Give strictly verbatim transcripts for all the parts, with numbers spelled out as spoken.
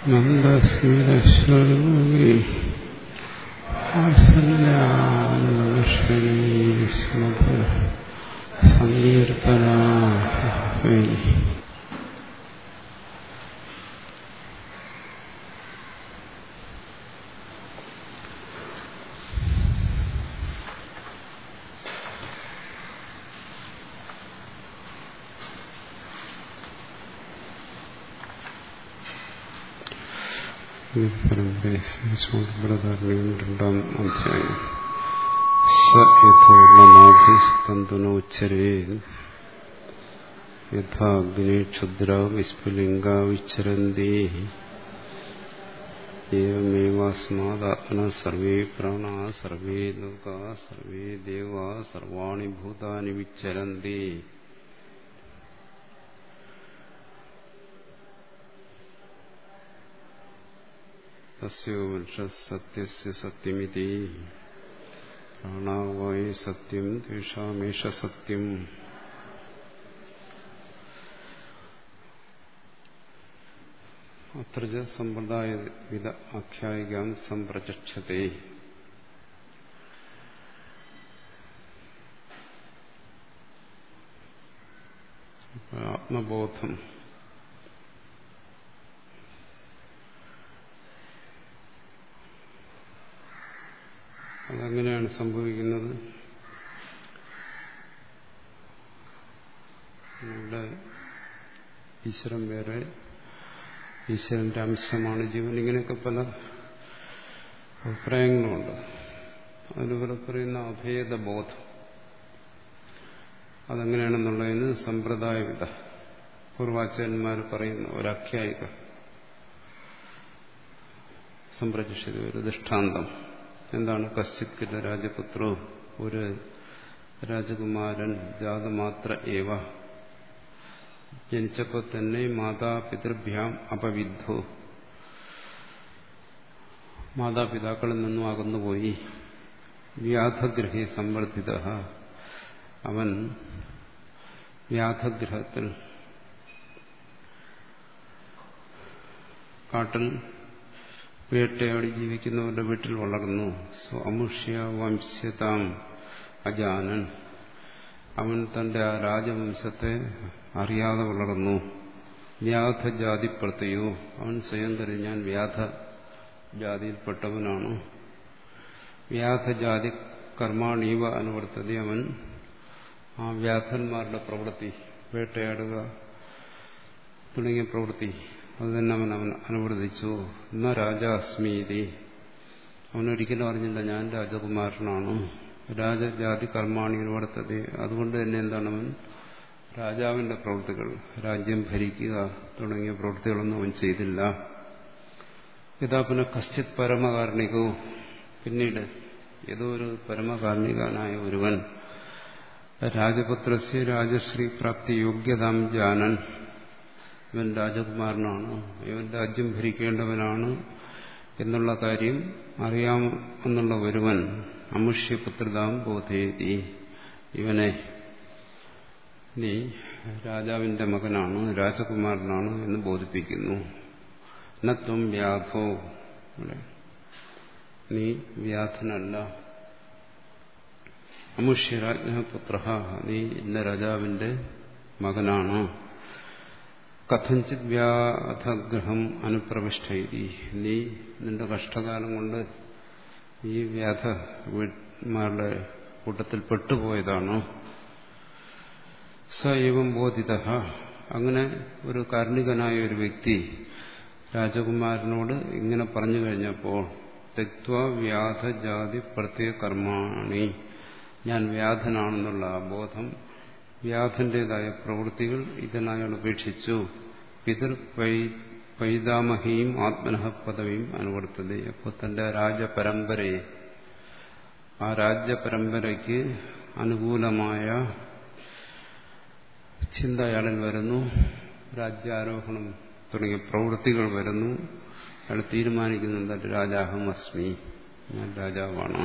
നന്ദസ്മിരശ്വരൂപി വാത്സല്യാശ്വരീസ്മൃതി സങ്കീർത്തനാഥേ. രണ്ടാം അധ്യായം. സ യഥോർണനാഭിസ്തന്തുനോച്ചരേ യഥാഗ്നിക്ഷുദ്ര വിസ്ഫുലിംഗാ വിച്ചരന്തി ഏവമേവാസ്മാദാത്മനഃ സർവേ പ്രാണാ സർവേ ലോകാ സർവേ ദേവാ സർവാണി ഭൂതാനി വിച്ചരന്തി. തസ്യോ സത്യസ്യ സത്യമിതി പ്രാണാ വൈ സത്യം തേഷാമേഷ സത്യം. അത്ര ച സമ്പ്രദായവിദ ആഖ്യായികാം സംപ്രചക്ഷതേ. ആത്മബോധം അതെങ്ങനെയാണ് സംഭവിക്കുന്നത്? നമ്മുടെ ഈശ്വരൻ വേറെ, ഈശ്വരന്റെ അംശമാണ് ജീവൻ, ഇങ്ങനെയൊക്കെ പല അഭിപ്രായങ്ങളുണ്ട്. അതിലൂടെ പറയുന്ന അഭേദബോധം അതെങ്ങനെയാണെന്നുള്ളതിന് സമ്പ്രദായവിധ പൂർവാചാര്യന്മാർ പറയുന്ന ഒരാഖ്യായിക സംപ്രചിച്ചത് ഒരു ദൃഷ്ടാന്തം എന്താണ്? കശ്ചിത് കില രാജപുത്രോ, ഒരു രാജകുമാരൻ ജാതമാത്ര ഏവ, ജനിച്ചപ്പോൾ തന്നെ മാതാപിതൃഭ്യാം അപവിദ്ധോ, മാതാപിതാക്കളിൽ നിന്നും അകന്നുപോയി. വ്യാധഗ്രഹേ സംവർദ്ധിത, അവൻ വ്യാധഗ്രഹത്തിൽ കാട്ടിൽ വേട്ടയാടി ജീവിക്കുന്നവരുടെ വീട്ടിൽ വളർന്നു. അമുഷ്യ വംശ്യതാം അജാനൻ, അവൻ തന്റെ ആ രാജവംശത്തെ അറിയാതെ വളർന്നു. വ്യാധജാതി പ്രത്യോ, അവൻ സ്വയം കരുതി ഞാൻ വ്യാധ ജാതിയിൽപ്പെട്ടവനാണ്. വ്യാധജാതി കർമാണീവ അനുവർത്തതി, അവൻ ആ വ്യാധന്മാരുടെ പ്രവൃത്തി, വേട്ടയാടുക തുടങ്ങിയ പ്രവൃത്തി അത് തന്നെ അവൻ അവൻ അനുവർത്തിച്ചു. എന്നാ രാജാസ്മീതി, അവനൊരിക്കലും അറിഞ്ഞില്ല ഞാൻ രാജകുമാരനാണ്. രാജജാതി കർമാണി അനുവർത്തതി, അതുകൊണ്ട് തന്നെ എന്താണ് അവൻ രാജാവിന്റെ പ്രവൃത്തികൾ, രാജ്യം ഭരിക്കുക തുടങ്ങിയ പ്രവൃത്തികളൊന്നും അവൻ ചെയ്തില്ല. ഇതാ പിന്നെ കശ്ചിത് പരമകാർണികോ, പിന്നീട് ഏതോ ഒരു പരമകാർണികനായ ഒരുവൻ രാജപുത്രസ്യ രാജശ്രീ പ്രാപ്തി യോഗ്യതാം ജാനൻ, ഇവൻ രാജകുമാരനാണ്, ഇവൻ രാജ്യം ഭരിക്കേണ്ടവനാണ് എന്നുള്ള കാര്യം അറിയാമെന്നുള്ള ഒരുവൻ അമുഷ്യപുത്രതാം ബോധേതി, ഇവനെ നീ രാജാവിന്റെ മകനാണ്, രാജകുമാരനാണ് എന്ന് ബോധിപ്പിക്കുന്നു. നത്വം വ്യാധോ, നീ വ്യാധനല്ല. അമുഷ്യരാജ്ഞപുത്ര, നീ ഇന്ന രാജാവിന്റെ മകനാണ്. കഥഞ്ചിത് വ്യാധഗ്രഹം അനുപ്രവിഷ്ടൈതി, നീ നിന്റെ കഷ്ടകാലം കൊണ്ട് ഈ വ്യാധന്മാരുടെ കൂട്ടത്തിൽ പെട്ടുപോയതാണ്. സ ഏവം ബോധിത, അങ്ങനെ ഒരു കാർണികനായ ഒരു വ്യക്തി രാജകുമാരനോട് ഇങ്ങനെ പറഞ്ഞു കഴിഞ്ഞപ്പോൾ തെക്വാ വ്യാധജാതി പ്രത്യേക കർമാണി, ഞാൻ വ്യാധനാണെന്നുള്ള ആ ബോധം, വ്യാധന്റേതായ പ്രവൃത്തികൾ ഇതിനായാൾ ഉപേക്ഷിച്ചു. പിതൃ പൈതാമഹീം ആത്മനഃ പദവിയും അനുവർത്തത, അപ്പോൾ തന്റെ രാജപരമ്പരയെ, ആ രാജ്യപരമ്പരയ്ക്ക് അനുകൂലമായ ചിന്ത അയാളിൽ വരുന്നു, രാജ്യാരോഹണം തുടങ്ങിയ പ്രവൃത്തികൾ വരുന്നു. അയാൾ തീരുമാനിക്കുന്നുണ്ട് രാജാഹം അസ്മി, ഞാൻ രാജാവാണ്.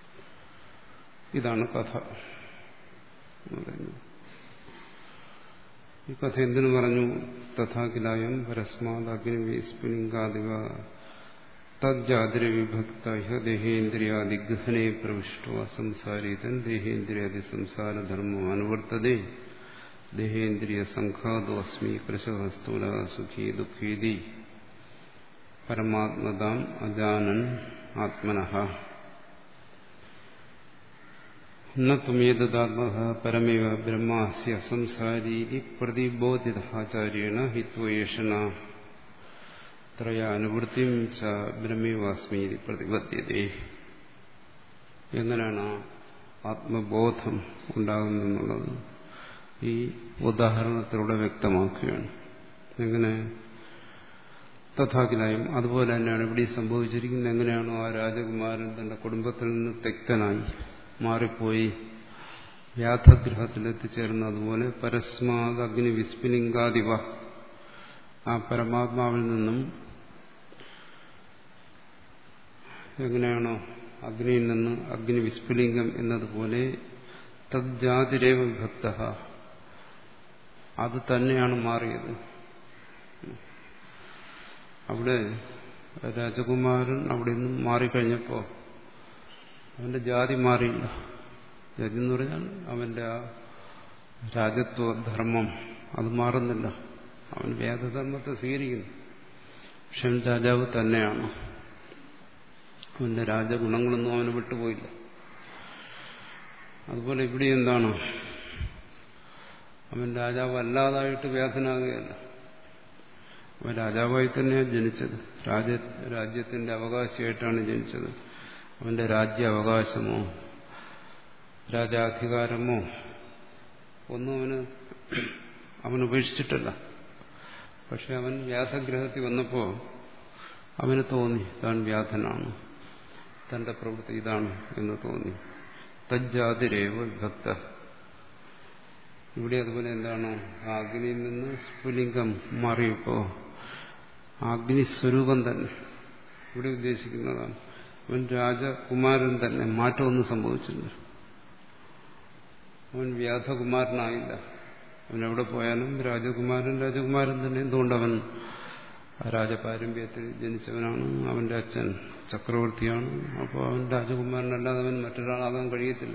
ഇതാണ് കഥ. ഈ കഥ എന്തിനു പറഞ്ഞു? തഥാകിലായം പരസ്മാത് അഗ്നിസ്ഫുലിംഗാദിവ തജ്ജാതിര വിഭക്ത ദേഹേന്ദ്രിയാദിഗഹനെ പ്രവിഷ്ടോ അസംസാരീതൻ ദേഹേന്ദ്രിയാദി സംസാരധർമ്മം അനുവർത്തതേ ദേഹേന്ദ്രിയ സംഘാതോ അസ്മി കൃശഹസ്തൂല സുഖീ ദുഃഖീതി പരമാത്മതാം അജാനൻ ആത്മനഃ നത്വമേതദാത്മഃ പരമേവ ബ്രഹ്മാസ്യ സംസാരീതി പ്രതിബോധിത ആചാര്യേണ ഹിത്വേഷണ ത്രയാനുവൃത്തിം ച ബ്രഹ്മേവാസ്മീതി പ്രതിപദ്യതേ. എങ്ങനെയാണ് ആത്മബോധം ഉണ്ടാകുന്നെന്നുള്ളത് ഈ ഉദാഹരണത്തിലൂടെ വ്യക്തമാക്കുകയാണ്. എങ്ങനെ? തഥാകിലായം, അതുപോലെ തന്നെയാണ് ഇവിടെ സംഭവിച്ചിരിക്കുന്നത്. എങ്ങനെയാണോ ആ രാജകുമാരൻ തന്റെ കുടുംബത്തിൽ നിന്ന് തെക്തനായി മാറിപ്പോയി വ്യാധഗ്രഹത്തിലെത്തിച്ചേർന്ന്, അതുപോലെ പരസ്മാത് അഗ്നി വിസ്ഫുലിംഗാദിവ, ആ പരമാത്മാവിൽ നിന്നും എങ്ങനെയാണോ അഗ്നിയിൽ നിന്ന് അഗ്നി വിസ്ഫുലിംഗം എന്നതുപോലെ തജ്ജാതിരേവ വിഭക്ത, അത് തന്നെയാണ് മാറിയത്. അവിടെ രാജകുമാരൻ അവിടെ നിന്നും മാറിക്കഴിഞ്ഞപ്പോ അവന്റെ ജാതി മാറിയില്ല. ജാതി എന്ന് പറഞ്ഞാൽ അവന്റെ ആ രാജത്വ ധർമ്മം അത് മാറുന്നില്ല. അവൻ വേദധർമ്മത്തെ സ്വീകരിക്കുന്നു. പക്ഷെ അവൻ രാജാവ് തന്നെയാണ്. അവന്റെ രാജഗുണങ്ങളൊന്നും അവന് വിട്ടുപോയില്ല. അതുപോലെ ഇവിടെ എന്താണ്? അവൻ രാജാവ് അല്ലാതായിട്ട് വ്യാധനാകുകയല്ല. അവൻ രാജാവായി തന്നെയാണ് ജനിച്ചത്. രാജ രാജ്യത്തിന്റെ അവകാശിയായിട്ടാണ് ജനിച്ചത്. അവന്റെ രാജ്യ അവകാശമോ രാജാധികാരമോ ഒന്നും അവന് അവൻ ഉപേക്ഷിച്ചിട്ടല്ല. പക്ഷെ അവൻ വ്യാധഗ്രഹത്തിൽ വന്നപ്പോൾ അവന് തോന്നി താൻ വ്യാധനാണ്, തന്റെ പ്രവൃത്തി ഇതാണ് എന്ന് തോന്നി. തജ്ജാതിരേവ വിഭക്ത. ഇവിടെ അതുപോലെ എന്താണ്? ആ അഗ്നിയിൽ നിന്ന് സ്ഫുലിംഗം മാറിയപ്പോ അഗ്നിസ്വരൂപം തന്നെ ഇവിടെ ഉദ്ദേശിക്കുന്നതാണ്. അവൻ രാജകുമാരൻ തന്നെ, മാറ്റമൊന്നും സംഭവിച്ചില്ല. അവൻ വ്യാധകുമാരനായില്ല. അവൻ എവിടെ പോയാലും രാജകുമാരൻ രാജകുമാരൻ തന്നെ. എന്തുകൊണ്ടവൻ രാജപാരമ്പര്യത്തിൽ ജനിച്ചവനാണ്. അവന്റെ അച്ഛൻ ചക്രവർത്തിയാണ്. അപ്പോൾ അവൻ രാജകുമാരനല്ലാതെ അവൻ മറ്റൊരാളാകാൻ കഴിയത്തില്ല.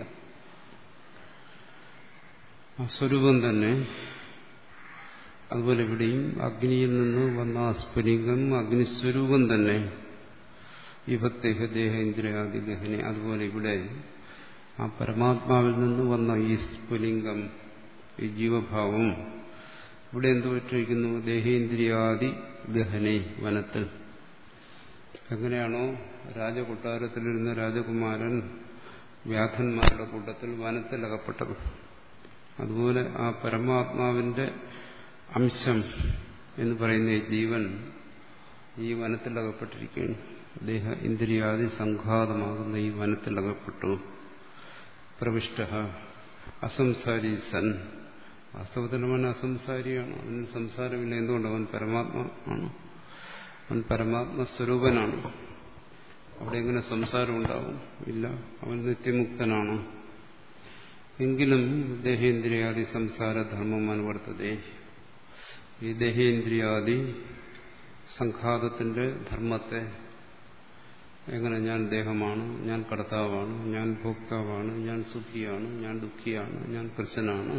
ആ സ്വരൂപം തന്നെ. അതുപോലെ ഇവിടെയും അഗ്നിയിൽ നിന്ന് വന്ന സ്ഫുലിംഗം അഗ്നിസ്വരൂപം തന്നെ. വിഭക്തേഹ ദേഹേന്ദ്രിയാദി ദഹനെ. അതുപോലെ ഇവിടെ ആ പരമാത്മാവിൽ നിന്ന് വന്ന ഈ സ്ഫുലിംഗം, ഈ ജീവഭാവം ഇവിടെ എന്തു പറ്റിയിരിക്കുന്നു? ദേഹേന്ദ്രിയാദി ദഹനെ, വനത്തിൽ. എങ്ങനെയാണോ രാജകൊട്ടാരത്തിലിരുന്ന രാജകുമാരൻ വ്യാധന്മാരുടെ കൂട്ടത്തിൽ വനത്തിൽ അകപ്പെട്ടത്, അതുപോലെ ആ പരമാത്മാവിന്റെ അംശം എന്ന് പറയുന്ന ഈ ജീവൻ ഈ വനത്തിൽ അകപ്പെട്ടിരിക്കുകയാണ്. ദേഹ ഇന്ദ്രിയാദി സംഘാതമാകുന്ന ഈ വനത്തിൽ അകപ്പെട്ടു. പ്രവിഷ്ട അസംസാരി സൻ. വാസ്തവത്തിൽ അവൻ അസംസാരിയാണ്. അവന് സംസാരമില്ല. എന്തുകൊണ്ട്? അവൻ പരമാത്മ ആണ്. അവൻ പരമാത്മസ്വരൂപനാണ്. അവിടെ എങ്ങനെ സംസാരം ഉണ്ടാവും? ഇല്ല. അവൻ നിത്യമുക്തനാണ്. എങ്കിലും ദേഹേന്ദ്രിയാദി സംസാരധർമ്മം അനുവർത്തതേ. ഈ ദേഹേന്ദ്രിയാദി സംഘാതത്തിന്റെ ധർമ്മത്തെ, എങ്ങനെ ഞാൻ ദേഹമാണ്, ഞാൻ കർത്താവാണ്, ഞാൻ ഭോക്താവാണ്, ഞാൻ സുഖിയാണ്, ഞാൻ ദുഃഖിയാണ്, ഞാൻ കൃശനാണ്,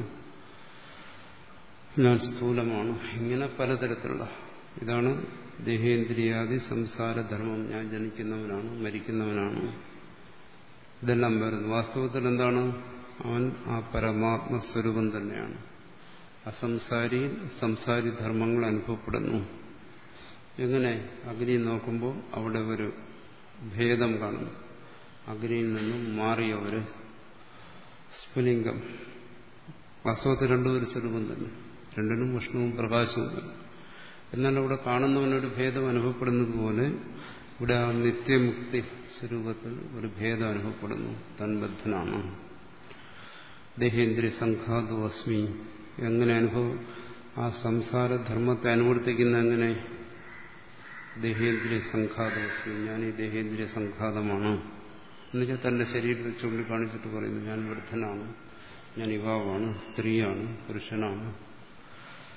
ഞാൻ സ്ഥൂലമാണ്, ഇങ്ങനെ പലതരത്തിലുള്ള, ഇതാണ് ദേഹേന്ദ്രിയാദി സംസാരധർമ്മം. ഞാൻ ജനിക്കുന്നവനാണ്, മരിക്കുന്നവനാണ്, ഇതെല്ലാം വരുന്നു. വാസ്തവത്തിൽ എന്താണ്? അവൻ ആ പരമാത്മസ്വരൂപം തന്നെയാണ്. അസംസാരി സംസാരി ധർമ്മങ്ങൾ അനുഭവപ്പെടുന്നു. എങ്ങനെ? അഗ്നി നോക്കുമ്പോൾ അവിടെ ഒരു ഭേദം കാണുന്നു. അഗ്നിയിൽ നിന്നും മാറിയ ഒരു സ്ഫുലിംഗം. വാസ്തവത്തിൽ രണ്ടും ഒരു സ്വരൂപം തന്നെ. രണ്ടിനും ഉഷ്ണവും പ്രകാശവും തന്നെ. എന്നാൽ അവിടെ കാണുന്നവനൊരു ഭേദം അനുഭവപ്പെടുന്നത് പോലെ ഇവിടെ ആ നിത്യമുക്തി സ്വരൂപത്തിൽ ഒരു ഭേദം അനുഭവപ്പെടുന്നു. തൻബദ്ധനാണ്. ദേഹേന്ദ്രിയ സംഘാതോ അസ്മി. എങ്ങനെ അനുഭവം? ആ സംസാരധർമ്മത്തെ അനുവർത്തിക്കുന്ന എങ്ങനെ? ദേഹേന്ദ്രിയ സംഘാതോ അസ്മി. ഞാൻ ഈ ദേഹേന്ദ്രിയ സംഘാതമാണ് എന്നുവെച്ചാൽ തന്റെ ശരീരത്തെ ചൂണ്ടിക്കാണിച്ചിട്ട് പറയുന്നു, ഞാൻ വൃദ്ധനാണ്, ഞാൻ യുവാവാണ്, സ്ത്രീയാണ്, പുരുഷനാണ്,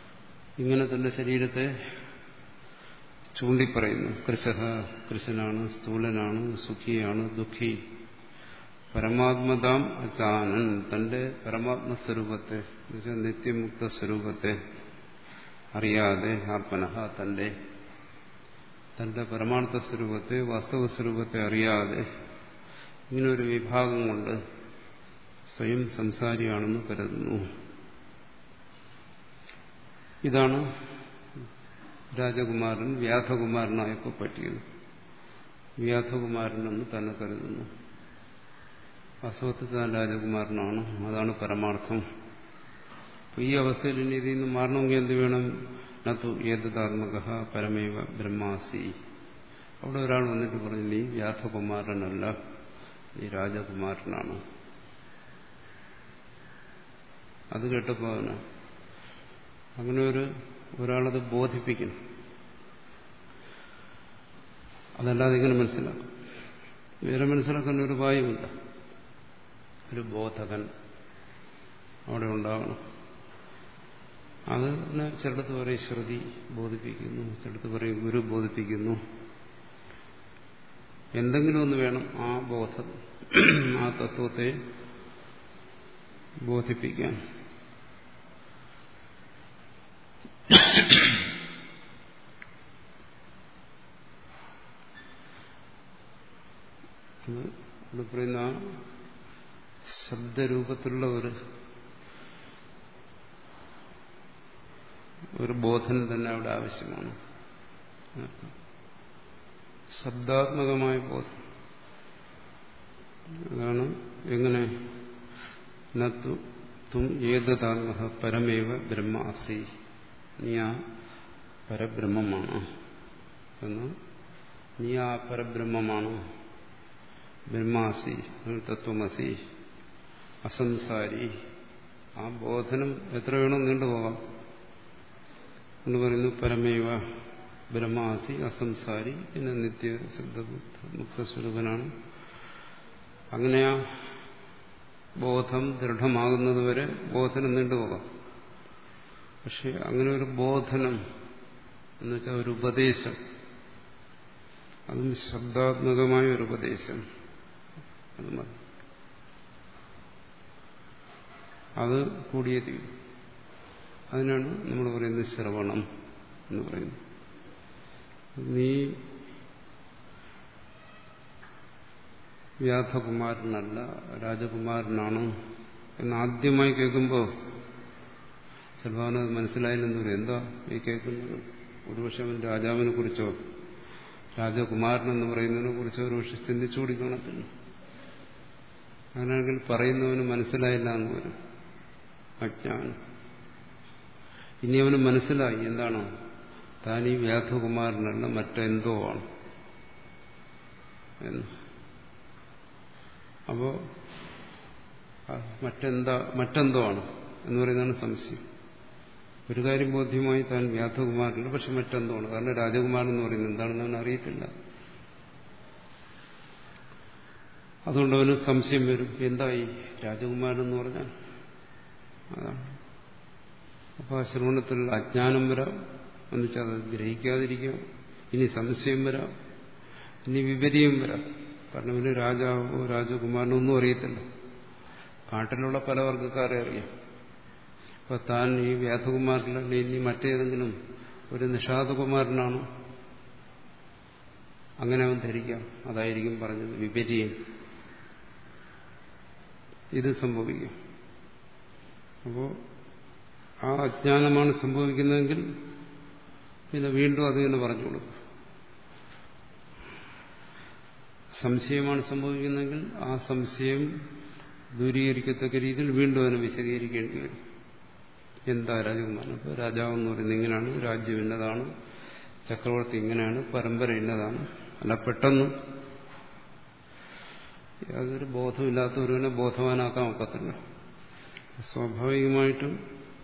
ഇങ്ങനെ തന്റെ ശരീരത്തെ ചൂണ്ടിപ്പറയുന്നു. കൃശഃ കൃശനാണ്, സ്ഥൂലനാണ്, സുഖിയാണ്, ദുഃഖി. പരമാത്മതാം അചാനൻ തന്റെ പരമാത്മസ്വരൂപത്തെ എന്നുവെച്ചാൽ നിത്യമുക്ത സ്വരൂപത്തെ അറിയാതെ ആത്മനഃ തന്റെ തന്റെ പരമാർത്ഥ സ്വരൂപത്തെ വാസ്തവ സ്വരൂപത്തെ അറിയാതെ ഇങ്ങനൊരു വിഭാഗം കൊണ്ട് സ്വയം സംസാരിയാണെന്ന് കരുതുന്നു. ഇതാണ് രാജകുമാരൻ വ്യാധകുമാരനായപ്പോൾ പറ്റിയത്. വ്യാധകുമാരനെന്ന് തന്നെ കരുതുന്നു. വാസ്തവത്തിൽ താൻ രാജകുമാരനാണ്, അതാണ് പരമാർത്ഥം. ഈ അവസ്ഥയിൽ ഇനി ഇതിൽ നിന്ന് മാറണമെങ്കിൽ എന്ത് വേണം? നതു ഏതാത്മക പരമേവ ബ്രഹ്മാസി. അവിടെ ഒരാൾ വന്നിട്ട് പറഞ്ഞു, നീ വ്യാധകുമാരനല്ല, നീ രാജകുമാരനാണ്. അത് കേട്ടപ്പോ അവന് അങ്ങനെ ഒരു ഒരാളത് ബോധിപ്പിക്കണം. അതല്ലാതെ ഇങ്ങനെ മനസ്സിലാക്കും. വേറെ മനസ്സിലാക്കാൻ ഒരു ഉപായമില്ല. ഒരു ബോധകൻ അവിടെ ഉണ്ടാവണം. അതിന് ചിലടത്ത് പറയും ശ്രുതി ബോധിപ്പിക്കുന്നു, ചിലടത്ത് പറയും ഗുരു ബോധിപ്പിക്കുന്നു. എന്തെങ്കിലും ഒന്ന് വേണം ആ ബോധം, ആ തത്വത്തെ ബോധിപ്പിക്കാൻ. ഇവിടെ പറയുന്ന ശബ്ദരൂപത്തിലുള്ള ഒരു ഒരു ബോധനം തന്നെ അവിടെ ആവശ്യമാണ്. ശബ്ദാത്മകമായ ബോധം. അതാണ് എങ്ങനെ നത്തു തും ഏതാത്മക പരമേവ ബ്രഹ്മാസി, നീ ആ പരബ്രഹ്മമാണ് എന്ന്, നീ ആ പരബ്രഹ്മമാണ്, ബ്രഹ്മാസി തത്വമസി അസംസാരി. ആ ബോധനം എത്ര വേണം നീണ്ടുപോകാം എന്ന് പറയുന്നു. പരമേവ ബ്രഹ്മാസി അസംസാരി, പിന്നെ നിത്യ ശുദ്ധ മുക്തസ്വരൂപനാണ്. അങ്ങനെ ആ ബോധം ദൃഢമാകുന്നതുവരെ ബോധനം നീണ്ടുപോകാം. പക്ഷെ അങ്ങനെ ഒരു ബോധനം എന്ന് വെച്ചാൽ ഒരു ഉപദേശം, അതും ശബ്ദാത്മകമായ ഒരു ഉപദേശം, അത് മതി. അത് കൂടിയേ തീരും. അതിനാണ് നമ്മൾ പറയുന്നത് ശ്രവണം എന്ന് പറയുന്നത്. നീ വ്യാധകുമാരനല്ല, രാജകുമാരനാണ് എന്ന് ആദ്യമായി കേൾക്കുമ്പോൾ ചിലപ്പോൾ അവനത് മനസ്സിലായില്ലെന്ന് പറയും. എന്താ ഈ കേൾക്കുന്നത്? ഒരുപക്ഷെ അവൻ രാജാവിനെ കുറിച്ചോ രാജകുമാരൻ എന്ന് പറയുന്നതിനെ കുറിച്ചോ ഒരുപക്ഷെ ചിന്തിച്ചുകൂടി കാണത്തില്ല. അങ്ങനെയാണെങ്കിൽ പറയുന്നവന് മനസ്സിലായില്ല എന്ന് വരും, അജ്ഞാനം. ഇനി അവന് മനസ്സിലായി എന്താണോ, താൻ ഈ വ്യാധകുമാരനല്ല, മറ്റെന്തോ ആണ് എന്ന്. അപ്പോ മറ്റെന്താ മറ്റെന്തോ ആണ് എന്ന് പറയുന്നതാണ് സംശയം. ഒരു കാര്യം ബോധ്യമായി, താൻ വ്യാധകുമാരനല്ല, പക്ഷെ മറ്റെന്തോ ആണ്. കാരണം രാജകുമാരൻ എന്ന് പറയുന്നത് എന്താണെന്ന് അവൻ അറിയത്തില്ല. അതുകൊണ്ട് അവന് സംശയം വരും, എന്തായി രാജകുമാരൻ എന്ന് പറഞ്ഞാൽ. അതാണ്. അപ്പോൾ ആ ശ്രവണത്തിൽ അജ്ഞാനം വരാം, എന്നുവെച്ചാൽ അത് ഗ്രഹിക്കാതിരിക്കാം. ഇനി സംശയം വരാം, ഇനി വിപരീയം വരാം. കാരണം ഇവന് രാജാവോ രാജകുമാരനോ ഒന്നും അറിയത്തില്ല. കാട്ടിലുള്ള പല വർഗ്ഗക്കാരെ അറിയാം. അപ്പൊ താൻ ഈ വ്യാധകുമാരനല്ല, ഇനി മറ്റേതെങ്കിലും ഒരു നിഷാദകുമാരനാണോ, അങ്ങനെ അവൻ ധരിക്കാം. അതായിരിക്കും പറഞ്ഞത് വിപരീയം. ഇത് സംഭവിക്കും. അപ്പോൾ ആ അജ്ഞാനമാണ് സംഭവിക്കുന്നതെങ്കിൽ പിന്നെ വീണ്ടും അത് തന്നെ പറഞ്ഞു കൊടുക്കും. സംശയമാണ് സംഭവിക്കുന്നതെങ്കിൽ ആ സംശയം ദൂരീകരിക്കത്തക്ക രീതിയിൽ വീണ്ടും അതിനെ വിശദീകരിക്കേണ്ടി വരും. എന്താ രാജകുമാരൻ? ഇപ്പോൾ രാജാവെന്ന് പറയുന്നത് ഇങ്ങനെയാണ്, രാജ്യം ഇന്നതാണ്, ചക്രവർത്തി ഇങ്ങനെയാണ്, പരമ്പര ഇന്നതാണ്. അല്ല പെട്ടെന്ന് യാതൊരു ബോധമില്ലാത്തവരുവിനെ ബോധവാനാക്കാൻ ഒക്കത്തില്ല. സ്വാഭാവികമായിട്ടും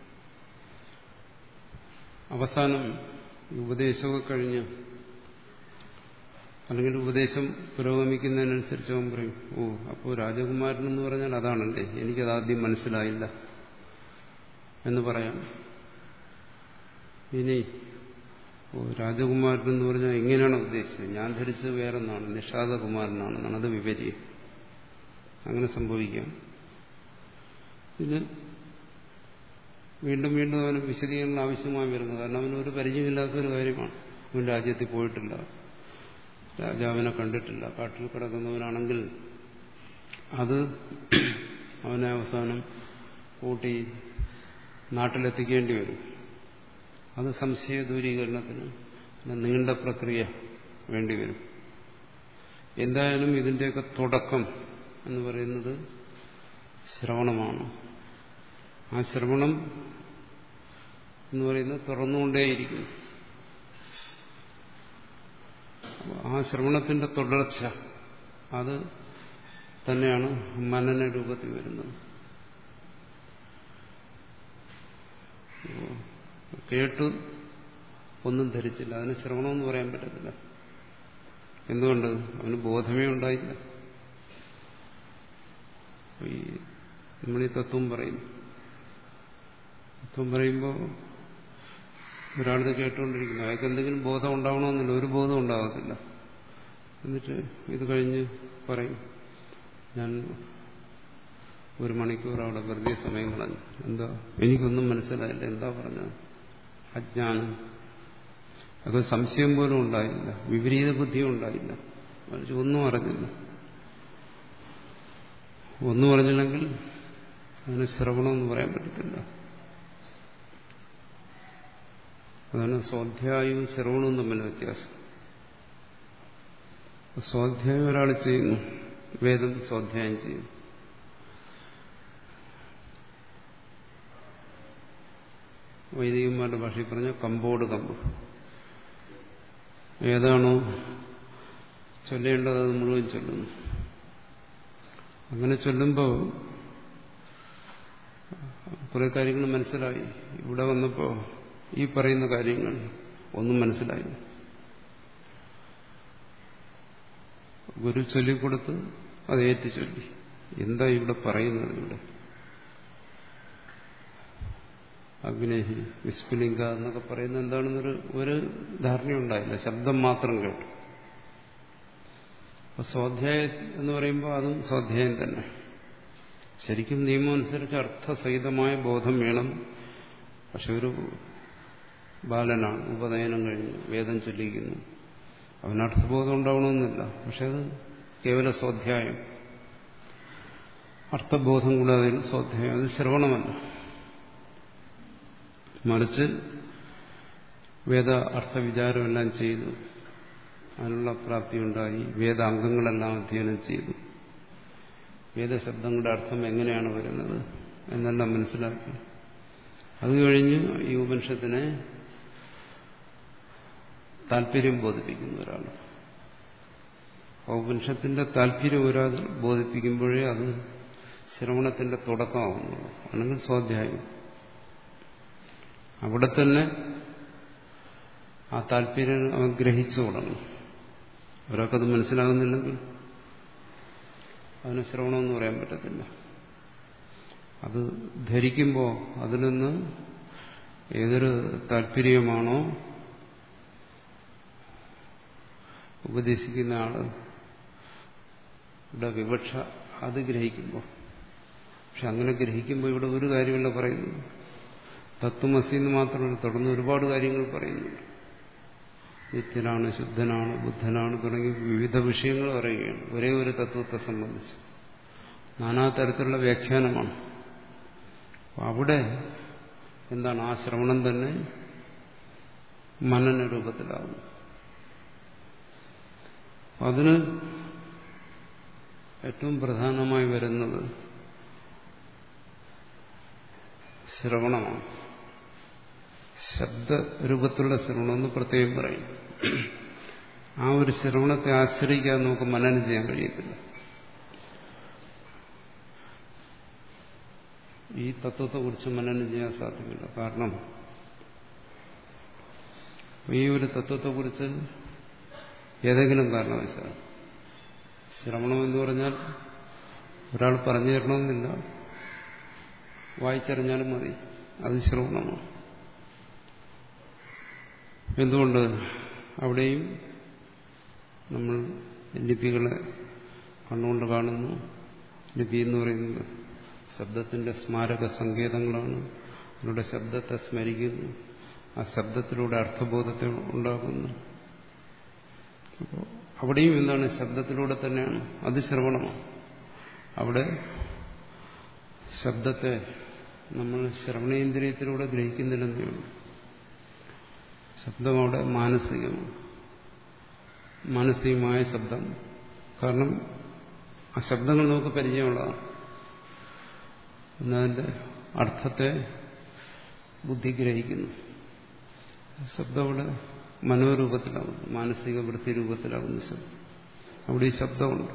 അവസാനം ഉപദേശമൊക്കെ കഴിഞ്ഞ് അല്ലെങ്കിൽ ഉപദേശം പുരോഗമിക്കുന്നതിനനുസരിച്ച് അവൻ പറയും, ഓ അപ്പോൾ രാജകുമാരൻ എന്ന് പറഞ്ഞാൽ അതാണല്ലേ, എനിക്കതാദ്യം മനസ്സിലായില്ല എന്ന് പറയാം. ഇനി രാജകുമാരൻ എന്ന് പറഞ്ഞാൽ എങ്ങനെയാണ് ഉദ്ദേശിച്ചത്? ഞാൻ ധരിച്ചത് വേറൊന്നാണ്, നിഷാദകുമാരനാണെന്നാണ്. അത് വിപരീയം. അങ്ങനെ സംഭവിക്കാം. പിന്നെ വീണ്ടും വീണ്ടും അവന് വിശദീകരണം ആവശ്യമായി വരുന്നത്, കാരണം അവനൊരു പരിചയമില്ലാത്തൊരു കാര്യമാണ്. അവൻ രാജ്യത്തിൽ പോയിട്ടില്ല, രാജാവിനെ കണ്ടിട്ടില്ല, കാട്ടിൽ കിടക്കുന്നവനാണെങ്കിൽ അത് അവനെ അവസാനം കൂട്ടി നാട്ടിലെത്തിക്കേണ്ടി വരും. അത് സംശയ ദൂരീകരണത്തിന് നീണ്ട പ്രക്രിയ വേണ്ടിവരും. എന്തായാലും ഇതിൻ്റെയൊക്കെ തുടക്കം എന്ന് പറയുന്നത് ശ്രവണമാണ്. ആ ശ്രവണം എന്ന് പറയുന്നത് തുറന്നുകൊണ്ടേയിരിക്കും. ആ ശ്രവണത്തിന്റെ തുടർച്ച അത് തന്നെയാണ് മനന രൂപത്തിൽ വരുന്നത്. കേട്ടു ഒന്നും ധരിച്ചില്ല, അതിന് ശ്രവണമെന്ന് പറയാൻ പറ്റത്തില്ല. എന്തുകൊണ്ട്? അവന് ബോധമേ ഉണ്ടായില്ല. ഈ നമ്മളീ തത്വം പറയുന്നു. തത്വം പറയുമ്പോൾ ഒരാളിത് കേട്ടുകൊണ്ടിരിക്കുന്നു, അയാൾക്ക് എന്തെങ്കിലും ബോധം ഉണ്ടാവണമെന്നില്ല, ഒരു ബോധം ഉണ്ടാകത്തില്ല. എന്നിട്ട് ഇത് കഴിഞ്ഞ് പറയും, ഞാൻ ഒരു മണിക്കൂർ അവിടെ വെറുതെ സമയം കളഞ്ഞു, എന്താ എനിക്കൊന്നും മനസ്സിലായില്ല, എന്താ പറഞ്ഞത്? അജ്ഞാനം. അത് സംശയം പോലും ഉണ്ടായില്ല, വിപരീത ബുദ്ധിയും ഉണ്ടായില്ല, ഒന്നും അറിഞ്ഞില്ല. ഒന്നും അറിഞ്ഞില്ലെങ്കിൽ അതിന് ശ്രവണമെന്ന് പറയാൻ പറ്റത്തില്ല. അതാണ് സ്വാധ്യായവും ശ്രവണവും തമ്മിൽ വ്യത്യാസം. സ്വാധ്യായം ഒരാൾ ചെയ്യുന്നു, വേദം സ്വാധ്യായം ചെയ്യുന്നു. വൈദികന്മാരുടെ ഭാഷയിൽ പറഞ്ഞ കമ്പോട് കമ്പ്. ഏതാണോ ചൊല്ലേണ്ടത് അത് മുഴുവൻ ചൊല്ലുന്നു. അങ്ങനെ ചൊല്ലുമ്പോൾ കുറെ കാര്യങ്ങൾ മനസ്സിലായി. ഇവിടെ വന്നപ്പോൾ ഈ പറയുന്ന കാര്യങ്ങൾ ഒന്നും മനസ്സിലായില്ല. ഗുരു ചൊല്ലിക്കൊടുത്ത് അത് ഏറ്റു ചൊല്ലി. എന്താ ഇവിടെ പറയുന്നത്? ഇവിടെ അഗ്നേഹി വിസ്ഫുലിംഗ എന്നൊക്കെ പറയുന്നത് എന്താണെന്നൊരു ഒരു ധാരണയുണ്ടായില്ല, ശബ്ദം മാത്രം കേട്ടു. അപ്പൊ സ്വാധ്യായം എന്ന് പറയുമ്പോൾ അതും സ്വാധ്യായം തന്നെ. ശരിക്കും നിയമം അനുസരിച്ച് അർത്ഥസഹിതമായ ബോധം വേണം. പക്ഷെ ഒരു ബാലനാണ്, ഉപനയനം കഴിഞ്ഞു, വേദം ചൊല്ലിക്കുന്നു, അവന് അർത്ഥബോധം ഉണ്ടാവണമെന്നില്ല. പക്ഷെ അത് കേവല സ്വാധ്യായം, അർത്ഥബോധം കൂടാതെ സ്വാധ്യായം. അത് ശ്രവണമല്ല, മറിച്ച് വേദ അർത്ഥവിചാരമെല്ലാം ചെയ്തു, അതിനുള്ള പ്രാപ്തിയുണ്ടായി, വേദാംഗങ്ങളെല്ലാം അധ്യയനം ചെയ്തു, വേദശബ്ദങ്ങളുടെ അർത്ഥം എങ്ങനെയാണ് വരുന്നത് എന്നെല്ലാം മനസ്സിലാക്കി. അത് കഴിഞ്ഞ് ഈ ഉപനിഷത്തിനെ താല്പര്യം ബോധിപ്പിക്കുന്ന ഒരാൾ. ഉപനിഷത്തിന്റെ താല്പര്യം ഒരാൾ ബോധിപ്പിക്കുമ്പോഴേ അത് ശ്രവണത്തിന്റെ തുടക്കമാകുന്നുള്ളൂ, അല്ലെങ്കിൽ സ്വാധ്യായം. അവിടെ തന്നെ ആ താല്പര്യം അവൻ ഗ്രഹിച്ചു തുടങ്ങും. ഒരാൾക്കത് മനസ്സിലാകുന്നില്ലെങ്കിൽ അതിന് ശ്രവണമെന്ന് പറയാൻ പറ്റത്തില്ല. അത് ധരിക്കുമ്പോൾ അതിൽ നിന്ന് ഏതൊരു താല്പര്യമാണോ ഉപദേശിക്കുന്ന ആള് ഇവിടെ വിവക്ഷ, അത് ഗ്രഹിക്കുമ്പോൾ. പക്ഷെ അങ്ങനെ ഗ്രഹിക്കുമ്പോൾ ഇവിടെ ഒരു കാര്യമല്ല പറയുന്നത്. തത്വമസി എന്ന് മാത്രമല്ല, തുടർന്ന് ഒരുപാട് കാര്യങ്ങൾ പറയുന്നുണ്ട്. നിത്യനാണ്, ശുദ്ധനാണ്, ബുദ്ധനാണ് തുടങ്ങി വിവിധ വിഷയങ്ങൾ പറയുകയാണ് ഒരേ ഒരു തത്വത്തെ സംബന്ധിച്ച്. നാനാ തരത്തിലുള്ള വ്യാഖ്യാനമാണ്. അവിടെ എന്താണ്? ആ ശ്രവണം തന്നെ മനന രൂപത്തിലാകുന്നു. അതിന് ഏറ്റവും പ്രധാനമായി വരുന്നത് ശ്രവണമാണ്. ശബ്ദരൂപത്തിലുള്ള ശ്രവണം എന്ന് പ്രത്യേകം പറയും. ആ ഒരു ശ്രവണത്തെ ആശ്രയിക്കാതെ നമുക്ക് മനനം ചെയ്യാൻ കഴിയത്തില്ല. ഈ തത്വത്തെക്കുറിച്ച് മനനം ചെയ്യാൻ സാധ്യമല്ല. കാരണം ഈ ഒരു തത്വത്തെക്കുറിച്ച് ഏതെങ്കിലും കാരണവശാൽ, ശ്രവണം എന്ന് പറഞ്ഞാൽ ഒരാൾ പറഞ്ഞു തരണമെന്നില്ല, വായിച്ചറിഞ്ഞാലും മതി, അത് ശ്രവണമാണ്. എന്തുകൊണ്ട് അവിടെയും നമ്മൾ ലിപികളെ കണ്ണുകൊണ്ട് കാണുന്നു. ലിപി എന്ന് പറയുന്നത് ശബ്ദത്തിന്റെ സ്മാരക സങ്കേതങ്ങളാണ്. അതിലൂടെ ശബ്ദത്തെ സ്മരിക്കുന്നു. ആ ശബ്ദത്തിലൂടെ അർത്ഥബോധത്തെ ഉണ്ടാക്കുന്നു. അപ്പോൾ അവിടെയും എന്താണ്? ശബ്ദത്തിലൂടെ തന്നെയാണ്. അത് ശ്രവണമാണ്. അവിടെ ശബ്ദത്തെ നമ്മൾ ശ്രവണേന്ദ്രിയത്തിലൂടെ ഗ്രഹിക്കുന്നില്ലെന്നേ ഉള്ളൂ. ശബ്ദം അവിടെ മാനസികമാണ്. മാനസികമായ ശബ്ദം. കാരണം ആ ശബ്ദങ്ങൾ നമുക്ക് പരിചയമുള്ളതാണ്. എന്നതിൻ്റെ അർത്ഥത്തെ ബുദ്ധി ഗ്രഹിക്കുന്നു. ശബ്ദം അവിടെ മനോരൂപത്തിലാകുന്നു, മാനസിക വൃത്തി രൂപത്തിലാകുന്ന ശബ്ദം. അവിടെ ഈ ശബ്ദമുണ്ട്.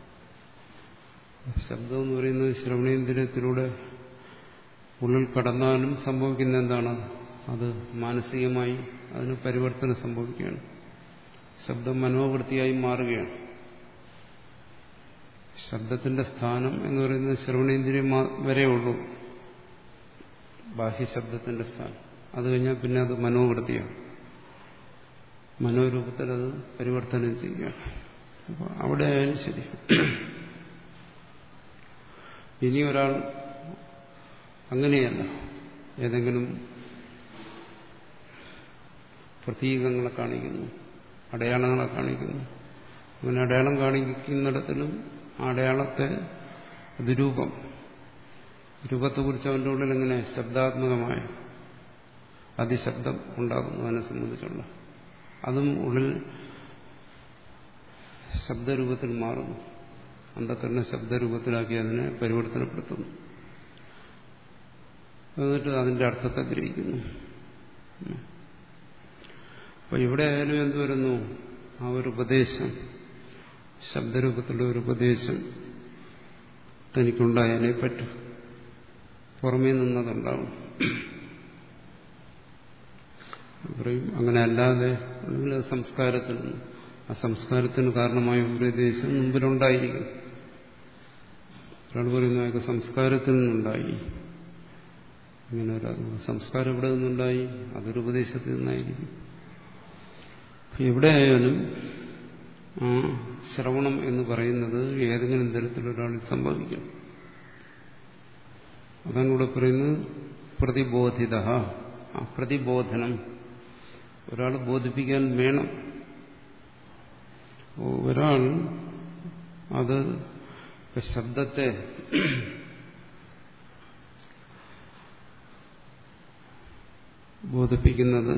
ശബ്ദം എന്ന് പറയുന്നത് ശ്രവണേന്ദ്രിയത്തിലൂടെ ഉള്ളിൽ കടന്നാലും സംഭവിക്കുന്ന എന്താണ്? അത് മാനസികമായി അതിന് പരിവർത്തനം സംഭവിക്കുകയാണ്. ശബ്ദം മനോവൃത്തിയായി മാറുകയാണ്. ശബ്ദത്തിന്റെ സ്ഥാനം എന്ന് പറയുന്നത് ശ്രവണേന്ദ്രിയം വരെ ഉള്ളൂ. ബാഹ്യശബ്ദത്തിന്റെ സ്ഥാനം. അത് കഴിഞ്ഞാൽ പിന്നെ അത് മനോവൃത്തിയാണ്. മനോരൂപത്തിൽ അത് പരിവർത്തനം ചെയ്യുകയാണ്. അപ്പോൾ അവിടെ ആയാലും ശരി. ഇനി ഒരാൾ അങ്ങനെയല്ല, ഏതെങ്കിലും പ്രതീകങ്ങളെ കാണിക്കുന്നു, അടയാളങ്ങളെ കാണിക്കുന്നു. അങ്ങനെ അടയാളം കാണിക്കുന്നിടത്തിലും അടയാളത്തെ അത് രൂപം രൂപത്തെക്കുറിച്ച് അവൻ്റെ ഉള്ളിൽ എങ്ങനെ ശബ്ദാത്മകമായ അതിശബ്ദം ഉണ്ടാകുന്നു. അതിനെ സംബന്ധിച്ചുള്ള അതും ഉള്ളിൽ ശബ്ദരൂപത്തിൽ മാറുന്നു. അന്ധക്കരണ ശബ്ദരൂപത്തിലാക്കി അതിനെ പരിവർത്തനപ്പെടുത്തുന്നു. എന്നിട്ട് അതിന്റെ അർത്ഥത്തെ ഗ്രഹിക്കുന്നു. അപ്പൊ ഇവിടെ ആയാലും എന്ത് വരുന്നു? ആ ഒരു ഉപദേശം, ശബ്ദരൂപത്തിലുള്ള ഒരു ഉപദേശം തനിക്കുണ്ടായാലേ പറ്റൂ. പുറമേ നിന്നതുണ്ടാവും. പറയും അങ്ങനെ അല്ലാതെ അല്ലെങ്കിൽ അത് സംസ്കാരത്തിൽ നിന്ന്, ആ സംസ്കാരത്തിന് കാരണമായ ഉപദേശം മുമ്പിലുണ്ടായിരിക്കും. ഒരാൾ പറയുന്നു അയാൾക്ക് സംസ്കാരത്തിൽ നിന്നുണ്ടായി. ഇങ്ങനെ ഒരു സംസ്കാരം ഇവിടെ നിന്നുണ്ടായി, അതൊരു ഉപദേശത്തിൽ നിന്നായിരിക്കും. എവിടെ ആയാലും ആ ശ്രവണം എന്ന് പറയുന്നത് ഏതെങ്കിലും തരത്തിലൊരാളിൽ സംഭവിക്കും. അതാണ് ഇവിടെ പറയുന്നത് പ്രതിബോധിത. ആ പ്രതിബോധനം ഒരാൾ ബോധിപ്പിക്കാൻ വേണം. ഒരാൾ അത് ശബ്ദത്തെ ബോധിപ്പിക്കുന്നത്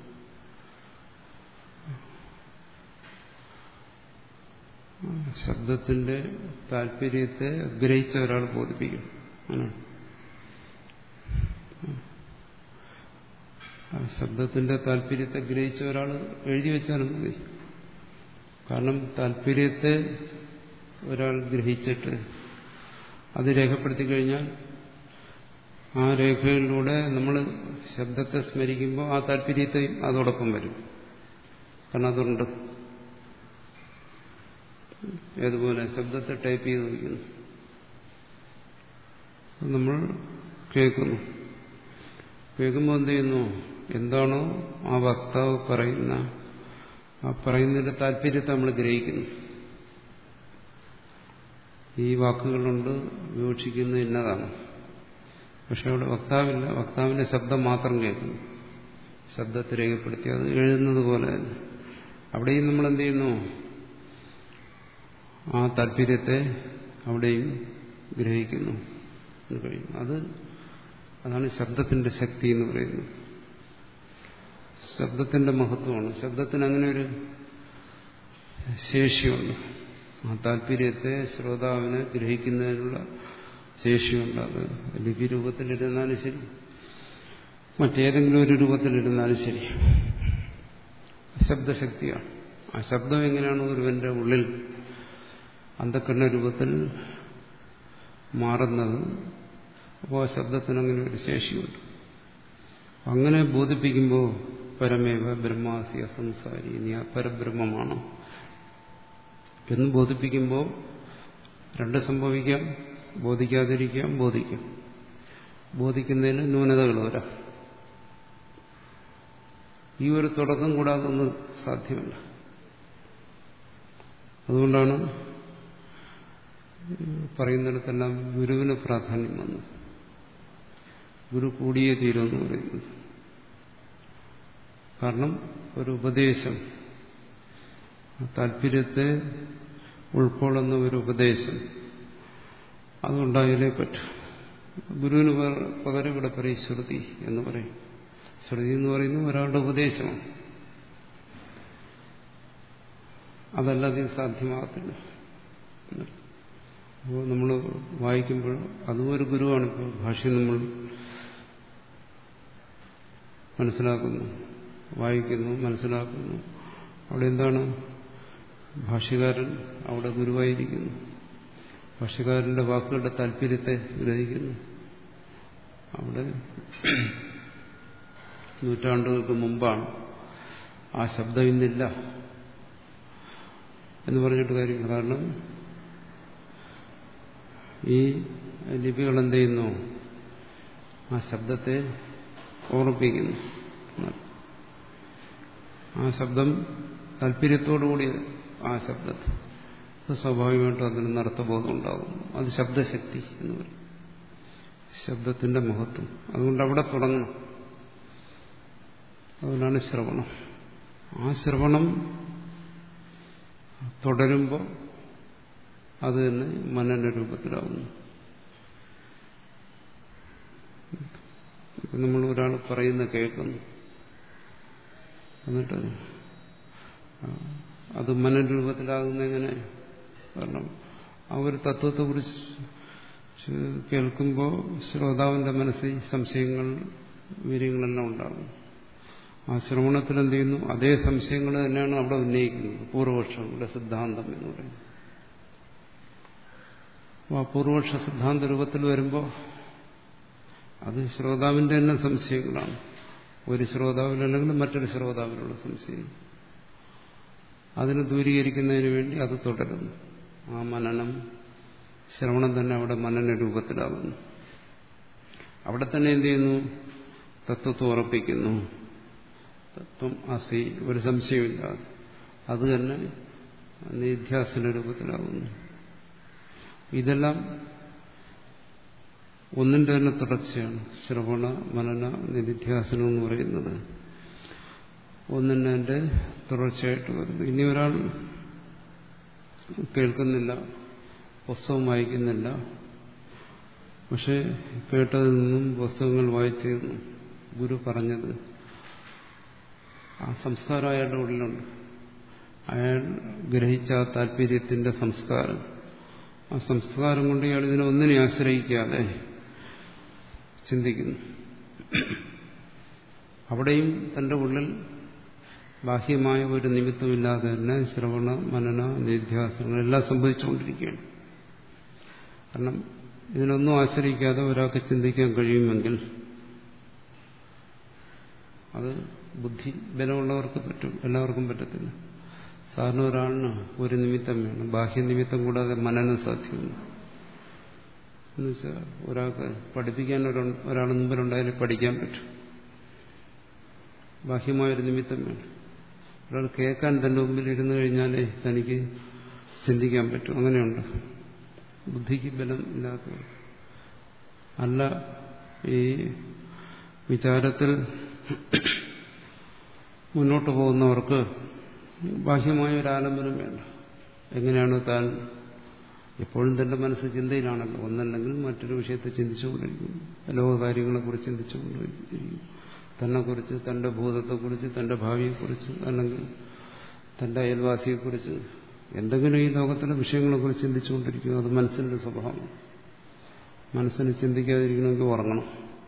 ശബ്ദത്തിന്റെ താല്പര്യത്തെ ഗ്രഹിച്ച ഒരാൾ ബോധിപ്പിക്കും. ശബ്ദത്തിന്റെ താല്പര്യത്തെ ഗ്രഹിച്ച ഒരാൾ എഴുതി വെച്ചാലും മതി. കാരണം താല്പര്യത്തെ ഒരാൾ ഗ്രഹിച്ചിട്ട് അത് രേഖപ്പെടുത്തി കഴിഞ്ഞാൽ ആ രേഖയിലൂടെ നമ്മൾ ശബ്ദത്തെ സ്മരിക്കുമ്പോൾ ആ താല്പര്യത്തെയും അതോടൊപ്പം വരും. കാരണം അതുണ്ട്. ഏതുപോലെ ശബ്ദത്തെ ടൈപ്പ് ചെയ്ത് വയ്ക്കുന്നു, നമ്മൾ കേൾക്കുന്നു. കേൾക്കുമ്പോൾ എന്ത് ചെയ്യുന്നു? എന്താണോ ആ വക്താവ് പറയുന്ന ആ പറയുന്നതിന്റെ താല്പര്യത്തെ നമ്മൾ ഗ്രഹിക്കുന്നു. ഈ വാക്കുകളുണ്ട്, വിവക്ഷിക്കുന്നത് ഇന്നതാണ്. പക്ഷെ അവിടെ വക്താവില്ല, വക്താവിന്റെ ശബ്ദം മാത്രം കേൾക്കുന്നു. ശബ്ദത്തെ രേഖപ്പെടുത്തി അത് എഴുതുന്നത് പോലെ തന്നെ അവിടെയും നമ്മൾ എന്ത് ചെയ്യുന്നു? ആ താല്പര്യത്തെ അവിടെയും ഗ്രഹിക്കുന്നു കഴിയും. അത് അതാണ് ശബ്ദത്തിന്റെ ശക്തി എന്ന് പറയുന്നത്. ശബ്ദത്തിന്റെ മഹത്വമാണ്. ശബ്ദത്തിന് അങ്ങനെ ഒരു ശേഷിയുണ്ട്. ആ താല്പര്യത്തെ ശ്രോതാവിനെ ഗ്രഹിക്കുന്നതിനുള്ള ശേഷിയുണ്ട്. അത് ലിപി രൂപത്തിലിരുന്നാലും ശരി, മറ്റേതെങ്കിലും ഒരു രൂപത്തിലിരുന്നാലും ശരി, ശബ്ദശക്തിയാണ്. ആ ശബ്ദം എങ്ങനെയാണ് ഒരുവന്റെ ഉള്ളിൽ അന്ധക്കരണ രൂപത്തിൽ മാറുന്നത്, അപ്പോൾ ആ ശബ്ദത്തിനങ്ങനെ ഒരു ശേഷിയുണ്ട്. അങ്ങനെ ബോധിപ്പിക്കുമ്പോൾ പരമേവ ബ്രഹ്മാസി അസംസാരി, നീ ആ പരബ്രഹ്മമാണ് എന്ന് ബോധിപ്പിക്കുമ്പോൾ രണ്ട് സംഭവിക്കാം. ബോധിക്കാതിരിക്കാം, ബോധിക്കാം. ബോധിക്കുന്നതിന് ന്യൂനതകൾ വരാം. ഈ ഒരു തുടക്കം കൂടാതെ ഒന്നും സാധ്യമല്ല. അതുകൊണ്ടാണ് പറയുന്നിടത്തെല്ലാം ഗുരുവിന് പ്രാധാന്യം വന്നു. ഗുരു കൂടിയേ തീരുമെന്ന് പറയുന്നത്. കാരണം ഒരു ഉപദേശം, താല്പര്യത്തെ ഉൾക്കൊള്ളുന്ന ഒരു ഉപദേശം അതുണ്ടായാലേ പറ്റൂ. ഗുരുവിന് പകരം ഇവിടെ പറയും ശ്രുതി എന്ന് പറയും. ശ്രുതി എന്ന് പറയുന്നത് ഒരാളുടെ ഉപദേശമാണ്. അതല്ലാതെ സാധ്യമാകത്തില്ല. അപ്പോൾ നമ്മൾ വായിക്കുമ്പോൾ അതും ഒരു ഗുരുവാണ്. ഇപ്പോൾ ഭാഷ്യം നമ്മൾ മനസ്സിലാക്കുന്നു, വായിക്കുന്നു, മനസ്സിലാക്കുന്നു. അവിടെ എന്താണ്? ഭാഷ്യകാരൻ അവിടെ ഗുരുവായിരിക്കുന്നു. ഭാഷ്യകാരന്റെ വാക്കുകളുടെ താല്പര്യത്തെ ഗ്രഹിക്കുന്നു. അവിടെ നൂറ്റാണ്ടുകൾക്ക് മുമ്പാണ്. ആ ശബ്ദം ഇന്നില്ല എന്ന് പറഞ്ഞിട്ട് കാര്യമില്ല. കാരണം ഈ ലിപികൾ എന്ത് ചെയ്യുന്നു? ആ ശബ്ദത്തെ ഓർമ്മിപ്പിക്കുന്നു. ആ ശബ്ദം താല്പര്യത്തോടുകൂടി ആ ശബ്ദത്തെ സ്വാഭാവികമായിട്ടും അതിന് അർത്ഥബോധം ഉണ്ടാകും. അത് ശബ്ദശക്തി എന്ന് പറയും, ശബ്ദത്തിന്റെ മഹത്വം. അതുകൊണ്ട് അവിടെ തുടങ്ങണം. അതുകൊണ്ടാണ് ശ്രവണം. ആ ശ്രവണം തുടരുമ്പോൾ അത് തന്നെ മനന രൂപത്തിലാവുന്നു. ഇപ്പം നമ്മൾ ഒരാൾ പറയുന്ന കേൾക്കുന്നു, എന്നിട്ട് അത് മനന രൂപത്തിലാകുന്ന എങ്ങനെ? കാരണം ആ ഒരു തത്വത്തെക്കുറിച്ച് കേൾക്കുമ്പോൾ ശ്രോതാവിന്റെ മനസ്സിൽ സംശയങ്ങൾ, വീര്യങ്ങളെല്ലാം ഉണ്ടാകും. ആ ശ്രവണത്തിൽ എന്ത് ചെയ്യുന്നു? അതേ സംശയങ്ങൾ തന്നെയാണ് അവിടെ ഉന്നയിക്കുന്നത്. പൂർവപക്ഷങ്ങളുടെ സിദ്ധാന്തം എന്ന് പറയുന്നത്. ആ പൂർവപക്ഷ സിദ്ധാന്ത രൂപത്തിൽ വരുമ്പോൾ അത് ശ്രോതാവിന്റെ തന്നെ സംശയങ്ങളാണ്. ഒരു ശ്രോതാവിലല്ലെങ്കിൽ മറ്റൊരു ശ്രോതാവിലുള്ള സംശയം. അതിനെ ദൂരീകരിക്കുന്നതിന് വേണ്ടി അത് തുടരുന്നു. ആ മനനം, ശ്രവണം തന്നെ അവിടെ മനന രൂപത്തിലാകുന്നു. അവിടെ തന്നെ എന്ത് ചെയ്യുന്നു? തത്വത്തെ ഉറപ്പിക്കുന്നു. തത്വം അസി, ഒരു സംശയമില്ലാതെ അത് തന്നെ നിധ്യാസന രൂപത്തിലാകുന്നു. ഇതെല്ലാം ഒന്നിന്റെ തന്നെ തുടർച്ചയാണ്. ശ്രവണ മനന നിധ്യാസനം എന്ന് പറയുന്നത് ഒന്നിന്റെ തന്നെ തുടർച്ചയായിട്ട് വരുന്നു. ഇനി ഒരാൾ കേൾക്കുന്നില്ല, പുസ്തകം വായിക്കുന്നില്ല, പക്ഷെ കേട്ടതിൽ നിന്നും പുസ്തകങ്ങൾ വായിച്ചു ഗുരു പറഞ്ഞത് ആ സംസ്കാരം അയാളുടെ ഉള്ളിലുണ്ട്. അയാൾ ഗ്രഹിച്ച ആ താല്പര്യത്തിന്റെ സംസ്കാരം, ആ സംസ്കാരം കൊണ്ട് ഇയാൾ ഇതിനെ ഒന്നിനെ ആശ്രയിക്കാതെ ചിന്തിക്കുന്നു. അവിടെയും തന്റെ ഉള്ളിൽ ബാഹ്യമായ ഒരു നിമിത്തമില്ലാതെ തന്നെ ശ്രവണ മനന നിധ്യാസനങ്ങൾ എല്ലാം സംഭവിച്ചുകൊണ്ടിരിക്കുകയാണ്. കാരണം ഇതിനൊന്നും ആശ്രയിക്കാതെ ഒരാൾക്ക് ചിന്തിക്കാൻ കഴിയുമെങ്കിൽ അത് ബുദ്ധി ബലമുള്ളവർക്ക് പറ്റും, എല്ലാവർക്കും പറ്റത്തില്ല. സാധാരണ ഒരാളിന് ഒരു നിമിത്തം വേണം. ബാഹ്യ നിമിത്തം കൂടാതെ മനനം സാധ്യമല്ല. എന്നുവെച്ചാൽ ഒരാൾക്ക് പഠിപ്പിക്കാൻ ഒരാൾ മുമ്പിലുണ്ടായാലും പഠിക്കാൻ പറ്റും. ബാഹ്യമായൊരു നിമിത്തം വേണം. ഒരാൾ കേൾക്കാൻ തന്റെ മുമ്പിൽ ഇരുന്നു കഴിഞ്ഞാലേ തനിക്ക് ചിന്തിക്കാൻ പറ്റും. അങ്ങനെയുണ്ട്. ബുദ്ധിക്ക് ബലം ഇല്ലാത്തവർ അല്ല. ഈ വിചാരത്തിൽ മുന്നോട്ട് പോകുന്നവർക്ക് ബാഹ്യമായ ഒരു ആലംബനം വേണ്ട. എങ്ങനെയാണ് താൻ എപ്പോഴും തന്റെ മനസ്സ് ചിന്തയിലാണല്ലോ. ഒന്നല്ലെങ്കിൽ മറ്റൊരു വിഷയത്തെ ചിന്തിച്ചുകൊണ്ടിരിക്കും, ലോകകാര്യങ്ങളെക്കുറിച്ച് ചിന്തിച്ചുകൊണ്ടിരിക്കും, തന്നെക്കുറിച്ച്, തന്റെ ഭൂതത്തെക്കുറിച്ച്, തന്റെ ഭാവിയെക്കുറിച്ച്, അല്ലെങ്കിൽ തന്റെ അയൽവാസിയെക്കുറിച്ച്, എന്തെങ്കിലും ഈ ലോകത്തിലെ വിഷയങ്ങളെക്കുറിച്ച് ചിന്തിച്ചുകൊണ്ടിരിക്കും. അത് മനസ്സിന്റെ സ്വഭാവമാണ്. മനസ്സിന് ചിന്തിക്കാതിരിക്കണമെങ്കിൽ ഉറങ്ങണം.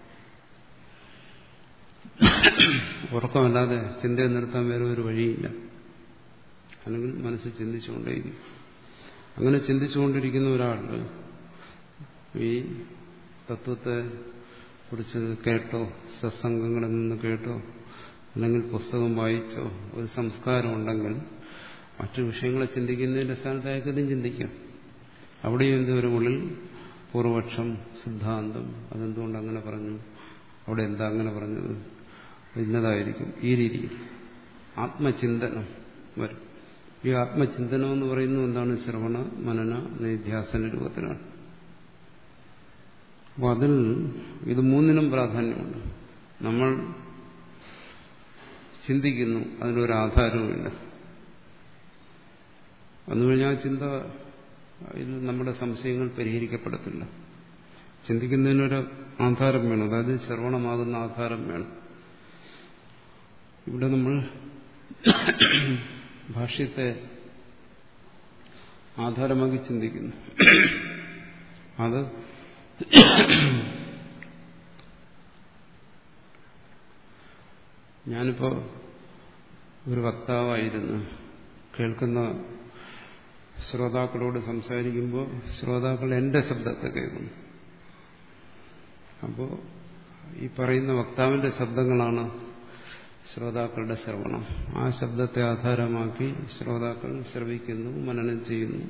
ഉറക്കമല്ലാതെ ചിന്തയെ നിർത്താൻ വേറെ ഒരു വഴിയില്ല. അല്ലെങ്കിൽ മനസ്സ് ചിന്തിച്ചുകൊണ്ടേയിരിക്കും. അങ്ങനെ ചിന്തിച്ചുകൊണ്ടിരിക്കുന്ന ഒരാൾ ഈ തത്വത്തെ കുറിച്ച് കേട്ടോ, സത്സംഗങ്ങളിൽ നിന്ന് കേട്ടോ, അല്ലെങ്കിൽ പുസ്തകം വായിച്ചോ ഒരു സംസ്കാരമുണ്ടെങ്കിൽ മറ്റു വിഷയങ്ങളെ ചിന്തിക്കുന്നതിന്റെ സ്ഥാനത്ത് അയാൾക്കതും ചിന്തിക്കാം. അവിടെയും എന്തൊരു ഉള്ളിൽ പൂർവപക്ഷം, സിദ്ധാന്തം, അതെന്തുകൊണ്ട് അങ്ങനെ പറഞ്ഞു, അവിടെ എന്താ അങ്ങനെ പറഞ്ഞത്, ഇന്നതായിരിക്കും. ഈ രീതിയിൽ ആത്മചിന്തനം വരും. ഈ ആത്മചിന്തനം എന്ന് പറയുന്നത് എന്താണ്? ശ്രവണ മനന നിധ്യാസന രൂപത്തിലാണ്. അപ്പോൾ അതിൽ ഇത് മൂന്നിനും പ്രാധാന്യമുണ്ട്. നമ്മൾ ചിന്തിക്കുന്നു, അതിനൊരാധാരവുമില്ല. അന്നു കഴിഞ്ഞാൽ ചിന്ത ഇത് നമ്മുടെ സംശയങ്ങൾ പരിഹരിക്കപ്പെടത്തില്ല. ചിന്തിക്കുന്നതിനൊരു ആധാരം വേണം, അതായത് ശ്രവണമാകുന്ന ആധാരം വേണം. ഇവിടെ നമ്മൾ ഭാഷ്യത്തെ ആധാരമാക്കി ചിന്തിക്കുന്നു. അത് ഞാനിപ്പോ ഒരു വക്താവായിരുന്നു, കേൾക്കുന്ന ശ്രോതാക്കളോട് സംസാരിക്കുമ്പോൾ ശ്രോതാക്കൾ എന്റെ ശബ്ദത്തെ കേൾക്കുന്നു. അപ്പോൾ ഈ പറയുന്ന വക്താവിന്റെ ശബ്ദങ്ങളാണ് ശ്രോതാക്കളുടെ ശ്രവണം. ആ ശബ്ദത്തെ ആധാരമാക്കി ശ്രോതാക്കൾ ശ്രവിക്കുന്നു, മനനം ചെയ്യുന്നു.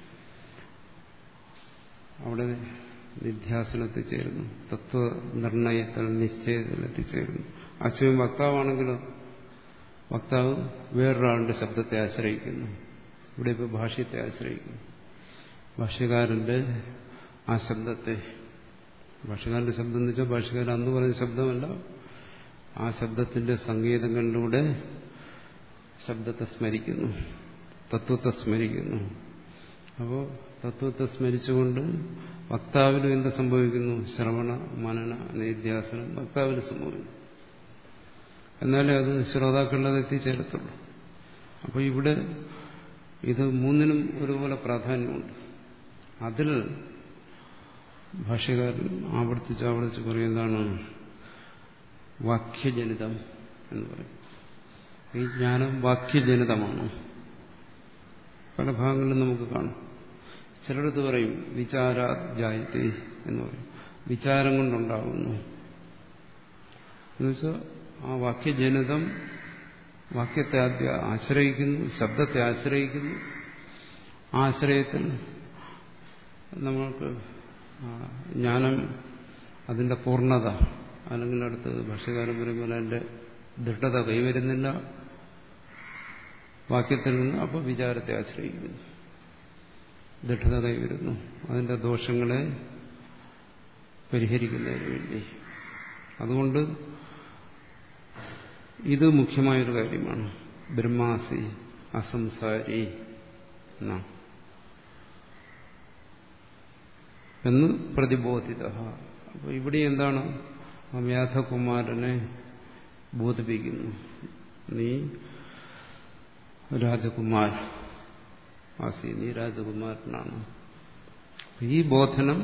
അവിടെ നിധ്യാസനത്തിച്ചേരുന്നു, തത്വനിർണയത്തിൽ നിശ്ചയത്തിലെത്തിച്ചേരുന്നു. അച്ഛനും വക്താവാണെങ്കിലോ വക്താവ് വേറൊരാളുടെ ശബ്ദത്തെ ആശ്രയിക്കുന്നു. ഇവിടെ ഇപ്പോൾ ഭാഷ്യത്തെ ആശ്രയിക്കുന്നു. ഭാഷ്യകാരന്റെ ആ ശബ്ദത്തെ, ഭാഷ്യകാരന്റെ ശബ്ദം എന്ന് വെച്ചാൽ ഭാഷ്യകാരൻ അന്ന് പറഞ്ഞ ശബ്ദമല്ല, ആ ശബ്ദത്തിന്റെ സംഗീതങ്ങളിലൂടെ ശബ്ദത്തെ സ്മരിക്കുന്നു, തത്വത്തെ സ്മരിക്കുന്നു. അപ്പോൾ തത്വത്തെ സ്മരിച്ചുകൊണ്ട് വക്താവിനും എന്ത് സംഭവിക്കുന്നു? ശ്രവണ മനന നിധ്യാസനം വക്താവിന് സംഭവിക്കുന്നു. എന്നാലേ അത് ശ്രോതാക്കളിൽ എത്തിച്ചേരത്തുള്ളൂ. അപ്പോൾ ഇവിടെ ഇത് മൂന്നിനും ഒരുപോലെ പ്രാധാന്യമുണ്ട്. അതിൽ ഭാഷ്യകാരൻ ആവർത്തിച്ച് ആവർത്തിച്ച് പറയുന്നതാണ് വാക്യജനിതം എന്ന് പറയും. ഈ ജ്ഞാനം വാക്യജനിതമാണ്. പല ഭാഗങ്ങളിലും നമുക്ക് കാണും. ചിലടത്ത് പറയും വിചാരാജായത്തെ എന്ന് പറയും, വിചാരം കൊണ്ടുണ്ടാകുന്നു എന്നുവെച്ചാൽ ആ വാക്യജനിതം വാക്യത്തെ ആദ്യ ആശ്രയിക്കുന്നു, ശബ്ദത്തെ ആശ്രയിക്കുന്നു. ആ ആശ്രയത്തിൽ നമ്മൾക്ക് ജ്ഞാനം അതിന്റെ പൂർണ്ണത, അല്ലെങ്കിൽ അടുത്ത് ഭാഷ്യകാരൻ പറയുമ്പോൾ അതിന്റെ ദൃഢത കൈവരുന്നില്ല വാക്യത്തിൽ നിന്ന്. അപ്പോൾ വിചാരത്തെ ആശ്രയിക്കുന്നു, ദൃഢത കൈവരുന്നു അതിന്റെ ദോഷങ്ങളെ പരിഹരിക്കുന്നതിന് വേണ്ടി. അതുകൊണ്ട് ഇത് മുഖ്യമായൊരു കാര്യമാണ്. ബ്രഹ്മാസി അസംസാരി എന്നാണ് എന്ന് പ്രതിബോധിത. അപ്പോൾ ഇവിടെ എന്താണ്? വ്യാധകുമാരനെ ബോധിപ്പിക്കുന്നു, നീ രാജകുമാർ ആസി, നീ രാജകുമാരനാണ്. ഈ ബോധനം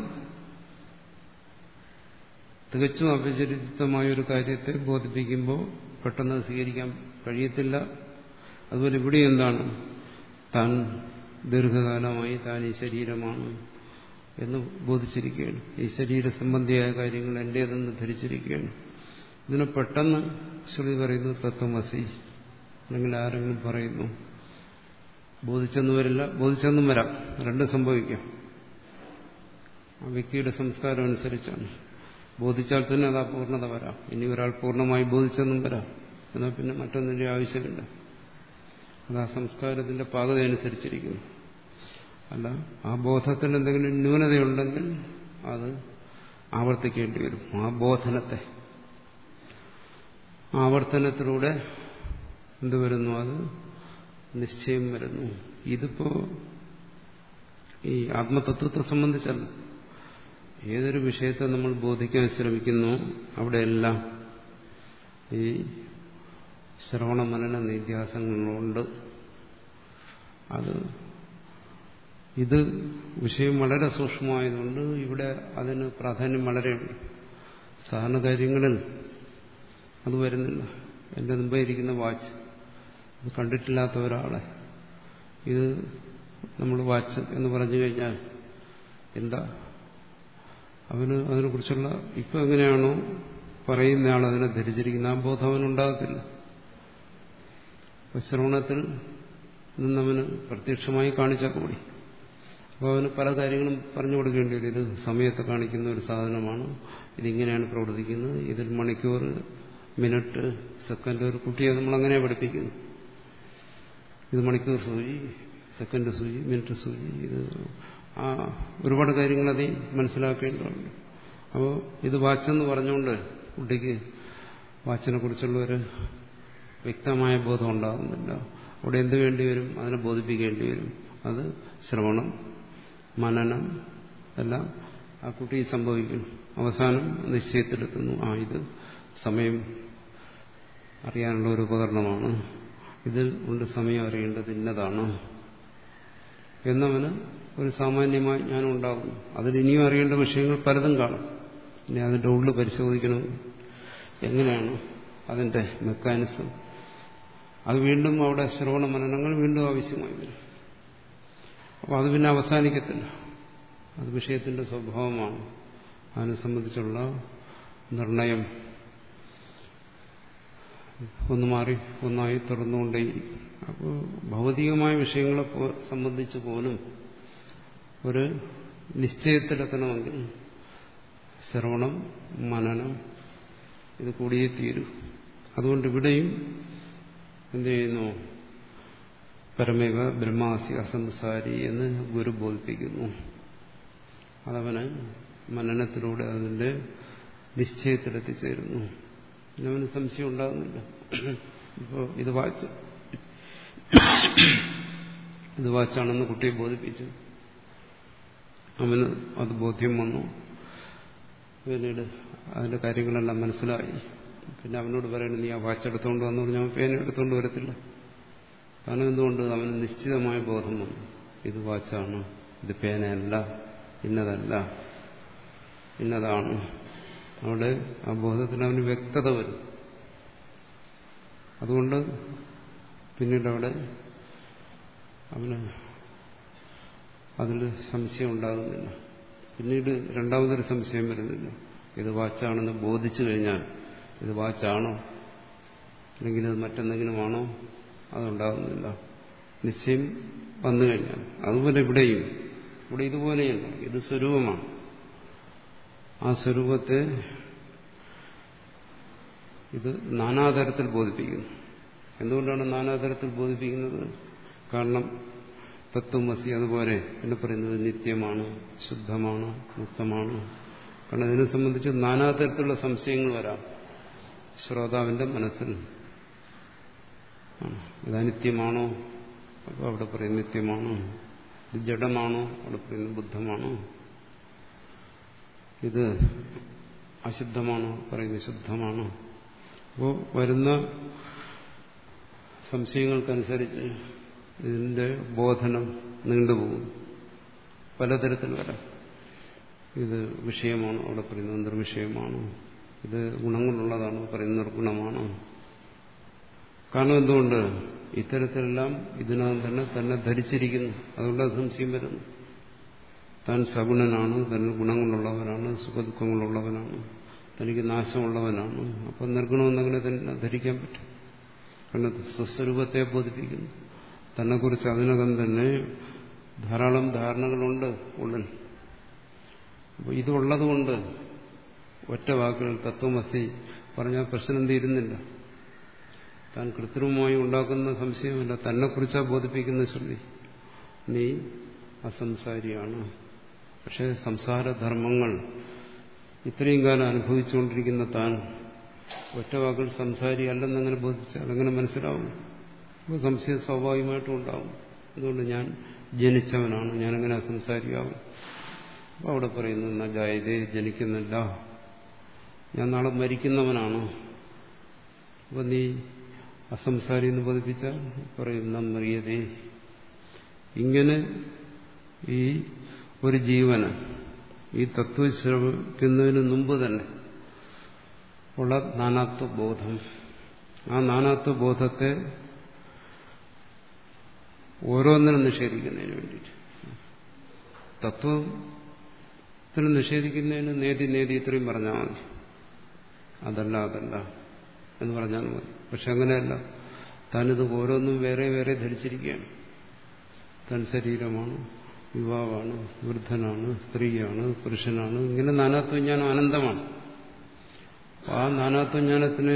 തികച്ചും അപരിചിതമായൊരു കാര്യത്തെ ബോധിപ്പിക്കുമ്പോൾ പെട്ടെന്ന് സ്വീകരിക്കാൻ കഴിയത്തില്ല. അതുപോലെ ഇവിടെ എന്താണ്? താൻ ദീർഘകാലമായി താൻ ഈ ശരീരമാണ് എന്ന് ബോധിച്ചിരിക്കുകയാണ്. ഈ ശരീര സംബന്ധിയായ കാര്യങ്ങൾ എന്റേതെന്ന് ധരിച്ചിരിക്കുകയാണ്. ഇതിനെ പെട്ടെന്ന് ശ്രുതി പറയുന്നു തത്വമസി, അല്ലെങ്കിൽ ആരെങ്കിലും പറയുന്നു. ബോധിച്ചെന്ന് വരില്ല, ബോധിച്ചെന്നും വരാം, രണ്ടും സംഭവിക്കാം. ആ വ്യക്തിയുടെ സംസ്കാരം അനുസരിച്ചാണ്. ബോധിച്ചാൽ തന്നെ അത് അപൂർണത വരാം. ഇനി ഒരാൾ പൂർണ്ണമായി ബോധിച്ചെന്നും വരാം, എന്നാൽ പിന്നെ മറ്റൊന്നിന്റെ ആവശ്യമില്ല. അത് ആ സംസ്കാരത്തിന്റെ പാകത അനുസരിച്ചിരിക്കുന്നു. അല്ല, ആ ബോധത്തിന് എന്തെങ്കിലും ന്യൂനതയുണ്ടെങ്കിൽ അത് ആവർത്തിക്കേണ്ടി വരും. ആ ബോധനത്തെ ആവർത്തനത്തിലൂടെ എന്തുവരുന്നു? അത് നിശ്ചയം വരുന്നു. ഇതിപ്പോ ഈ ആത്മതത്വത്തെ സംബന്ധിച്ചല്ല, ഏതൊരു വിഷയത്തെ നമ്മൾ ബോധിക്കാൻ ശ്രമിക്കുന്നു അവിടെയെല്ലാം ഈ ശ്രവണ മനന നിധ്യാസങ്ങളുണ്ട്. അത് ഇത് വിഷയം വളരെ സൂക്ഷ്മമായതുകൊണ്ട് ഇവിടെ അതിന് പ്രാധാന്യം വളരെയുണ്ട്. സാധാരണ കാര്യങ്ങളിൽ അത് വരുന്നില്ല. എൻ്റെ മുമ്പേ ഇരിക്കുന്ന വാച്ച്, ഇത് കണ്ടിട്ടില്ലാത്ത ഒരാളെ ഇത് നമ്മൾ വാച്ച് എന്ന് പറഞ്ഞു കഴിഞ്ഞാൽ എന്താ അവന് അതിനെക്കുറിച്ചുള്ള ഇപ്പം എങ്ങനെയാണോ പറയുന്നയാൾ അതിനെ ധരിച്ചിരിക്കുന്ന ആ ബോധം അവനുണ്ടാകത്തില്ല. ശ്രവണത്തിൽ നിന്നവന് പ്രത്യക്ഷമായി കാണിച്ചാൽ കൂടി അപ്പോൾ അവന് പല കാര്യങ്ങളും പറഞ്ഞു കൊടുക്കേണ്ടി വരും. ഇത് സമയത്തെ കാണിക്കുന്ന ഒരു സാധനമാണ്, ഇതിങ്ങനെയാണ് പ്രവർത്തിക്കുന്നത്, ഇതിൽ മണിക്കൂർ മിനിറ്റ്, സെക്കൻഡ്. ഒരു കുട്ടിയെ നമ്മളങ്ങനെ പഠിപ്പിക്കുന്നു. ഇത് മണിക്കൂർ സൂചി, സെക്കൻഡ് സൂചി, മിനിറ്റ് സൂചി. ഇത് ആ ഒരുപാട് കാര്യങ്ങൾ അതിൽ മനസ്സിലാക്കേണ്ടതുണ്ട്. അപ്പോൾ ഇത് വാച്ചെന്ന് പറഞ്ഞുകൊണ്ട് കുട്ടിക്ക് വാച്ചിനെ കുറിച്ചുള്ള ഒരു വ്യക്തമായ ബോധം ഉണ്ടാകുന്നില്ല. അവിടെ എന്ത് വേണ്ടി വരും? അതിനെ ബോധിപ്പിക്കേണ്ടി വരും. അത് ശ്രവണം, മനനം എല്ലാം ആ കുട്ടി സംഭവിക്കും. അവസാനം നിശ്ചയത്തിലെത്തുന്നു. ആ ഇത് സമയം അറിയാനുള്ള ഒരു ഉപകരണമാണ്, ഇതിൽ ഉണ്ട് സമയം അറിയേണ്ടത് ഇന്നതാണ് എന്നവന് ഒരു സാമാന്യമായ ജ്ഞാനം ഉണ്ടാകുന്നു. അതിൽ ഇനിയും അറിയേണ്ട വിഷയങ്ങൾ പലതും കാണും. ഇനി അതിൻ്റെ ഉള്ളിൽ പരിശോധിക്കണം, എങ്ങനെയാണ് അതിൻ്റെ മെക്കാനിസം. അത് വീണ്ടും അവിടെ ശ്രവണ മനനങ്ങൾ വീണ്ടും ആവശ്യമായി വരും. അപ്പോൾ അത് പിന്നെ അവസാനിക്കത്തില്ല. അത് വിഷയത്തിന്റെ സ്വഭാവമാണ്. അതിനെ സംബന്ധിച്ചുള്ള നിർണയം ഒന്ന് മാറി ഒന്നായി തുറന്നുകൊണ്ടേയിരിക്കും. അപ്പോൾ ഭൗതികമായ വിഷയങ്ങളെ സംബന്ധിച്ച് പോലും ഒരു നിശ്ചയത്തിലെത്തണമെങ്കിൽ ശ്രവണം, മനനം ഇത് കൂടിയേ തീരൂ. അതുകൊണ്ട് ഇവിടെയും എന്ത് ചെയ്യുന്നു? പരമേവ ബ്രഹ്മാസി അസംസാരി എന്ന് ഗുരു ബോധിപ്പിക്കുന്നു. അതവന് മനനത്തിലൂടെ അതിന്റെ നിശ്ചയത്തിലെത്തിച്ചേരുന്നു. പിന്നെ അവന് സംശയം ഉണ്ടാകുന്നില്ല. ഇപ്പോൾ ഇത് വാച്ച് ഇത് വാച്ചാണെന്ന് കുട്ടിയെ ബോധിപ്പിച്ചു. അവന് അത് ബോധ്യം വന്നു. പിന്നീട് അതിന്റെ കാര്യങ്ങളെല്ലാം മനസ്സിലായി. പിന്നെ അവനോട് പറയുന്നത് നീ ആ വാച്ച് എടുത്തുകൊണ്ട് വന്നു പറഞ്ഞാൽ അവൻ പേന എടുത്തുകൊണ്ട് വരത്തില്ല. കാരണം എന്തുകൊണ്ട്? അവന് നിശ്ചിതമായ ബോധം വന്നു. ഇത് വാച്ചാണ്, ഇത് പേനയല്ല, ഇന്നതല്ല, ഇന്നതാണ്. അവിടെ ആ ബോധത്തിന് അവന് വ്യക്തത വരും. അതുകൊണ്ട് പിന്നീട് അവിടെ അവന് അതിൽ സംശയം ഉണ്ടാകുന്നില്ല. പിന്നീട് രണ്ടാമതൊരു സംശയം വരുന്നില്ല. ഇത് വാച്ചാണെന്ന് ബോധിച്ചു കഴിഞ്ഞാൽ ഇത് വാച്ചാണോ അല്ലെങ്കിൽ ഇത് മറ്റെന്തെങ്കിലുമാണോ അതുണ്ടാകുന്നില്ല. നിശ്ചയം വന്നു കഴിഞ്ഞാൽ അതുപോലെ ഇവിടെയും ഇവിടെ ഇതുപോലെയല്ല. ഇത് സ്വരൂപമാണ്. ആ സ്വരൂപത്തെ ഇത് നാനാതരത്തിൽ ബോധിപ്പിക്കുന്നു. എന്തുകൊണ്ടാണ് നാനാതരത്തിൽ ബോധിപ്പിക്കുന്നത്? കാരണം തത്വമസി അതുപോലെ പിന്നെ പറയുന്നത് നിത്യമാണ്, ശുദ്ധമാണ്, മുക്തമാണ്. കാരണം ഇതിനെ സംബന്ധിച്ച് നാനാതരത്തിലുള്ള സംശയങ്ങൾ വരാം ശ്രോതാവിന്റെ മനസ്സിൽ. ഇത് അനിത്യമാണോ? അപ്പോൾ അവിടെ പറയുന്നത് നിത്യമാണോ. ഇത് ജഡമാണോ? അവിടെ പറയുന്നത് ബുദ്ധമാണോ. ഇത് അശുദ്ധമാണോ? പറയുന്നത് ശുദ്ധമാണോ. അപ്പോൾ വരുന്ന സംശയങ്ങൾക്കനുസരിച്ച് ഇതിന്റെ ബോധനം നീണ്ടുപോകും. പലതരത്തിൽ വരാം. ഇത് വിഷയമാണോ? അവിടെ പറയുന്നത് നിർവിഷയമാണോ. ഇത് ഗുണങ്ങളുള്ളതാണോ? പറയുന്നത് നിർഗുണമാണോ. കാരണം എന്തുകൊണ്ട്? ഇത്തരത്തിലെല്ലാം ഇതിനകം തന്നെ തന്നെ ധരിച്ചിരിക്കുന്നു. അതുകൊണ്ട് അത് സംശയം വരുന്നു. താൻ സഗുണനാണ്, തന്നിൽ ഗുണങ്ങളുള്ളവനാണ്, സുഖദുഃഖങ്ങളുള്ളവനാണ്, തനിക്ക് നാശമുള്ളവനാണ്. അപ്പം നിർഗുണമെന്നങ്ങനെ തന്നെ ധരിക്കാൻ പറ്റും. കാരണം സ്വസ്വരൂപത്തെ ബോധിപ്പിക്കുന്നു. തന്നെക്കുറിച്ച് അതിനകം തന്നെ ധാരാളം ധാരണകളുണ്ട് ഉള്ളിൽ. അപ്പോൾ ഇതുള്ളതുകൊണ്ട് ഒറ്റ വാക്കിൽ തത്വമസി പറഞ്ഞാൽ പ്രശ്നം തീരുന്നില്ല. താൻ കൃത്രിമമായി ഉണ്ടാക്കുന്ന സംശയമല്ല, തന്നെക്കുറിച്ചാ ബോധിപ്പിക്കുന്ന ശ്രുതി. നീ അസംസാരിയാണ്. പക്ഷേ സംസാരധർമ്മങ്ങൾ ഇത്രയും കാലം അനുഭവിച്ചുകൊണ്ടിരിക്കുന്ന താൻ ഒറ്റ വാക്കിൽ സംസാരി അല്ലെന്നങ്ങനെ ബോധിച്ചാൽ അതെങ്ങനെ മനസ്സിലാവും? അപ്പോൾ സംശയം സ്വാഭാവികമായിട്ടും ഉണ്ടാവും. അതുകൊണ്ട് ഞാൻ ജനിച്ചവനാണ്, ഞാനെങ്ങനെ അസംസാരിയാവും? അപ്പോൾ അവിടെ പറയുന്നു എന്നാ ജായതേ, ജനിക്കുന്നില്ല, ഞാൻ നാളെ മരിക്കുന്നവനാണ്. അപ്പോൾ നീ അസംസാരി എന്ന് ബോധിപ്പിച്ചാൽ പറയും നാം മറിയതേ. ഇങ്ങനെ ഈ ഒരു ജീവന് ഈ തത്വം ശ്രവിക്കുന്നതിന് മുമ്പ് തന്നെ ഉള്ള നാനാത്വബോധം, ആ നാനാത്വബോധത്തെ ഓരോന്നിനും നിഷേധിക്കുന്നതിന് വേണ്ടിയിട്ട്, തത്വത്തിന് നിഷേധിക്കുന്നതിന് നേതി നേതി ഇത്രയും പറഞ്ഞാൽ മതി. അതല്ല അതല്ല എന്ന് പറഞ്ഞാൽ മതി. പക്ഷെ അങ്ങനെയല്ല. താനിത് ഓരോന്നും വേറെ വേറെ ധരിച്ചിരിക്കുകയാണ്. താൻ ശരീരമാണ്, യുവാവാണ്, വൃദ്ധനാണ്, സ്ത്രീയാണ്, പുരുഷനാണ്, ഇങ്ങനെ നാനാത്വം ഞാൻ അനന്തമാണ്. ആ നാനാത്വജ്ഞാനത്തിന്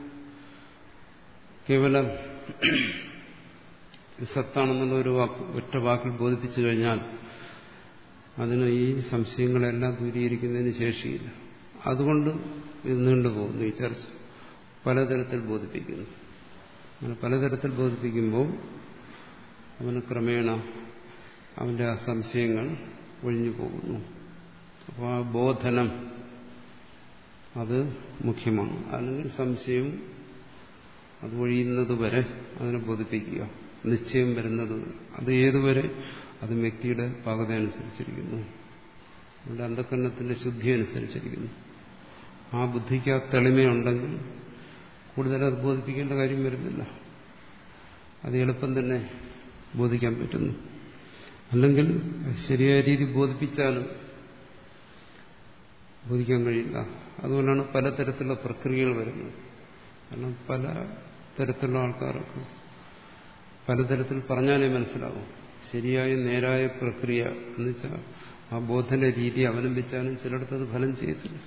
കേവലം സത്താണെന്നുള്ള ഒരു വാക്ക് ഒറ്റ വാക്കിൽ ബോധിപ്പിച്ചു കഴിഞ്ഞാൽ അതിന് ഈ സംശയങ്ങളെല്ലാം ദൂരീകരിക്കുന്നതിന് ശേഷിയില്ല. അതുകൊണ്ട് ഇത് നീണ്ടുപോകുന്നു. ഈ ചർച്ച പലതരത്തിൽ ബോധിപ്പിക്കുന്നു. അങ്ങനെ പലതരത്തിൽ ബോധിപ്പിക്കുമ്പോൾ അവന് ക്രമേണ അവന്റെ ആ സംശയങ്ങൾ ഒഴിഞ്ഞു പോകുന്നു. അപ്പോൾ ആ ബോധനം അത് മുഖ്യമാണ്. അല്ലെങ്കിൽ സംശയം അത് ഒഴിയുന്നത് വരെ അതിനെ ബോധിപ്പിക്കുക, നിശ്ചയം വരുന്നത് അത് ഏതുവരെ അത് വ്യക്തിയുടെ പാകത അനുസരിച്ചിരിക്കുന്നു, അവരുടെ അന്ധകരണത്തിന്റെ ശുദ്ധി അനുസരിച്ചിരിക്കുന്നു. ആ ബുദ്ധിക്ക് ആ തെളിമയുണ്ടെങ്കിൽ കൂടുതൽ അത് ബോധിപ്പിക്കേണ്ട കാര്യം വരുന്നില്ല. അത് എളുപ്പം തന്നെ ബോധിക്കാൻ പറ്റുന്നു. അല്ലെങ്കിൽ ശരിയായ രീതി ബോധിപ്പിച്ചാലും ബോധിക്കാൻ കഴിയില്ല. അതുകൊണ്ടാണ് പലതരത്തിലുള്ള പ്രക്രിയകൾ വരുന്നത്. കാരണം പല തരത്തിലുള്ള ആൾക്കാർക്ക് പലതരത്തിൽ പറഞ്ഞാലേ മനസ്സിലാവും. ശരിയായ നേരായ പ്രക്രിയ എന്ന് വെച്ചാൽ ആ ബോധന രീതി അവലംബിച്ചാലും ചിലയിടത്തത് ഫലം ചെയ്യത്തില്ല.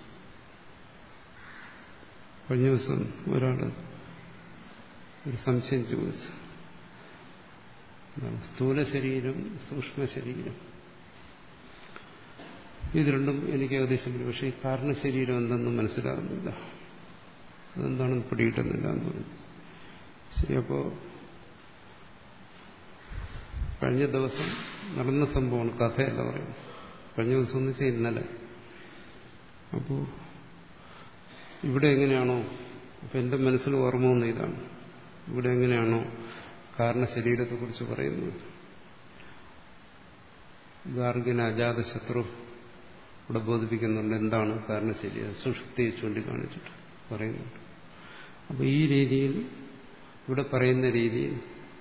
കഴിഞ്ഞ ദിവസം ഒരാൾ ഒരു സംശയം ചോദിച്ചു, സ്ഥൂല ശരീരം സൂക്ഷ്മ ശരീരം ഇത് രണ്ടും എനിക്ക് ഏകദേശം, പക്ഷേ ഈ കാരണ ശരീരം എന്തെന്നും മനസ്സിലാകുന്നില്ല, അതെന്താണെന്ന് പിടികിട്ടുന്നില്ല എന്ന് പറഞ്ഞു. ശരി, അപ്പോൾ കഴിഞ്ഞ ദിവസം നടന്ന സംഭവമാണ്, കഥയല്ല പറയുന്നത്. കഴിഞ്ഞ ദിവസം എന്ന് വെച്ചാൽ ഇന്നലെ. അപ്പോൾ ഇവിടെ എങ്ങനെയാണോ, അപ്പം എൻ്റെ മനസ്സിൽ ഓർമ്മ വന്ന ഇതാണ്, ഇവിടെ എങ്ങനെയാണോ കാരണ ശരീരത്തെക്കുറിച്ച് പറയുന്നത്, ഗാർഗ്യന അജാതശത്രു ഇവിടെ ബോധിപ്പിക്കുന്നുണ്ട് എന്താണ് കാരണ ശരീരം, സുഷുപ്തിയെ ചൂണ്ടിക്കാണിച്ചിട്ട് പറയുന്നുണ്ട്. അപ്പോൾ ഈ രീതിയിൽ ഇവിടെ പറയുന്ന രീതിയിൽ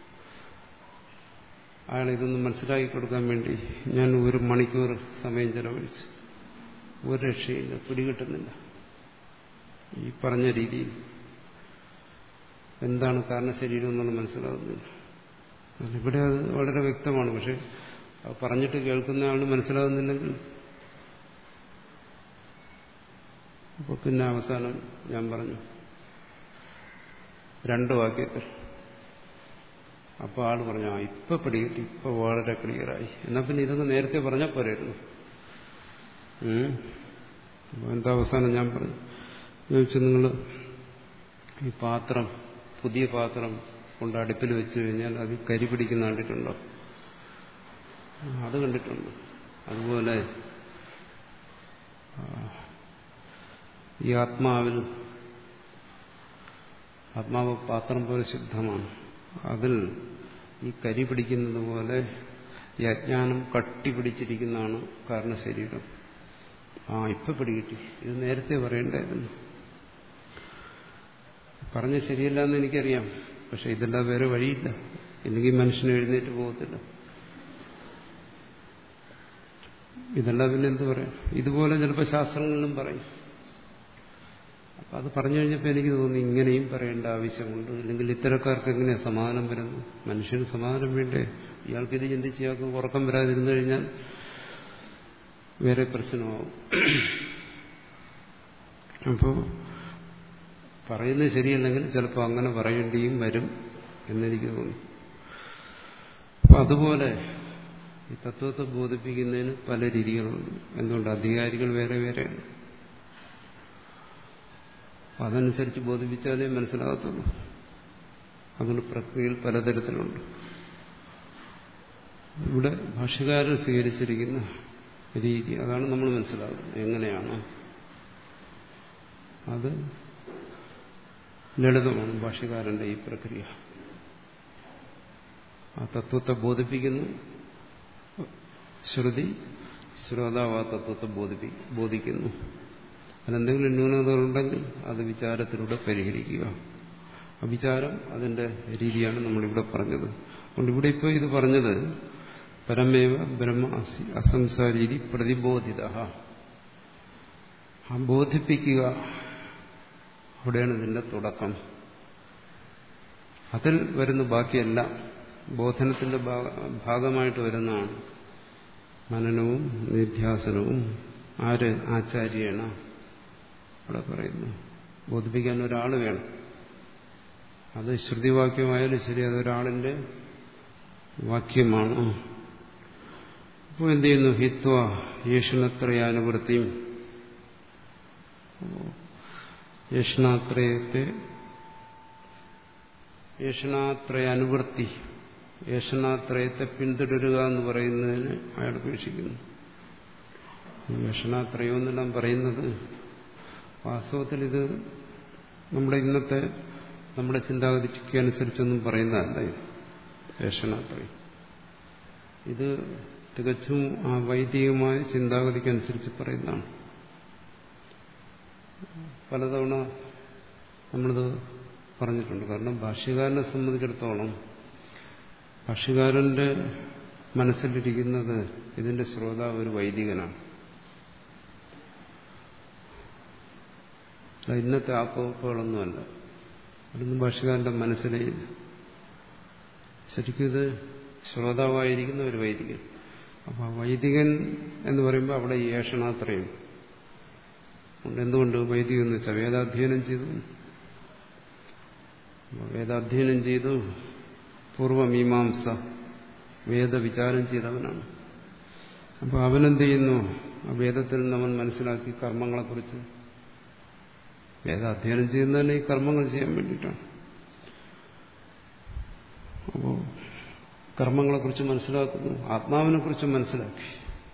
അയാൾ ഇതൊന്ന് മനസ്സിലാക്കി കൊടുക്കാൻ വേണ്ടി ഞാൻ ഒരു മണിക്കൂർ സമയം ചെലവഴിച്ചു. ഒരു രക്ഷയില്ല, പിടികിട്ടുന്നില്ല ഈ പറഞ്ഞ രീതിയിൽ എന്താണ് കാരണശരീരം എന്നുള്ള മനസ്സിലാകുന്നില്ല. ഇവിടെ അത് വളരെ വ്യക്തമാണ്. പക്ഷെ പറഞ്ഞിട്ട് കേൾക്കുന്ന ആളിന് മനസ്സിലാകുന്നില്ലെങ്കിൽ അപ്പോൾ പിന്നെ അവസാനം ഞാൻ പറഞ്ഞു രണ്ടു വാക്യത്തിൽ. അപ്പോൾ ആൾ പറഞ്ഞു, ആ ഇപ്പൊ പിടികിട്ടി, ഇപ്പൊ വളരെ ക്ലിയറായി. എന്നാൽ പിന്നെ ഇതൊക്കെ നേരത്തെ പറഞ്ഞാൽ പോരായിരുന്നു. അപ്പോൾ എന്താ അവസാനം ഞാൻ പറഞ്ഞു, ചോദിച്ചു, നിങ്ങൾ ഈ പാത്രം, പുതിയ പാത്രം കൊണ്ട് അടുപ്പിൽ വെച്ച് കഴിഞ്ഞാൽ അത് കരി പിടിക്കുന്ന കണ്ടിട്ടുണ്ടോ? അത് കണ്ടിട്ടുണ്ട്. അതുപോലെ ഈ ആത്മാവിൽ, ആത്മാവ് പാത്രം പോലെ ശുദ്ധമാണ്, അതിൽ ഈ കരി പിടിക്കുന്നത് പോലെ ഈ അജ്ഞാനം കട്ടി പിടിച്ചിരിക്കുന്നതാണ് കാരണശരീരം. ആ ഇപ്പൊ പിടികിട്ടി, ഇത് നേരത്തെ പറയേണ്ടായിരുന്നു. പറഞ്ഞ ശരിയല്ല എന്ന് എനിക്കറിയാം, പക്ഷെ ഇതെല്ലാം വേറെ വഴിയില്ല, ഇല്ലെങ്കിൽ മനുഷ്യന് എഴുന്നേറ്റ് പോകത്തില്ല. ഇതെല്ലാം പിന്നെ എന്ത് പറയാം, ഇതുപോലെ ചിലപ്പോൾ ശാസ്ത്രങ്ങളിലും പറയും. അപ്പം അത് പറഞ്ഞു കഴിഞ്ഞപ്പോൾ എനിക്ക് തോന്നി ഇങ്ങനെയും പറയേണ്ട ആവശ്യമുണ്ട്, ഇല്ലെങ്കിൽ ഇത്തരക്കാർക്ക് എങ്ങനെയാണ് സമാധാനം വരുന്നത്? മനുഷ്യന് സമാധാനം വേണ്ടേ? ഇയാൾക്കിത് ചിന്തിച്ച് ഇയാൾക്ക് ഉറക്കം വരാതിരുന്നു കഴിഞ്ഞാൽ വേറെ പ്രശ്നമാവും. അപ്പോൾ പറയുന്നത് ശരിയല്ലെങ്കിൽ ചിലപ്പോൾ അങ്ങനെ പറയേണ്ടിയും വരും എന്നെനിക്ക് തോന്നി. അപ്പം അതുപോലെ ഈ തത്വത്തെ ബോധിപ്പിക്കുന്നതിന് പല രീതികളുണ്ട്. എന്തുകൊണ്ട്? അധികാരികൾ വേറെ വേറെയാണ്. അതനുസരിച്ച് ബോധിപ്പിച്ചാലേ മനസ്സിലാകത്തുള്ളൂ. അതുകൊണ്ട് പ്രക്രിയകൾ പലതരത്തിലുണ്ട്. ഇവിടെ ഭാഷ്യകാരൻ സ്വീകരിച്ചിരിക്കുന്ന രീതി അതാണ് നമ്മൾ മനസ്സിലാകുന്നത്. എങ്ങനെയാണ് അത് ലളിതമാണ് ഭാഷ്യകാരന്റെ ഈ പ്രക്രിയ. ആ തത്വത്തെ ബോധിപ്പിക്കുന്നു ശ്രുതി, ശ്രോതാവ് ആ തത്വത്തെ ബോധിപ്പി ബോധിക്കുന്നു അതിനെന്തെങ്കിലും ന്യൂനതകളുണ്ടെങ്കിൽ അത് വിചാരത്തിലൂടെ പരിഹരിക്കുക. വിചാരം അതിന്റെ രീതിയാണ് നമ്മളിവിടെ പറഞ്ഞത്. അതുകൊണ്ട് ഇവിടെ ഇപ്പോൾ ഇത് പറഞ്ഞത് പരമേവ ബ്രഹ്മ അസംസാരീതി പ്രതിബോധിത, ആ ബോധിപ്പിക്കുക, അവിടെയാണ് ഇതിന്റെ തുടക്കം. അതിൽ വരുന്ന ബാക്കിയെല്ലാം ബോധനത്തിന്റെ ഭാഗമായിട്ട് വരുന്നതാണ്. മനനവും നിധ്യാസനവും ആര് ആചാര്യേണ അവിടെ പറയുന്നു. ബോധിപ്പിക്കാൻ ഒരാൾ വേണം. അത് ശ്രുതിവാക്യമായാലും ശരി, അതൊരാളിന്റെ വാക്യമാണ്. അപ്പോൾ എന്ത് ചെയ്യുന്നു? ഹിത്വ യേഷണത്രയാനുവൃത്തിയും, യേഷണാത്രയത്തെ യേഷണാത്രയാനുവൃത്തി, യേഷണാത്രയത്തെ പിന്തുടരുക എന്ന് പറയുന്നതിന് അയാൾ ഉപേക്ഷിക്കുന്നു. യേഷണാത്രയം എന്നെല്ലാം പറയുന്നത് വാസ്തവത്തിൽ ഇത് നമ്മുടെ ഇന്നത്തെ നമ്മുടെ ചിന്താഗതിക്ക് അനുസരിച്ചൊന്നും പറയുന്നതല്ല. ഇത് യേഷണാത്രയം ഇത് തികച്ചും ആ വൈദികമായ ചിന്താഗതിക്കനുസരിച്ച് പറയുന്നതാണ്. പലതവണ നമ്മളിത് പറഞ്ഞിട്ടുണ്ട്. കാരണം ഭാഷ്യകാരനെ സംബന്ധിച്ചിടത്തോളം ഭാഷ്യകാരന്റെ മനസ്സിലിരിക്കുന്നത് ഇതിന്റെ ശ്രോതാവ് ഒരു വൈദികനാണ്. ഇന്നത്തെ ആപ്പുകളൊന്നുമല്ല. അതൊന്നും ഭാഷ്യകാരന്റെ മനസ്സിലെ ശരിക്കും ഇത് ശ്രോതാവായിരിക്കുന്ന ഒരു വൈദികൻ. അപ്പൊ ആ വൈദികൻ എന്ന് പറയുമ്പോൾ അവിടെ ഈ ഏഷണാത്രയം. എന്തുകൊണ്ട് വൈദികൻ എന്ന് വെച്ചാൽ വേദാധ്യയനം ചെയ്തു, വേദാധ്യയനം ചെയ്തു പൂർവമീമാംസ വേദവിചാരം ചെയ്തവനാണ്. അപ്പോൾ അവനെന്ത് ചെയ്യുന്നു? ആ വേദത്തിൽ നിന്ന് അവൻ മനസ്സിലാക്കി കർമ്മങ്ങളെക്കുറിച്ച്. വേദാധ്യയനം ചെയ്യുന്നതന്നെ ഈ കർമ്മങ്ങൾ ചെയ്യാൻ വേണ്ടിയിട്ടാണ്. അപ്പോൾ കർമ്മങ്ങളെക്കുറിച്ച് മനസ്സിലാക്കുന്നു, ആത്മാവിനെക്കുറിച്ച് മനസ്സിലാക്കി.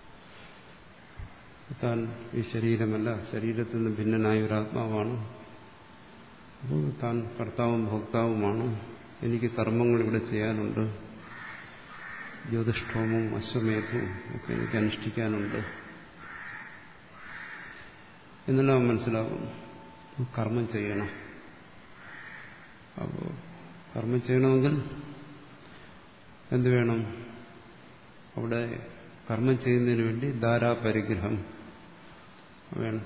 താൻ ഈ ശരീരമല്ല, ശരീരത്തിൽ നിന്ന് ഭിന്നനായ ഒരു ആത്മാവാണ്. അപ്പോൾ താൻ കർത്താവും ഭോക്താവുമാണ്. എനിക്ക് കർമ്മങ്ങൾ ഇവിടെ ചെയ്യാനുണ്ട്, ജ്യോതിഷ്ഠോമവും അശ്വമേധവും ഒക്കെ എനിക്ക് അനുഷ്ഠിക്കാനുണ്ട് എന്നെല്ലാം മനസ്സിലാകുന്നു. കർമ്മം ചെയ്യണം. അപ്പോൾ കർമ്മം ചെയ്യണമെങ്കിൽ എന്ത് വേണം? അവിടെ കർമ്മം ചെയ്യുന്നതിന് വേണ്ടി ധാരാപരിഗ്രഹം വേണം.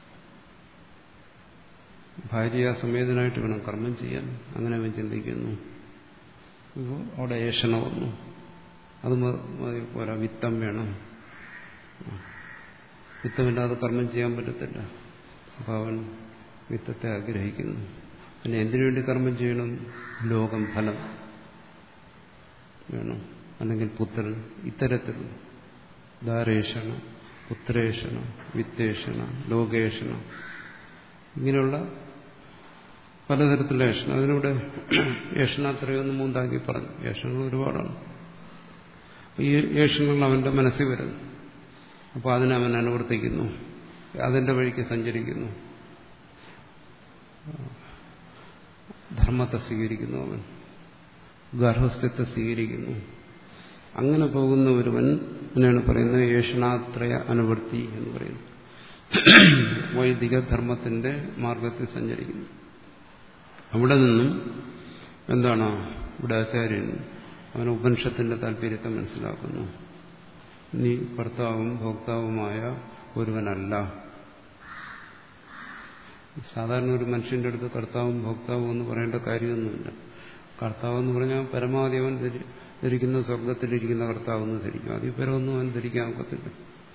ഭാര്യാസമേതനായിട്ട് വേണം കർമ്മം ചെയ്യാൻ. അങ്ങനെ അവൻ ചിന്തിക്കുന്നു. അപ്പോൾ അവിടെ ഏഷണ വന്നു. അത് മതി പോരാ, വിത്തം വേണം. വിത്തമില്ലാതെ കർമ്മം ചെയ്യാൻ പറ്റത്തില്ല. അപ്പോൾ അവൻ വിത്തത്തെ ആഗ്രഹിക്കുന്നു. പിന്നെ എന്തിനു വേണ്ടി കർമ്മം ചെയ്യണം? ലോകം, ഫലം വേണം, അല്ലെങ്കിൽ പുത്രൻ. ഇത്തരത്തിൽ ധാരേഷണ, പുത്രേഷണ, വിത്തേഷണ, ലോകേഷണ, ഇങ്ങനെയുള്ള പലതരത്തിലുള്ള ഏഷണ. അതിലൂടെ ഏഷണാത്രയൊന്ന് മൂന്നാക്കി പറഞ്ഞു. ഏഷണങ്ങൾ ഒരുപാടാണ്. ഈ ഏഷണങ്ങൾ അവന്റെ മനസ്സിൽ വരുന്നു. അപ്പോൾ അതിനെ അവൻ അനുവർത്തിക്കുന്നു, അതിന്റെ വഴിക്ക് സഞ്ചരിക്കുന്നു, ധർമ്മത്തെ സ്വീകരിക്കുന്നു, അവൻ ഗാർഹസ്ഥ്യത്തെ സ്വീകരിക്കുന്നു. അങ്ങനെ പോകുന്ന ഒരുവൻ എന്നാണ് പറയുന്നത് ഏഷണാത്രയ അനുവൃത്തി എന്ന് പറയുന്നത്. വൈദിക ധർമ്മത്തിന്റെ മാർഗത്തിൽ സഞ്ചരിക്കുന്നു. അവിടെ നിന്നും എന്താണ് ഇവിടെ ആചാര്യൻ അവൻ ഉപനിഷത്തിന്റെ താല്പര്യത്തെ മനസ്സിലാക്കുന്നു. നീ കർത്താവും ഭോക്താവുമായ ഒരുവനല്ല. സാധാരണ ഒരു മനുഷ്യന്റെ അടുത്ത് കർത്താവും ഭോക്താവും എന്ന് പറയേണ്ട കാര്യമൊന്നുമില്ല. കർത്താവ് എന്ന് പറഞ്ഞാൽ പരമാവധി അവൻ ധരിക്കുന്ന സ്വർഗത്തിലിരിക്കുന്ന കർത്താവ് എന്ന് ധരിക്കും. അതിൽ പരമൊന്നും അവൻ ധരിക്കാൻ ഒക്കത്തില്ല.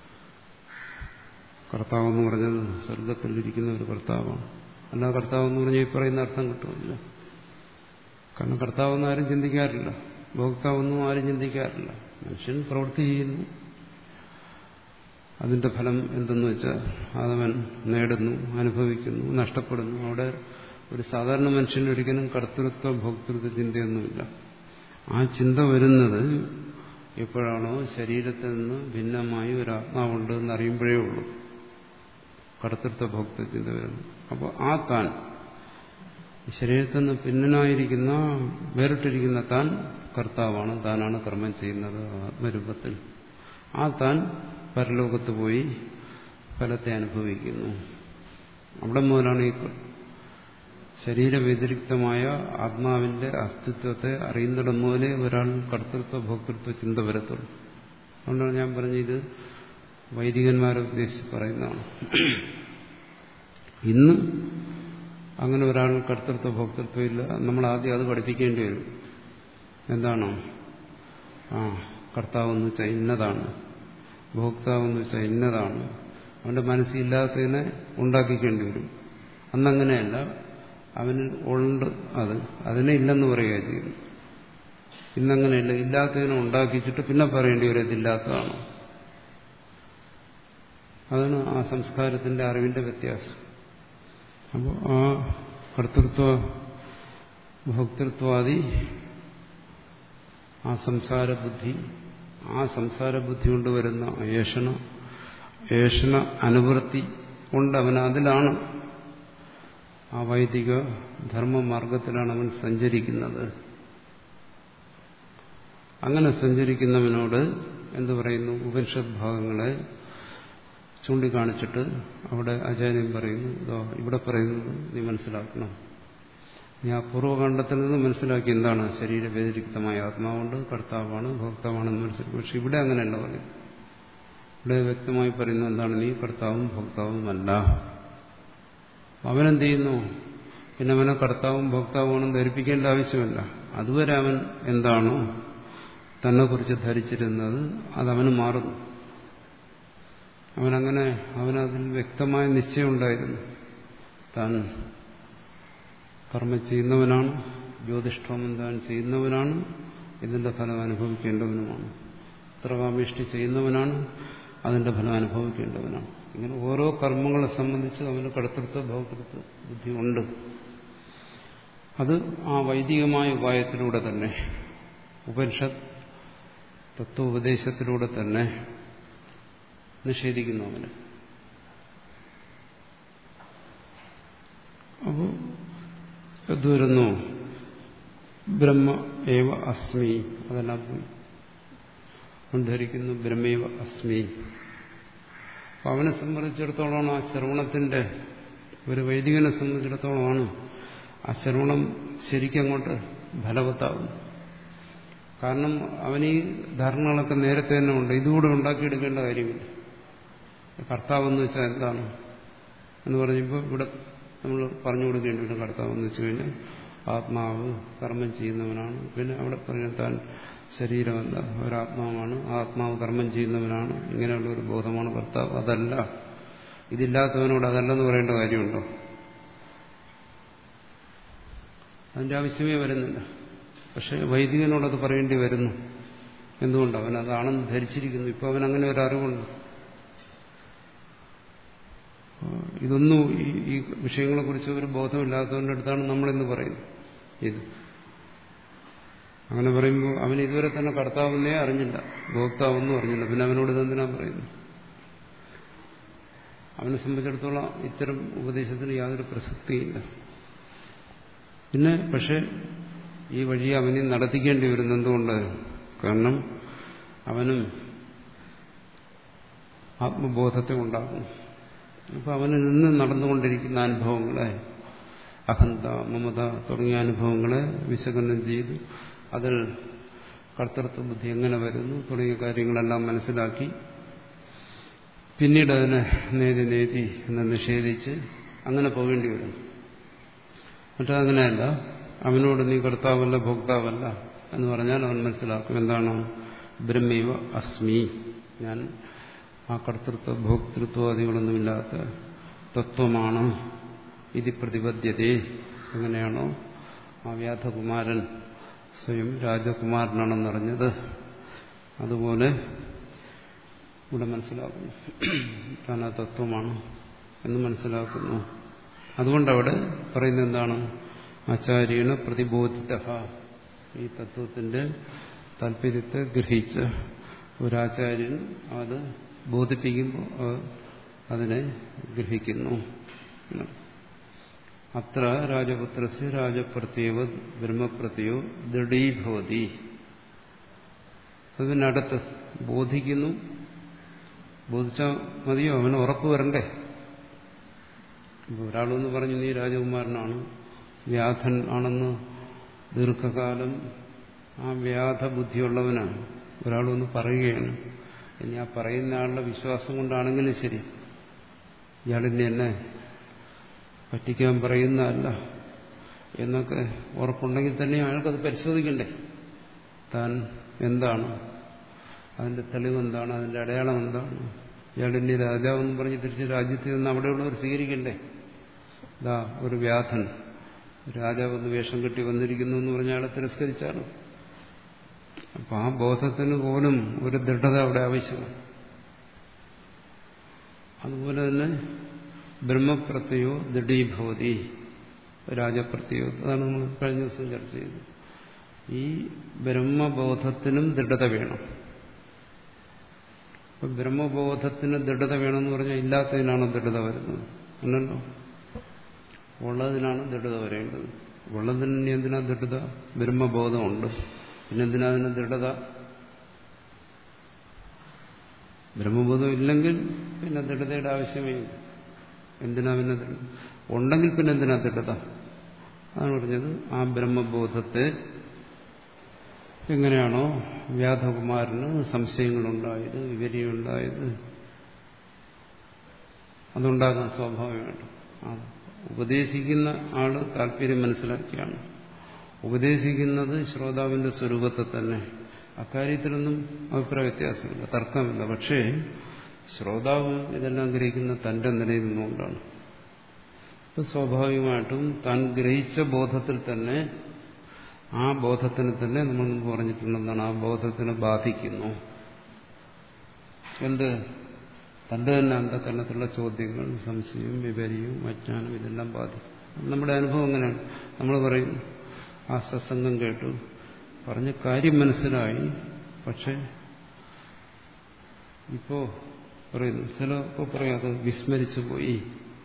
കർത്താവ് എന്ന് പറഞ്ഞത് സ്വർഗത്തിലിരിക്കുന്ന ഒരു കർത്താവാണ്. അല്ല കർത്താവ് എന്ന് പറഞ്ഞാൽ ഈ പറയുന്ന അർത്ഥം കിട്ടുമില്ല. കാരണം കർത്താവെന്ന് ആരും ചിന്തിക്കാറില്ല, ഭോക്താവെന്നും ആരും ചിന്തിക്കാറില്ല. മനുഷ്യൻ പ്രവൃത്തി ചെയ്യുന്നു, അതിന്റെ ഫലം എന്തെന്ന് വെച്ചാൽ അതവൻ നേടുന്നു, അനുഭവിക്കുന്നു, നഷ്ടപ്പെടുന്നു. അവിടെ ഒരു സാധാരണ മനുഷ്യന് ഒരിക്കലും കർത്തൃത്വ ഭോക്തൃത്വ ചിന്തയൊന്നുമില്ല. ആ ചിന്ത വരുന്നത് എപ്പോഴാണോ ശരീരത്തിൽ നിന്ന് ഭിന്നമായി ഒരു ആത്മാവുണ്ട് എന്നറിയുമ്പോഴേ ഉള്ളൂ കർത്തൃത്വ ഭോക്തൃ ചിന്ത വരുന്നു. അപ്പോൾ ആ താൻ ശരീരത്തിൽ നിന്ന് ഭിന്നനായിരിക്കുന്ന വേറിട്ടിരിക്കുന്ന താൻ കർത്താവാണ്, താനാണ് കർമ്മം ചെയ്യുന്നത് ആത്മരൂപത്തിൽ. ആ താൻ പരലോകത്ത് പോയി ഫലത്തെ അനുഭവിക്കുന്നു. അവിടെ മുതലാണ് ഈ ശരീരവ്യതിരിക്തമായ ആത്മാവിന്റെ അസ്തിത്വത്തെ അറിയുന്നിടം മുതലേ ഒരാൾ കർത്തൃത്വ ഭോക്തൃത്വ ചിന്ത വരത്തുള്ളൂ. അതുകൊണ്ടാണ് ഞാൻ പറഞ്ഞത് ഇത് വൈദികന്മാരെ ഉദ്ദേശിച്ച് പറയുന്നതാണ്. ഇന്ന് അങ്ങനെ ഒരാൾ കർത്തൃത്വ ഭോക്തൃത്വം ഇല്ല. നമ്മൾ ആദ്യം അത് പഠിപ്പിക്കേണ്ടി വരും. എന്താണോ ആ കർത്താവെന്ന് വെച്ചാൽ ഇന്നതാണ്, ഭോക്താവെന്ന് വെച്ചാൽ ഇന്നതാണ്. അവന്റെ മനസ്സില്ലാത്തതിനെ ഉണ്ടാക്കിക്കേണ്ടി വരും. അന്നങ്ങനെയല്ല, അവനിൽ ഉണ്ട് അത്, അതിനെ ഇല്ലെന്ന് പറയുക ചെയ്യുന്നു. ഇന്നങ്ങനെയല്ല, ഇല്ലാത്തതിനെ ഉണ്ടാക്കിച്ചിട്ട് പിന്നെ പറയേണ്ടി വരും ഇതില്ലാത്തതാണ്. അതാണ് ആ സംസ്കാരത്തിന്റെ അറിവിന്റെ വ്യത്യാസം. അപ്പോൾ ആ കർത്തൃത്വ ഭോക്തൃത്വാദി ആ സംസാര ബുദ്ധി, ആ സംസാര ബുദ്ധി കൊണ്ട് വരുന്ന ഏഷണ ഏഷണ അനുവൃത്തി കൊണ്ട് അവൻ അതിലാണ്, ആ വൈദിക ധർമ്മമാർഗത്തിലാണ് അവൻ സഞ്ചരിക്കുന്നത്. അങ്ങനെ സഞ്ചരിക്കുന്നവനോട് എന്തു പറയുന്നു? ഉപനിഷത് ഭാഗങ്ങളെ ചൂണ്ടിക്കാണിച്ചിട്ട് അവിടെ ആചാര്യൻ പറയുന്നു, ഇതോ ഇവിടെ പറയുന്നത് നീ മനസ്സിലാക്കണം. നീ ആ പൂർവ്വകാണ്ഡത്തിൽ നിന്ന് മനസ്സിലാക്കി എന്താണ് ശരീര വ്യതിരിക്തമായ ആത്മാവുണ്ട്, കർത്താവാണ്, ഭോക്താവാണെന്ന് മനസ്സിലാക്കി. പക്ഷെ ഇവിടെ അങ്ങനെയല്ല പറയും. ഇവിടെ വ്യക്തമായി പറയുന്നത് എന്താണ്? നീ കർത്താവും ഭോക്താവുമല്ല. അവനെന്ത് ചെയ്യുന്നു? പിന്നെ അവനെ കർത്താവും ഭോക്താവുമാണെന്ന് ധരിപ്പിക്കേണ്ട ആവശ്യമില്ല. അതുവരെ അവൻ എന്താണോ തന്നെ കുറിച്ച് ധരിച്ചിരുന്നത് അതവന് മാറുന്നു. അവനങ്ങനെ അവനതിൽ വ്യക്തമായ നിശ്ചയം ഉണ്ടായിരുന്നു. താൻ കർമ്മം ചെയ്യുന്നവനാണ്, ജ്യോതിഷ്ഠോമം താൻ ചെയ്യുന്നവനാണ്, ഇതിന്റെ ഫലം അനുഭവിക്കേണ്ടവനുമാണ്. ഉത്തരകാമേഷ്ടി ചെയ്യുന്നവനാണ്, അതിന്റെ ഫലം അനുഭവിക്കേണ്ടവനാണ്. ഇങ്ങനെ ഓരോ കർമ്മങ്ങളെ സംബന്ധിച്ച് അവന് കർത്തൃത്വ ഭോക്തൃത്വ ബുദ്ധി ഉണ്ട്. അത് ആ വൈദികമായ ഉപായത്തിലൂടെ തന്നെ, ഉപനിഷത്ത് തത്വോപദേശത്തിലൂടെ തന്നെ നിഷേധിക്കുന്നു അവന്. അപ്പോൾ എന്ത് വരുന്നു? ബ്രഹ്മ ഏവ അസ്മി, അതെല്ലാം പോയി ധരിക്കുന്നു ബ്രഹ്മേവ അസ്മി. അപ്പം അവനെ സംബന്ധിച്ചിടത്തോളമാണ് ആ ശ്രവണത്തിന്റെ, ഒരു വൈദികനെ സംബന്ധിച്ചിടത്തോളമാണ് ആ ശ്രവണം ശരിക്കങ്ങോട്ട് ഫലവത്താകും. കാരണം അവനീ ധാരണകളൊക്കെ നേരത്തെ തന്നെ ഉണ്ട്, ഇതുകൂടെ ഉണ്ടാക്കിയെടുക്കേണ്ട കാര്യമില്ല. കർത്താവെന്ന് വെച്ചാൽ എന്താണ് എന്ന് പറഞ്ഞപ്പോൾ ഇവിടെ നമ്മൾ പറഞ്ഞു കൊടുക്കേണ്ടി വരും. കർത്താവെന്ന് വെച്ച് കഴിഞ്ഞാൽ ആത്മാവ് കർമ്മം ചെയ്യുന്നവനാണ്. പിന്നെ അവിടെ പറഞ്ഞാൽ താൻ ശരീരമല്ല, ഒരാത്മാവാണ്, ആത്മാവ് കർമ്മം ചെയ്യുന്നവനാണ്, ഇങ്ങനെയുള്ള ഒരു ബോധമാണ് കർത്താവ്. അതല്ല, ഇതില്ലാത്തവനോട് അതല്ലെന്ന് പറയേണ്ട കാര്യമുണ്ടോ? അതിന്റെ ആവശ്യമേ വരുന്നില്ല. പക്ഷെ വൈദികനോടത് പറയേണ്ടി വരുന്നു. എന്തുകൊണ്ട്? അവൻ അതാണെന്ന് ധരിച്ചിരിക്കുന്നു. ഇപ്പൊ അവൻ അങ്ങനെ ഒരു അറിവുണ്ട്. ഇതൊന്നും ഈ വിഷയങ്ങളെക്കുറിച്ച് ഒരു ബോധമില്ലാത്തവന്റെ അടുത്താണ് നമ്മളിന്ന് പറയുന്നത്. ഇത് അങ്ങനെ പറയുമ്പോൾ അവൻ ഇതുവരെ തന്നെ കർത്താവെന്നേ അറിഞ്ഞില്ല, ഭോക്താവെന്നും അറിഞ്ഞില്ല. പിന്നെ അവനോട് ഇതെന്തിനാ പറയുന്നു? അവനെ സംബന്ധിച്ചിടത്തോളം ഇത്തരം ഉപദേശത്തിന് യാതൊരു പ്രസക്തിയില്ല. പിന്നെ പക്ഷെ ഈ വഴി അവനെ നടത്തിക്കേണ്ടി വരുന്നത് എന്തുകൊണ്ട്? കാരണം അവനും ആത്മബോധത്തെ ഉണ്ടാകുന്നു. അപ്പൊ അവനിൽ നിന്ന് നടന്നുകൊണ്ടിരിക്കുന്ന അനുഭവങ്ങളെ, അഹന്ത, മമത തുടങ്ങിയ അനുഭവങ്ങളെ വിശകലനം ചെയ്ത് അതിൽ കർത്തൃത്വ ബുദ്ധി എങ്ങനെ വരുന്നു തുടങ്ങിയ കാര്യങ്ങളെല്ലാം മനസ്സിലാക്കി പിന്നീട് അതിനെ നേതി നേതി എന്ന് നിഷേധിച്ച് അങ്ങനെ പോകേണ്ടി വരുന്നു. മറ്റങ്ങനെയല്ല, അവനോട് നീ കർത്താവല്ല ഭോക്താവല്ല എന്ന് പറഞ്ഞാൽ അവൻ മനസ്സിലാക്കും എന്താണ്? ബ്രഹ്മൈവ അസ്മി, ഞാൻ ആ കർത്തൃത്വ ഭോക്തൃത്വാദികളൊന്നുമില്ലാത്ത തത്വമാണ്. ഇത് പ്രതിപദ്ധ്യതേ, എങ്ങനെയാണോ ആ വ്യാധകുമാരൻ സ്വയം രാജകുമാരനാണെന്നറിഞ്ഞത് അതുപോലെ ഇവിടെ മനസ്സിലാക്കുന്നു. താൻ ആ തത്വമാണ് എന്ന് മനസ്സിലാക്കുന്നു. അതുകൊണ്ടവിടെ പറയുന്നത് എന്താണ്? ആചാര്യേണ പ്രതിബോധിത, ഈ തത്വത്തിന്റെ താല്പര്യത്തെ ഗ്രഹിച്ച ഒരാചാര്യൻ അത് ബോധിപ്പിക്കുമ്പോൾ അതിനെ ഗ്രഹിക്കുന്നു. അത്ര രാജപുത്രസ്യ രാജപ്രത്യേവ ബ്രഹ്മപ്രത്യോ ദൃഢീഭവതി. അതിനടുത്ത് ബോധിക്കുന്നു. ബോധിച്ചാൽ മതിയോ? അവന് ഉറപ്പ് വരണ്ടേ? ഒരാളെന്ന് പറഞ്ഞു നീ രാജകുമാരനാണ്, വ്യാധൻ ആണെന്ന് ദീർഘകാലം ആ വ്യാധ ബുദ്ധിയുള്ളവനാണ് ഒരാളൊന്ന് പറയുകയാണ്. ഇനി ആ പറയുന്ന ആളുടെ വിശ്വാസം കൊണ്ടാണെങ്കിലും ശരി, ഇയാളിനെ എന്നെ പറ്റിക്കാൻ പറയുന്നതല്ല എന്നൊക്കെ ഉറപ്പുണ്ടെങ്കിൽ തന്നെ അയാൾക്കത് പരിശോധിക്കണ്ടേ? താൻ എന്താണ്, അതിന്റെ തെളിവെന്താണ്, അതിന്റെ അടയാളം എന്താണ്? ഇയാളിന്റെ രാജാവെന്ന് പറഞ്ഞ് തിരിച്ച് രാജ്യത്തിൽ നിന്ന് അവിടെയുള്ളവർ സ്വീകരിക്കണ്ടേ? ഇതാ ഒരു വ്യാധൻ രാജാവ് ഒന്ന് വേഷം കെട്ടി വന്നിരിക്കുന്നു എന്ന് പറഞ്ഞ ആളെ തിരസ്കരിച്ചാണ്. അപ്പൊ ആ ബോധത്തിന് പോലും ഒരു ദൃഢത അവിടെ ആവശ്യമാണ്. അതുപോലെ തന്നെ ബ്രഹ്മപ്രത്യയോ ദൃഢീഭവതി രാജപ്രത്യയോ, അതാണ് നമ്മൾ കഴിഞ്ഞ ദിവസം ചർച്ച ചെയ്തത്. ഈ ബ്രഹ്മബോധത്തിനും ദൃഢത വേണം. അപ്പൊ ബ്രഹ്മബോധത്തിന് ദൃഢത വേണമെന്ന് പറഞ്ഞാൽ ഇല്ലാത്തതിനാണ് ദൃഢത വരുന്നത് അല്ലല്ലോ, ഉള്ളതിനാണ് ദൃഢത വരേണ്ടത്. ഉള്ളതിന് എന്തിനാ ദൃഢത? ബ്രഹ്മബോധമുണ്ട്, പിന്നെന്തിനാ അതിന് ദൃഢത? ബ്രഹ്മബോധം ഇല്ലെങ്കിൽ പിന്നെ ദൃഢതയുടെ ആവശ്യമേ ഇല്ല. എന്തിനാ പിന്നെ ദൃഢത? ഉണ്ടെങ്കിൽ പിന്നെ എന്തിനാ ദൃഢത? അതാണ് പറഞ്ഞത്. ആ ബ്രഹ്മബോധത്തെ എങ്ങനെയാണോ വ്യാധകുമാരന് സംശയങ്ങളുണ്ടായത്, വിവരിയുണ്ടായത്, അതുണ്ടാകാൻ സ്വാഭാവികമായിട്ടും ഉപദേശിക്കുന്ന ആള് താല്പര്യം മനസ്സിലാക്കിയാണ് ഉപദേശിക്കുന്നത്. ശ്രോതാവിന്റെ സ്വരൂപത്തെ തന്നെ, അക്കാര്യത്തിലൊന്നും അഭിപ്രായ വ്യത്യാസമില്ല, തർക്കമില്ല. പക്ഷേ ശ്രോതാവ് ഇതെല്ലാം ഗ്രഹിക്കുന്ന തന്റെ നിലയിൽ നിന്നുകൊണ്ടാണ്. ഇപ്പം സ്വാഭാവികമായിട്ടും താൻ ഗ്രഹിച്ച ബോധത്തിൽ തന്നെ, ആ ബോധത്തിന് തന്നെ നമ്മൾ മുമ്പ് പറഞ്ഞിട്ടുണ്ടെന്നാണ്, ആ ബോധത്തിനെ ബാധിക്കുന്നു. എന്ത്? തന്റെ തന്നെ അന്ധകരണത്തിലുള്ള ചോദ്യങ്ങൾ, സംശയവും വിപര്യവും അജ്ഞാനം, ഇതെല്ലാം ബാധിക്കും. നമ്മുടെ അനുഭവം എങ്ങനെയാണ്? നമ്മൾ പറയും ആ സത്സംഗം കേട്ടു, പറഞ്ഞ കാര്യം മനസ്സിലായി, പക്ഷെ ഇപ്പോ പറയുന്നു ചിലപ്പോൾ പറയാം അത് വിസ്മരിച്ചു പോയി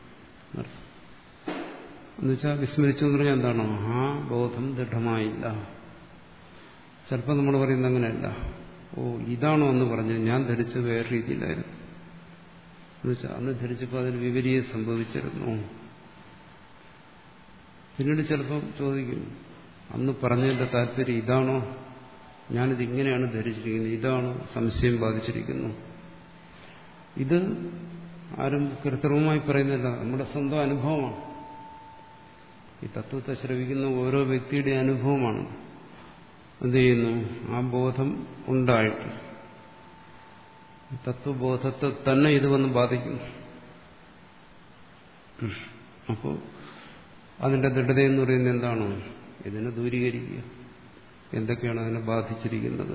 എന്നുവെച്ചാൽ വിസ്മരിച്ചു എന്ന് പറഞ്ഞാൽ എന്താണോ, ആ ബോധം ദൃഢമായില്ല. ചിലപ്പോൾ നമ്മൾ പറയുന്നത് അങ്ങനെയല്ല, ഓ ഇതാണോ എന്ന് പറഞ്ഞു, ഞാൻ ധരിച്ച് വേറെ രീതിയിലായിരുന്നു എന്നുവെച്ചാൽ അന്ന് ധരിച്ചപ്പോൾ അതിന് വിപരീയം സംഭവിച്ചിരുന്നു. പിന്നീട് ചിലപ്പോൾ ചോദിക്കും, അന്ന് പറഞ്ഞതിന്റെ താല്പര്യം ഇതാണോ, ഞാനിത് ഇങ്ങനെയാണ് ധരിച്ചിരിക്കുന്നത്, ഇതാണോ സംശയം ബാധിച്ചിരിക്കുന്നു. ഇത് ആരും കൃത്രിമമായി പറയുന്നില്ല, നമ്മുടെ സ്വന്തം അനുഭവമാണ്. ഈ തത്വത്തെ ശ്രവിക്കുന്ന ഓരോ വ്യക്തിയുടെ അനുഭവമാണ്. എന്ത് ചെയ്യുന്നു? ആ ബോധം ഉണ്ടായിട്ട് തത്വബോധത്തെ തന്നെ ഇത് വന്ന് ബാധിക്കുന്നു. അപ്പോൾ അതിന്റെ ദൃഢതയെന്ന് പറയുന്നത് എന്താണ്? ഇതിനെ ദൂരീകരിക്കുക. എന്തൊക്കെയാണ് അതിനെ ബാധിച്ചിരിക്കുന്നത്?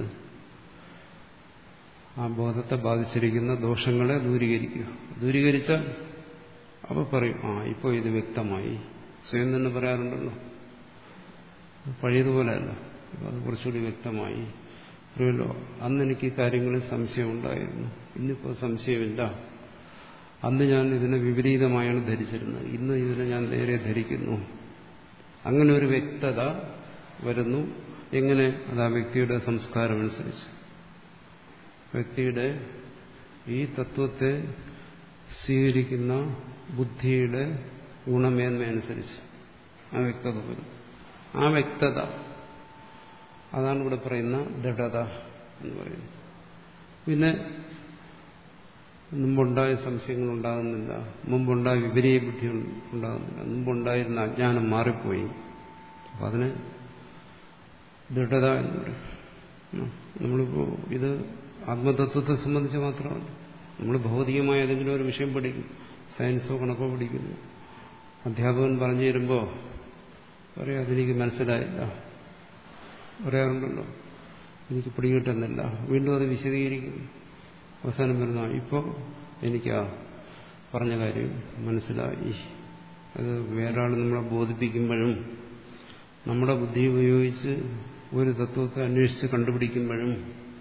ആ ബോധത്തെ ബാധിച്ചിരിക്കുന്ന ദോഷങ്ങളെ ദൂരീകരിക്കുക. ദൂരീകരിച്ചാൽ അപ്പോൾ പറയും, ആ ഇപ്പോൾ ഇത് വ്യക്തമായി. സ്വയം തന്നെ പറയാറുണ്ടല്ലോ, പഴയതുപോലെയല്ല, അത് കുറച്ചുകൂടി വ്യക്തമായി. അറിയല്ലോ, അന്ന് എനിക്ക് ഈ കാര്യങ്ങളിൽ സംശയം ഉണ്ടായിരുന്നു, ഇന്നിപ്പോൾ സംശയമില്ല. അന്ന് ഞാൻ ഇതിനെ വിപരീതമായാണ് ധരിച്ചിരുന്നത്, ഇന്ന് ഇതിനെ ഞാൻ നേരെ ധരിക്കുന്നു. അങ്ങനെ ഒരു വ്യക്തത വരുന്നു. എങ്ങനെ? അത് ആ വ്യക്തിയുടെ സംസ്കാരമനുസരിച്ച്, വ്യക്തിയുടെ ഈ തത്വത്തെ സ്വീകരിക്കുന്ന ബുദ്ധിയുടെ ഗുണമേന്മയനുസരിച്ച് ആ വ്യക്തത വരും. ആ വ്യക്തത, അതാണ് ഇവിടെ പറയുന്ന ദൃഢത എന്ന് പറയുന്നത്. പിന്നെ മുമ്പുണ്ടായ സംശയങ്ങൾ ഉണ്ടാകുന്നില്ല, മുമ്പുണ്ടായ വിപരീയ ബുദ്ധി ഉണ്ടാകുന്നില്ല, മുമ്പുണ്ടായിരുന്ന അജ്ഞാനം മാറിപ്പോയി. അപ്പം അതിന് ദൃഢത എന്ന് പറയും. നമ്മളിപ്പോൾ ഇത് ആത്മതത്വത്തെ സംബന്ധിച്ച് മാത്രമല്ല, നമ്മൾ ഭൗതികമായ ഏതെങ്കിലും ഒരു വിഷയം പഠിക്കും, സയൻസോ കണക്കോ പഠിക്കുന്നു, അധ്യാപകൻ പറഞ്ഞു തരുമ്പോൾ പറയാം അതെനിക്ക് മനസ്സിലായില്ല, പറയാറുണ്ടല്ലോ, എനിക്ക് പിടികിട്ടുന്നില്ല, വീണ്ടും അത് വിശദീകരിക്കും. അവസാനം വരുന്ന ഇപ്പോൾ എനിക്ക് ആ പറഞ്ഞ കാര്യം മനസ്സിലായി. അത് വേറൊരാൾ നമ്മളെ ബോധിപ്പിക്കുമ്പോഴും നമ്മുടെ ബുദ്ധി ഉപയോഗിച്ച് ഒരു തത്വത്തെ അന്വേഷിച്ച് കണ്ടുപിടിക്കുമ്പോഴും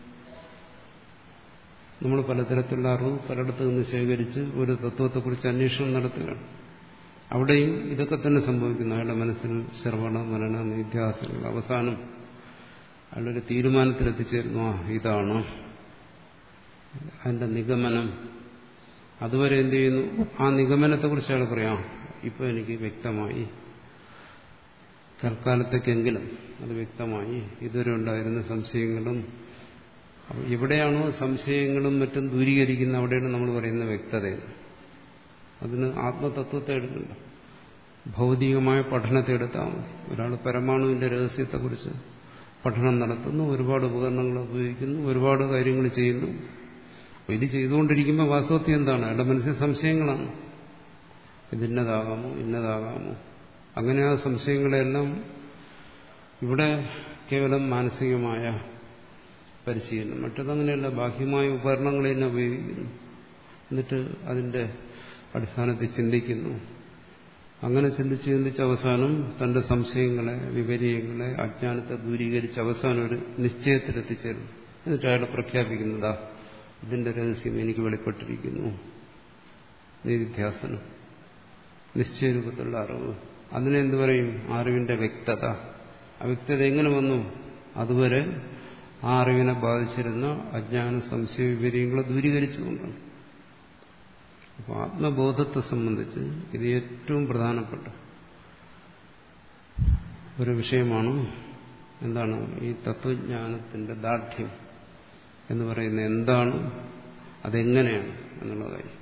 നമ്മൾ പലതരത്തിലുള്ള അറിവ് പലയിടത്തു നിന്ന് ശേഖരിച്ച് ഒരു തത്വത്തെക്കുറിച്ച് അന്വേഷണം നടത്തുകയാണ്. അവിടെയും ഇതൊക്കെ തന്നെ സംഭവിക്കുന്നു. അയാളുടെ മനസ്സിൽ ശ്രവണ മനന നിധ്യാസനങ്ങൾ, അവസാനം അയാളൊരു തീരുമാനത്തിലെത്തിച്ചേരുന്നു, ആ ഇതാണ് അതിന്റെ നിഗമനം. അതുവരെ എന്ത് ചെയ്യുന്നു? ആ നിഗമനത്തെക്കുറിച്ച് അയാൾ പറയാം, ഇപ്പോൾ എനിക്ക് വ്യക്തമായി, തൽക്കാലത്തേക്കെങ്കിലും അത് വ്യക്തമായി, ഇതുവരെ ഉണ്ടായിരുന്ന സംശയങ്ങളും. എവിടെയാണോ സംശയങ്ങളും മറ്റും ദൂരീകരിക്കുന്ന അവിടെയാണ് നമ്മൾ പറയുന്ന വ്യക്തത. അതിന് ആത്മതത്വത്തെ എടുക്കണ്ട, ഭൗതികമായ പഠനത്തെ എടുത്താൽ മതി. ഒരാൾ പരമാണുവിന്റെ രഹസ്യത്തെക്കുറിച്ച് പഠനം നടത്തുന്നു, ഒരുപാട് ഉപകരണങ്ങൾ ഉപയോഗിക്കുന്നു, ഒരുപാട് കാര്യങ്ങൾ ചെയ്യുന്നു. അപ്പോൾ ഇത് ചെയ്തുകൊണ്ടിരിക്കുമ്പോൾ വാസ്തവത്തിൽ എന്താണ്? അയാളുടെ മനസ്സിൽ സംശയങ്ങളാണ്. ഇതിന്നതാകാമോ ഇന്നതാകാമോ അങ്ങനെ ആ സംശയങ്ങളെല്ലാം ഇവിടെ കേവലം മാനസികമായ പരിശീലനം. മറ്റതങ്ങനെയല്ല, ബാഹ്യമായ ഉപകരണങ്ങളെ തന്നെ ഉപയോഗിക്കുന്നു. എന്നിട്ട് അതിന്റെ അടിസ്ഥാനത്തിൽ ചിന്തിക്കുന്നു. അങ്ങനെ ചിന്തിച്ച് ചിന്തിച്ച് അവസാനം തന്റെ സംശയങ്ങളെ, വിപര്യങ്ങളെ, അജ്ഞാനത്തെ ദൂരീകരിച്ച് അവസാനം ഒരു നിശ്ചയത്തിലെത്തിച്ചേരും. എന്നിട്ട് അയാൾ പ്രഖ്യാപിക്കുന്നതാ ഇതിന്റെ രഹസ്യം എനിക്ക് വെളിപ്പെട്ടിരിക്കുന്നു. നിധിധ്യാസനം, നിശ്ചയരൂപത്തിലുള്ള അറിവ്. അതിനെ എന്തു പറയും? അറിവിന്റെ വ്യക്തത. ആ വ്യക്തത എങ്ങനെ വന്നു? അതുവരെ ആ അറിവിനെ ബാധിച്ചിരുന്ന അജ്ഞാന സംശയ വിപര്യങ്ങളെ ദൂരീകരിച്ചുകൊണ്ടാണ്. അപ്പോൾ ആത്മബോധത്തെ സംബന്ധിച്ച് ഇത് ഏറ്റവും പ്രധാനപ്പെട്ട ഒരു വിഷയമാണ്. എന്താണ് ഈ തത്വജ്ഞാനത്തിന്റെ ദാർഢ്യം എന്ന് പറയുന്നത്? എന്താണ്, അതെങ്ങനെയാണ് എന്നുള്ള കാര്യം.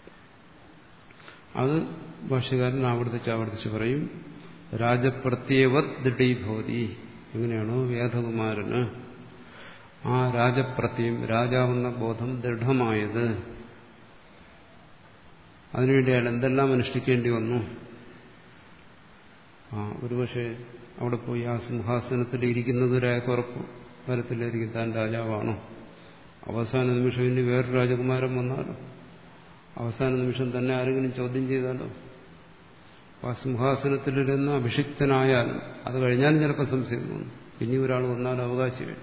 അത് ഭാഷ്യകാരൻ ആവർത്തിച്ച് ആവർത്തിച്ച് പറയും. രാജപ്രത്യേവത് ദൃഢീഭവതി. എങ്ങനെയാണോ വേദകുമാരന് ആ രാജപ്രത്യം, രാജാവെന്ന ബോധം ദൃഢമായത്, അതിനുവേണ്ടി അയാൾ എന്തെല്ലാം അനുഷ്ഠിക്കേണ്ടി വന്നു. ആ ഒരുപക്ഷെ അവിടെ പോയി ആ സിംഹാസനത്തിൽ ഇരിക്കുന്നത് ഒരാൾക്ക് ഉറപ്പ് വരത്തില്ലായിരിക്കും താൻ രാജാവാണോ. അവസാന നിമിഷം ഇനി വേറൊരു രാജകുമാരൻ വന്നാലോ, അവസാന നിമിഷം തന്നെ ആരെങ്കിലും ചോദ്യം ചെയ്താലോ. ആ സിംഹാസനത്തിലിരുന്ന് അഭിഷിക്തനായാലും അത് കഴിഞ്ഞാലും ചിലപ്പോൾ സംശയം തോന്നും. ഇനി ഒരാൾ വന്നാലും അവകാശമായിട്ട്.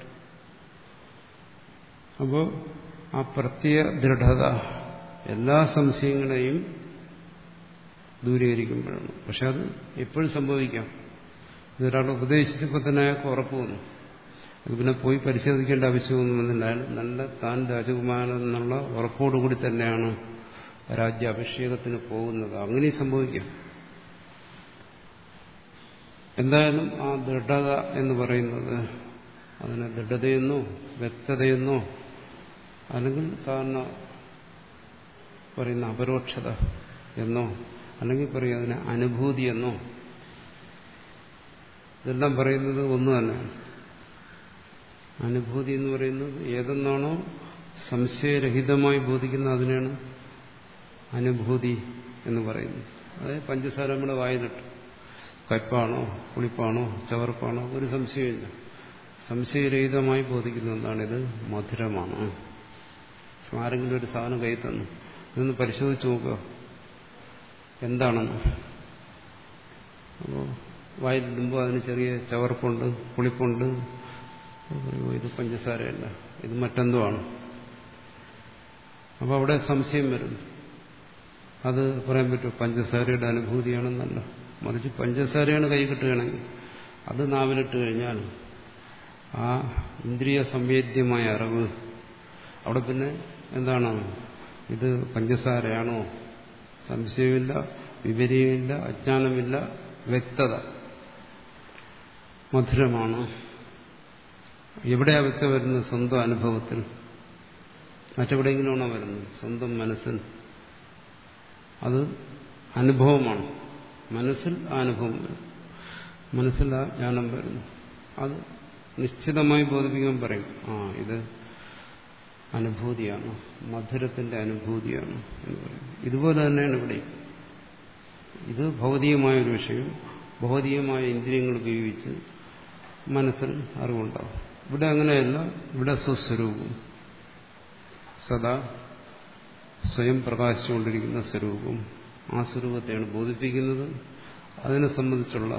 അപ്പോൾ ആ പ്രത്യേക ദൃഢത എല്ലാ സംശയങ്ങളെയും ദൂരീകരിക്കുമ്പോഴാണ്. പക്ഷെ അത് എപ്പോഴും സംഭവിക്കാം. ഇതൊരാൾ ഉപദേശിച്ചപ്പോൾ തന്നെ അയാൾക്ക് ഉറപ്പ് വന്നു. അത് പിന്നെ പോയി പരിശോധിക്കേണ്ട ആവശ്യമൊന്നും വന്നില്ല. അയാൾ നല്ല താൻ രാജകുമാരൻ എന്നുള്ള ഉറപ്പോടുകൂടി തന്നെയാണ് രാജ്യാഭിഷേകത്തിന് പോകുന്നത്. അങ്ങനെ സംഭവിക്കാം. എന്തായാലും ആ ദൃഢത എന്ന് പറയുന്നത്, അതിനെ ദൃഢതയെന്നോ വ്യക്തതയെന്നോ അല്ലെങ്കിൽ സാധാരണ പറയുന്ന അപരോക്ഷത എന്നോ അല്ലെങ്കിൽ പറയും അതിനെ അനുഭൂതി എന്നോ, ഇതെല്ലാം പറയുന്നത് ഒന്ന് തന്നെയാണ്. അനുഭൂതി എന്ന് പറയുന്നത് ഏതെന്നാണോ സംശയരഹിതമായി ബോധിക്കുന്നത് അതിനാണ് അനുഭൂതി എന്ന് പറയുന്നത്. അതായത് പഞ്ചസാര നമ്മുടെ വായിലിട്ട് കയ്പാണോ പുളിപ്പാണോ ചവർപ്പാണോ ഒരു സംശയമില്ല. സംശയരഹിതമായി ബോധിക്കുന്ന എന്താണിത്? മധുരമാണ്. ആരെങ്കിലും ഒരു സാധനം കൈ തന്നു, ഇതൊന്ന് പരിശോധിച്ച് നോക്കുക എന്താണെന്ന്. അപ്പോൾ വായിലിടുമ്പോൾ അതിന് ചെറിയ ചവർപ്പുണ്ട്, പുളിപ്പുണ്ട്. ഇത് പഞ്ചസാരയല്ല, ഇത് മറ്റെന്തോ ആണ്. അപ്പോൾ അവിടെ സംശയം വരും. അത് പറയാൻ പറ്റും പഞ്ചസാരയുടെ അനുഭൂതിയാണെന്നല്ല, മറിച്ച് പഞ്ചസാരയാണ് കൈ കിട്ടുകയാണെങ്കിൽ അത് നാവിലിട്ട് കഴിഞ്ഞാൽ ആ ഇന്ദ്രിയ സംവേദ്യമായ അറിവ് അവിടെ പിന്നെ എന്താണ്? ഇത് പഞ്ചസാരയാണോ? സംശയമില്ല, വിപര്യമില്ല, അജ്ഞാനമില്ല, വ്യക്തത, മധുരമാണ്. എവിടെയാ വ്യക്തത വരുന്നത്? സ്വന്തം അനുഭവത്തിൽ. മറ്റെവിടെയെങ്കിലുമാണോ വരുന്നത്? സ്വന്തം മനസ്സിൽ. അത് അനുഭവമാണ്. മനസ്സിൽ ആ അനുഭവം വരും, മനസ്സിൽ ആ ജ്ഞാനം വരുന്നു. അത് നിശ്ചിതമായി ബോധിപ്പിക്കാൻ പറയും, ആ ഇത് അനുഭൂതിയാണ്, മധുരത്തിന്റെ അനുഭൂതിയാണ് എന്ന് പറയും. ഇതുപോലെ തന്നെയാണ് ഇവിടെ. ഇത് ഭൗതികമായൊരു വിഷയം, ഭൗതികമായ ഇന്ദ്രിയങ്ങൾ ഉപയോഗിച്ച് മനസ്സിൽ അറിവുണ്ടാവും. ഇവിടെ അങ്ങനെയല്ല. ഇവിടെ സ്വസ്വരൂപം, സദാ സ്വയം പ്രകാശിച്ചുകൊണ്ടിരിക്കുന്ന സ്വരൂപം, ആ സ്വരൂപത്തെയാണ് ബോധിപ്പിക്കുന്നത്. അതിനെ സംബന്ധിച്ചുള്ള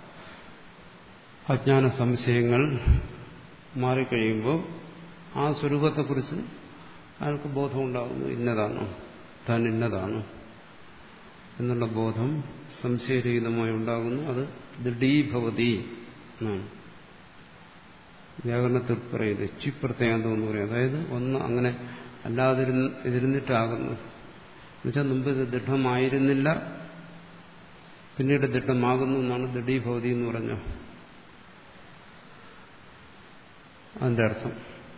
അജ്ഞാന സംശയങ്ങൾ മാറിക്കഴിയുമ്പോൾ ആ സ്വരൂപത്തെക്കുറിച്ച് അയാൾക്ക് ബോധമുണ്ടാകുന്നു. ഇന്നതാണ്, താൻ ഇന്നതാണ് എന്നുള്ള ബോധം സംശയരഹിതമായി ഉണ്ടാകുന്നു. അത് ദൃഢീഭവതി എന്നാണ് വ്യാകരണത്തിൽ പറയുന്നത്. ചിപ്രത്യാന്തം എന്ന് പറയും. അതായത് ഒന്ന് അങ്ങനെ അല്ലാതിരുന്ന് ഇരുന്നിട്ടാകുന്നു. എന്നുവെച്ചാൽ മുമ്പ് ഇത് ദൃഢമായിരുന്നില്ല, പിന്നീട് ദൃഢമാകുന്നു എന്നാണ് ദൃഢീഭവതി എന്ന് പറഞ്ഞ അതിന്റെ അർത്ഥം.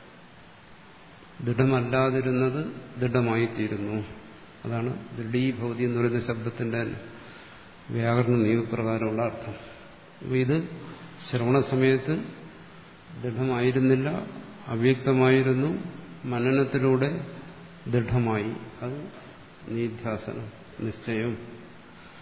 ദൃഢമല്ലാതിരുന്നത് ദൃഢമായിത്തീരുന്നു. അതാണ് ദൃഢീഭവതി എന്ന് പറയുന്ന ശബ്ദത്തിന്റെ വ്യാകരണ നിയമപ്രകാരമുള്ള അർത്ഥം. അപ്പോൾ ഇത് ശ്രവണ സമയത്ത് ദൃഢമായിരുന്നില്ല, അവ്യക്തമായിരുന്നു. മനനത്തിലൂടെ ദൃഢമായി. അത് നിധ്യാസനം, നിശ്ചയം.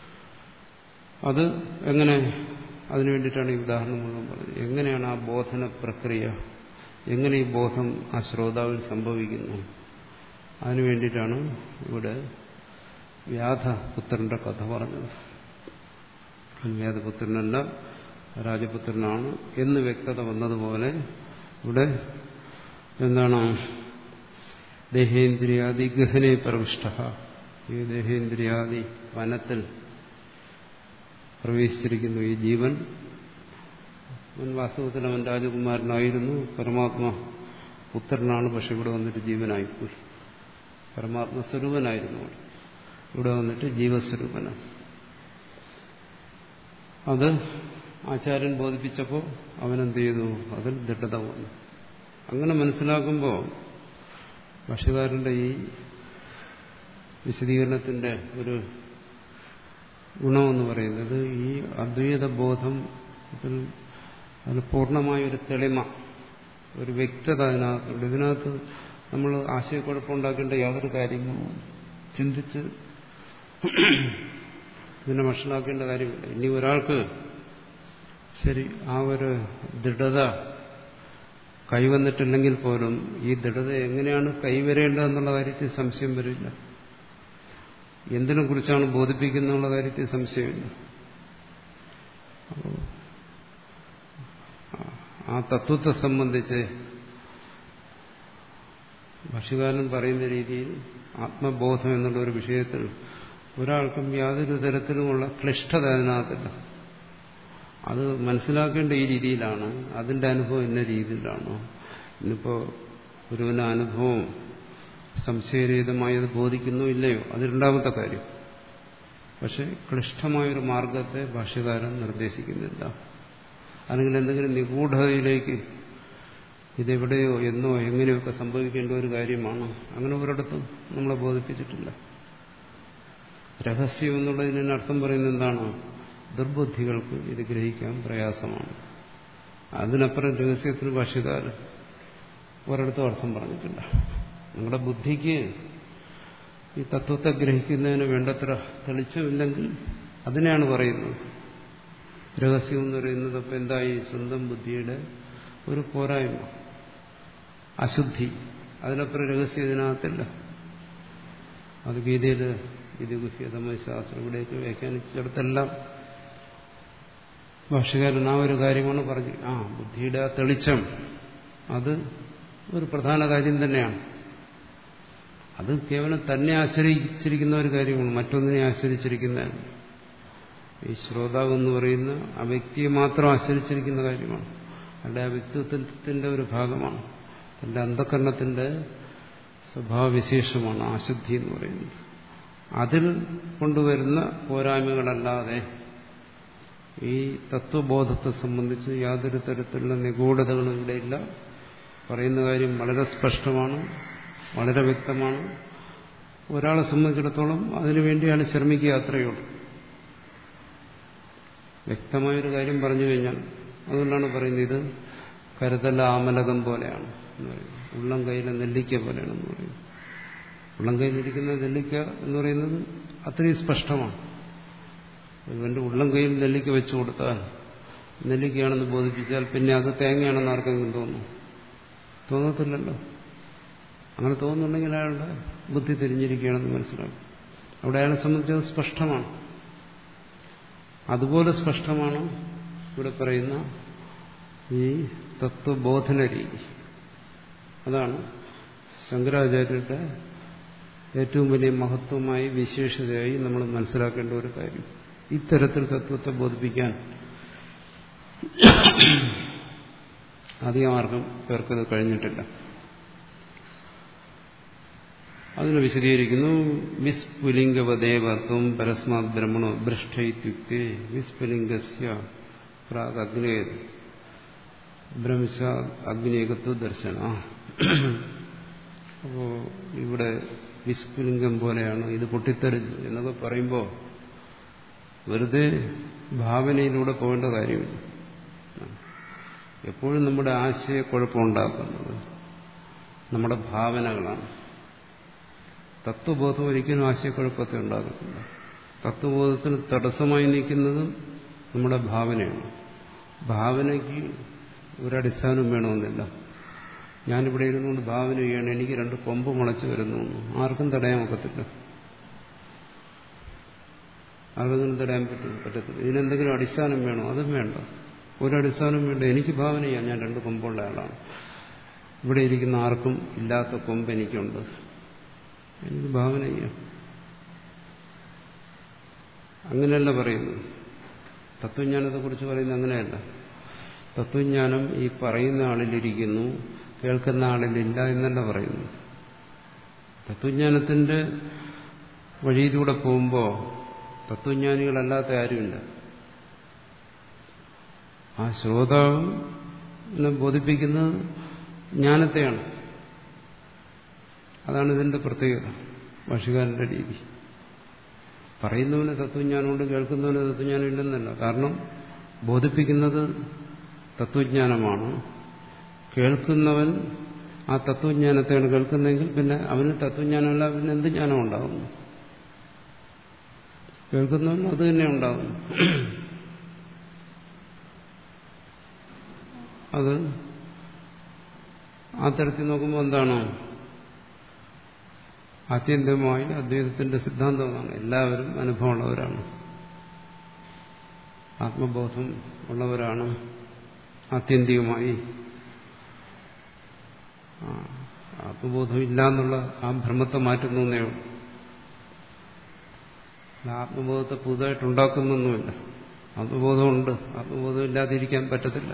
അത് എങ്ങനെ, അതിനു വേണ്ടിയിട്ടാണ് ഈ ഉദാഹരണം മുഴുവൻ പറഞ്ഞത്. എങ്ങനെയാണ് ആ ബോധന പ്രക്രിയ, എങ്ങനെ ഈ ബോധം ആ ശ്രോതാവിൽ സംഭവിക്കുന്നു, അതിനു വേണ്ടിയിട്ടാണ് ഇവിടെ വ്യാധപുത്രന്റെ കഥ പറഞ്ഞത്. വ്യാധപുത്രനല്ല, രാജപുത്രനാണ് എന്ന് വ്യക്തത വന്നതുപോലെ ഇവിടെ എന്താണ്, ദേഹേന്ദ്രിയാദി ഗഹനെ പ്രവിഷ്ട, ഈ ദേഹേന്ദ്രിയാദി വനത്തിൽ പ്രവേശിച്ചിരിക്കുന്നു ഈ ജീവൻ. അവൻ വാസ്തവത്തിൽ അവൻ രാജകുമാരനായിരുന്നു, പരമാത്മ പുത്രനാണ്, പക്ഷെ ഇവിടെ വന്നിട്ട് ജീവനായിപ്പോയി. പരമാത്മസ്വരൂപനായിരുന്നു, ഇവിടെ വന്നിട്ട് ജീവസ്വരൂപനാണ്. അത് ആചാര്യൻ ബോധിപ്പിച്ചപ്പോൾ അവനെന്ത് ചെയ്തു, അതിൽ ദൃഢത വന്നു. അങ്ങനെ മനസ്സിലാക്കുമ്പോൾ ഭാഷ്യകാരന്റെ ഈ വിശദീകരണത്തിന്റെ ഒരു ഗുണമെന്ന് പറയുന്നത് ഈ അദ്വൈത ബോധം അതിന് പൂർണ്ണമായൊരു തെളിമ, ഒരു വ്യക്തത അതിനകത്തുണ്ട്. ഇതിനകത്ത് നമ്മൾ ആശയക്കുഴപ്പമുണ്ടാക്കേണ്ട യാതൊരു കാര്യങ്ങളും ചിന്തിച്ച് ഇതിനെ മനസ്സിലാക്കേണ്ട കാര്യമില്ല. ഇനി ഒരാൾക്ക് ശരി ആ ഒരു ദൃഢത കൈവന്നിട്ടില്ലെങ്കിൽ പോലും ഈ ദൃഢത എങ്ങനെയാണ് കൈവരേണ്ടതെന്നുള്ള കാര്യത്തിൽ സംശയം വരില്ല. എന്തിനെ കുറിച്ചാണ് ബോധിപ്പിക്കുന്നുള്ള കാര്യത്തിൽ സംശയമില്ല. ആ തത്വത്തെ സംബന്ധിച്ച് ഭാഷ്യകാരൻ പറയുന്ന രീതിയിൽ ആത്മബോധം എന്നുള്ള ഒരു വിഷയത്തിൽ ഒരാൾക്കും യാതൊരു തരത്തിലുമുള്ള ക്ലിഷ്ടത അതിനകത്തില്ല. അത് മനസ്സിലാക്കേണ്ട ഈ രീതിയിലാണ്, അതിന്റെ അനുഭവം ഇന്ന രീതിയിലാണോ. ഇന്നിപ്പോ ഒരുവന് അനുഭവം സംശയരഹിതമായത് ബോധിക്കുന്നോ ഇല്ലയോ, അത് രണ്ടാമത്തെ കാര്യം. പക്ഷെ ക്ലിഷ്ടമായൊരു മാർഗത്തെ ഭാഷ്യകാരൻ നിർദ്ദേശിക്കുന്നില്ല. അല്ലെങ്കിൽ എന്തെങ്കിലും നിഗൂഢതയിലേക്ക് ഇതെവിടെയോ എന്നോ എങ്ങനെയൊക്കെ സംഭവിക്കേണ്ട ഒരു കാര്യമാണ്, അങ്ങനെ ഒരിടത്തും നമ്മളെ ബോധിപ്പിച്ചിട്ടില്ല. രഹസ്യം എന്നുള്ളതിന് അർത്ഥം പറയുന്നത് എന്താണ്, ദുർബുദ്ധികൾക്ക് ഇത് ഗ്രഹിക്കാൻ പ്രയാസമാണ്. അതിനപ്പുറം രഹസ്യത്തിന് ഭാഷ്യകാരൻ ഒരിടത്തും അർത്ഥം പറഞ്ഞിട്ടില്ല. നമ്മുടെ ബുദ്ധിക്ക് ഈ തത്വത്തെ ഗ്രഹിക്കുന്നതിന് വേണ്ടത്ര തെളിച്ചമില്ലെങ്കിൽ അതിനെയാണ് പറയുന്നത് രഹസ്യം എന്ന് പറയുന്നത്. അപ്പം എന്തായി, സ്വന്തം ബുദ്ധിയുടെ ഒരു പോരായ്മ, അശുദ്ധി. അതിനപ്പുറം രഹസ്യം ഇതിനകത്തില്ല. അത് ഗീതയിൽ വിധിഗുഹ്യതമ ശാസ്ത്രം ഇവിടേക്ക് വ്യാഖ്യാനിച്ചിടത്തെല്ലാം ഭാഷ്യകാരൻ ആ ഒരു കാര്യമാണ് പറഞ്ഞു. ആ ബുദ്ധിയുടെ ആ തെളിച്ചം അത് ഒരു പ്രധാന കാര്യം തന്നെയാണ്. അത് കേവലം തന്നെ ആശ്രയിച്ചിരിക്കുന്ന ഒരു കാര്യമാണ്, മറ്റൊന്നിനെ ആശ്രയിച്ചിരിക്കുന്നതാണ്. ഈ ശ്രോതാവ് എന്ന് പറയുന്ന ആ വ്യക്തിയെ മാത്രം ആശ്രയിച്ചിരിക്കുന്ന കാര്യമാണ്. അയാളുടെ ആ വ്യക്തിത്വത്തിന്റെ ഒരു ഭാഗമാണ്, തന്റെ അന്ധകരണത്തിന്റെ സ്വഭാവവിശേഷമാണ് ആശുദ്ധി എന്ന് പറയുന്നത്. അതിൽ കൊണ്ടുവരുന്ന പോരായ്മകളല്ലാതെ ഈ തത്വബോധത്തെ സംബന്ധിച്ച് യാതൊരു തരത്തിലുള്ള നിഗൂഢതകളും ഇവിടെയില്ല. പറയുന്ന കാര്യം വളരെ സ്പഷ്ടമാണ്, വളരെ വ്യക്തമാണ്. ഒരാളെ സംബന്ധിച്ചിടത്തോളം അതിനുവേണ്ടി അയാൾ ശ്രമിക്കുക, അത്രയേ ഉള്ളൂ. വ്യക്തമായൊരു കാര്യം പറഞ്ഞു കഴിഞ്ഞാൽ, അതുകൊണ്ടാണ് പറയുന്നത് ഇത് കരുതല്ല ആമലകം പോലെയാണ് എന്ന് പറയുന്നത്, ഉള്ളം കയ്യിലെ നെല്ലിക്ക പോലെയാണെന്ന് പറയുന്നത്. ഉള്ളം കയ്യിലിരിക്കുന്ന നെല്ലിക്ക എന്ന് പറയുന്നത് അത്രയും സ്പഷ്ടമാണ്. ഇവന്റെ ഉള്ളം കയ്യിൽ നെല്ലിക്ക വെച്ചു കൊടുത്താൽ, നെല്ലിക്കയാണെന്ന് ബോധിപ്പിച്ചാൽ പിന്നെ അത് തേങ്ങയാണെന്ന് ആർക്കെങ്കിലും തോന്നും? തോന്നത്തില്ലല്ലോ. അങ്ങനെ തോന്നുന്നുണ്ടെങ്കിൽ അയാളുടെ ബുദ്ധി തിരിഞ്ഞിരിക്കുകയാണെന്ന് മനസ്സിലാക്കും. അവിടെ അയാളെ സംബന്ധിച്ചത് സ്പഷ്ടമാണ്. അതുപോലെ സ്പഷ്ടമാണ് ഇവിടെ പറയുന്ന ഈ തത്വബോധന രീതി. അതാണ് ശങ്കരാചാര്യരുടെ ഏറ്റവും വലിയ മഹത്വമായി വിശേഷതയായി നമ്മൾ മനസ്സിലാക്കേണ്ട ഒരു കാര്യം. ഇത്തരത്തിൽ തത്വത്തെ ബോധിപ്പിക്കാൻ അധികം ആർക്കും പേർക്കത് കഴിഞ്ഞിട്ടില്ല. അതിന് വിശദീകരിക്കുന്നു. വിസ്ഫുലിംഗവദേവത്വം പരസ്മാത് ബ്രഹ്മണോ ഭ്രഷ്ടയുക്തേ വിസ്ഫുലിംഗസ്യ പ്രാഗ് അഗ്നേ ബ്രഹ്മശ അഗ്നേകത്വ ദർശന. അപ്പോ ഇവിടെ വിസ്ഫുലിംഗം പോലെയാണ്, ഇത് പൊട്ടിത്തെറിച്ചു എന്നൊക്കെ പറയുമ്പോൾ വെറുതെ ഭാവനയിലൂടെ പോകേണ്ട കാര്യമില്ല. എപ്പോഴും നമ്മുടെ ആശയക്കുഴപ്പമുണ്ടാക്കുന്നത് നമ്മുടെ ഭാവനകളാണ്. തത്വബോധം ഒരിക്കലും ആശയക്കുഴപ്പത്തെ ഉണ്ടാകത്തില്ല. തത്വബോധത്തിന് തടസ്സമായി നിൽക്കുന്നതും നമ്മുടെ ഭാവനയാണ്. ഭാവനയ്ക്ക് ഒരടിസ്ഥാനം വേണമെന്നില്ല. ഞാനിവിടെ ഇരുന്നുകൊണ്ട് ഭാവന ചെയ്യണം എനിക്ക് രണ്ട് കൊമ്പ് മുളച്ചു വരുന്നു, ആർക്കും തടയാൻ ഒക്കത്തില്ല. ആർക്കെങ്കിലും തടയാൻ പറ്റും പറ്റത്തില്ല. ഇതിനെന്തെങ്കിലും അടിസ്ഥാനം വേണോ? അതും വേണ്ട, ഒരടിസ്ഥാനം വേണ്ട. എനിക്ക് ഭാവന ചെയ്യാം ഞാൻ രണ്ട് കൊമ്പുള്ള ആളാണ്. ഇവിടെ ഇരിക്കുന്ന ആർക്കും ഇല്ലാത്ത കൊമ്പ് എനിക്കുണ്ട്, എനിക്ക് ഭാവന ചെയ്യാം. അങ്ങനെയല്ല പറയുന്നത്. തത്വജ്ഞാനത്തെക്കുറിച്ച് പറയുന്നത് അങ്ങനെയല്ല. തത്വജ്ഞാനം ഈ പറയുന്ന ആളിലിരിക്കുന്നു, കേൾക്കുന്ന ആളിലില്ല എന്നല്ല പറയുന്നു. തത്വജ്ഞാനത്തിന്റെ വഴിയിലൂടെ പോകുമ്പോൾ തത്വജ്ഞാനികളല്ലാത്ത ആരുമില്ല. ആ ശ്രോതാവിനെ ബോധിപ്പിക്കുന്നത് ജ്ഞാനത്തെയാണ്. അതാണ് ഇതിന്റെ പ്രത്യേകത, ഭാഷ്യകാരന്റെ രീതി. പറയുന്നവന് തത്വജ്ഞാനമുണ്ട്, കേൾക്കുന്നവന് തത്വജ്ഞാനം ഇല്ലെന്നല്ല. കാരണം ബോധിപ്പിക്കുന്നത് തത്വജ്ഞാനമാണ്. കേൾക്കുന്നവൻ ആ തത്വജ്ഞാനത്തെയാണ് കേൾക്കുന്നതെങ്കിൽ പിന്നെ അവന് തത്വജ്ഞാനമല്ല, പിന്നെ എന്ത് ജ്ഞാനം ഉണ്ടാകുന്നു? കേൾക്കുന്നവൻ അത് തന്നെ ഉണ്ടാകുന്നു. അത് ആ തരത്തിൽ നോക്കുമ്പോൾ എന്താണ്? ആത്യന്തികമായി അദ്വൈതത്തിന്റെ സിദ്ധാന്തമാണ്. എല്ലാവരും അനുഭവമുള്ളവരാണ്, ആത്മബോധം ഉള്ളവരാണ്. ആത്യന്തികമായി ആത്മബോധം ഇല്ല എന്നുള്ള ആ ഭ്രമത്തെ മാറ്റുന്നേ ഉള്ളൂ. ആത്മബോധത്തെ പുതുതായിട്ടുണ്ടാക്കുന്നൊന്നുമില്ല. ആത്മബോധമുണ്ട്, ആത്മബോധം ഇല്ലാതിരിക്കാൻ പറ്റത്തില്ല.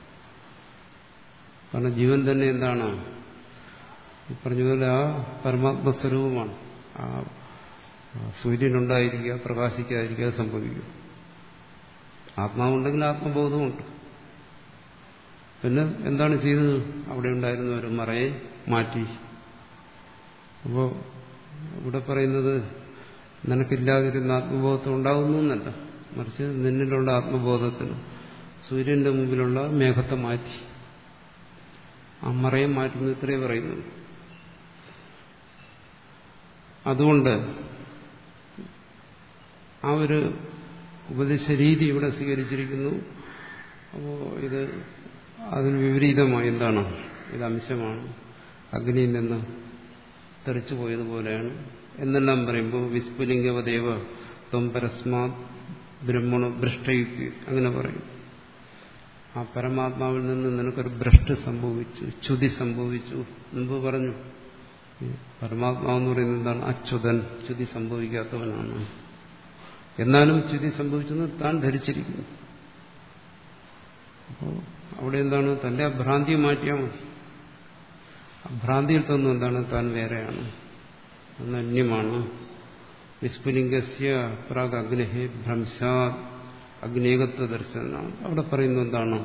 കാരണം ജീവൻ തന്നെ എന്താണ്? പറഞ്ഞതുപോലെ ആ പരമാത്മസ്വരൂപമാണ്. ആ സൂര്യനുണ്ടായിരിക്കുക, പ്രകാശിക്കാതിരിക്കുക സംഭവിക്കും. ആത്മാവുണ്ടെങ്കിൽ ആത്മബോധമുണ്ട്. പിന്നെ എന്താണ് ചെയ്തത്? അവിടെ ഉണ്ടായിരുന്ന ഒരു മറയെ മാറ്റി. അപ്പോൾ ഇവിടെ പറയുന്നത് നിനക്കില്ലാതിരുന്ന ആത്മബോധം ഉണ്ടാകുന്നു എന്നല്ല, മറിച്ച് നിന്നിലുള്ള ആത്മബോധത്തിന് സൂര്യന്റെ മുമ്പിലുള്ള മേഘത്തെ മാറ്റി, ആ മറയെ മാറ്റുന്നു, ഇത്രയേ പറയുന്നു. അതുകൊണ്ട് ആ ഒരു ഉപദേശ രീതി ഇവിടെ സ്വീകരിച്ചിരിക്കുന്നു. അപ്പോൾ ഇത് അതിന് വിപരീതമായി എന്താണ്? ഇത് അംശമാണ്, അഗ്നിയിൽ നിന്ന് തെറിച്ചു പോയതുപോലെയാണ് എന്നെല്ലാം പറയുമ്പോൾ വിസ്ഫുലിംഗവദേവ ത്വം പരസ്മാത് ബ്രഹ്മണോ ഭ്രഷ്ടയുക്തി അങ്ങനെ പറയും. ആ പരമാത്മാവിൽ നിന്ന് നിനക്കൊരു ഭ്രഷ്ട് സംഭവിച്ചു, ച്യുതി സംഭവിച്ചു. മുമ്പ് പറഞ്ഞു പരമാത്മാവെന്ന് പറയുന്നത് എന്താണ്? അച്യുതൻ, ച്യുതി സംഭവിക്കാത്തവനാണ്. എന്നാലും ച്യുതി സംഭവിച്ചെന്ന് താൻ ധരിച്ചിരിക്കുന്നു. അപ്പോൾ അവിടെ എന്താണ്? തന്റെ അഭ്രാന്തി മാറ്റിയാൽ മതി. അഭ്രാന്തിയിൽ തന്നു എന്താണ്? താൻ വേറെയാണ്, അന്യമാണ്. വിസ്ഫുലിംഗസ്യ പ്രാഗ് അഗ്നഹേ ഭ്രംശാത് അഗ്നേകത്വ ദർശനാണ്. അവിടെ പറയുന്നത് എന്താണ്?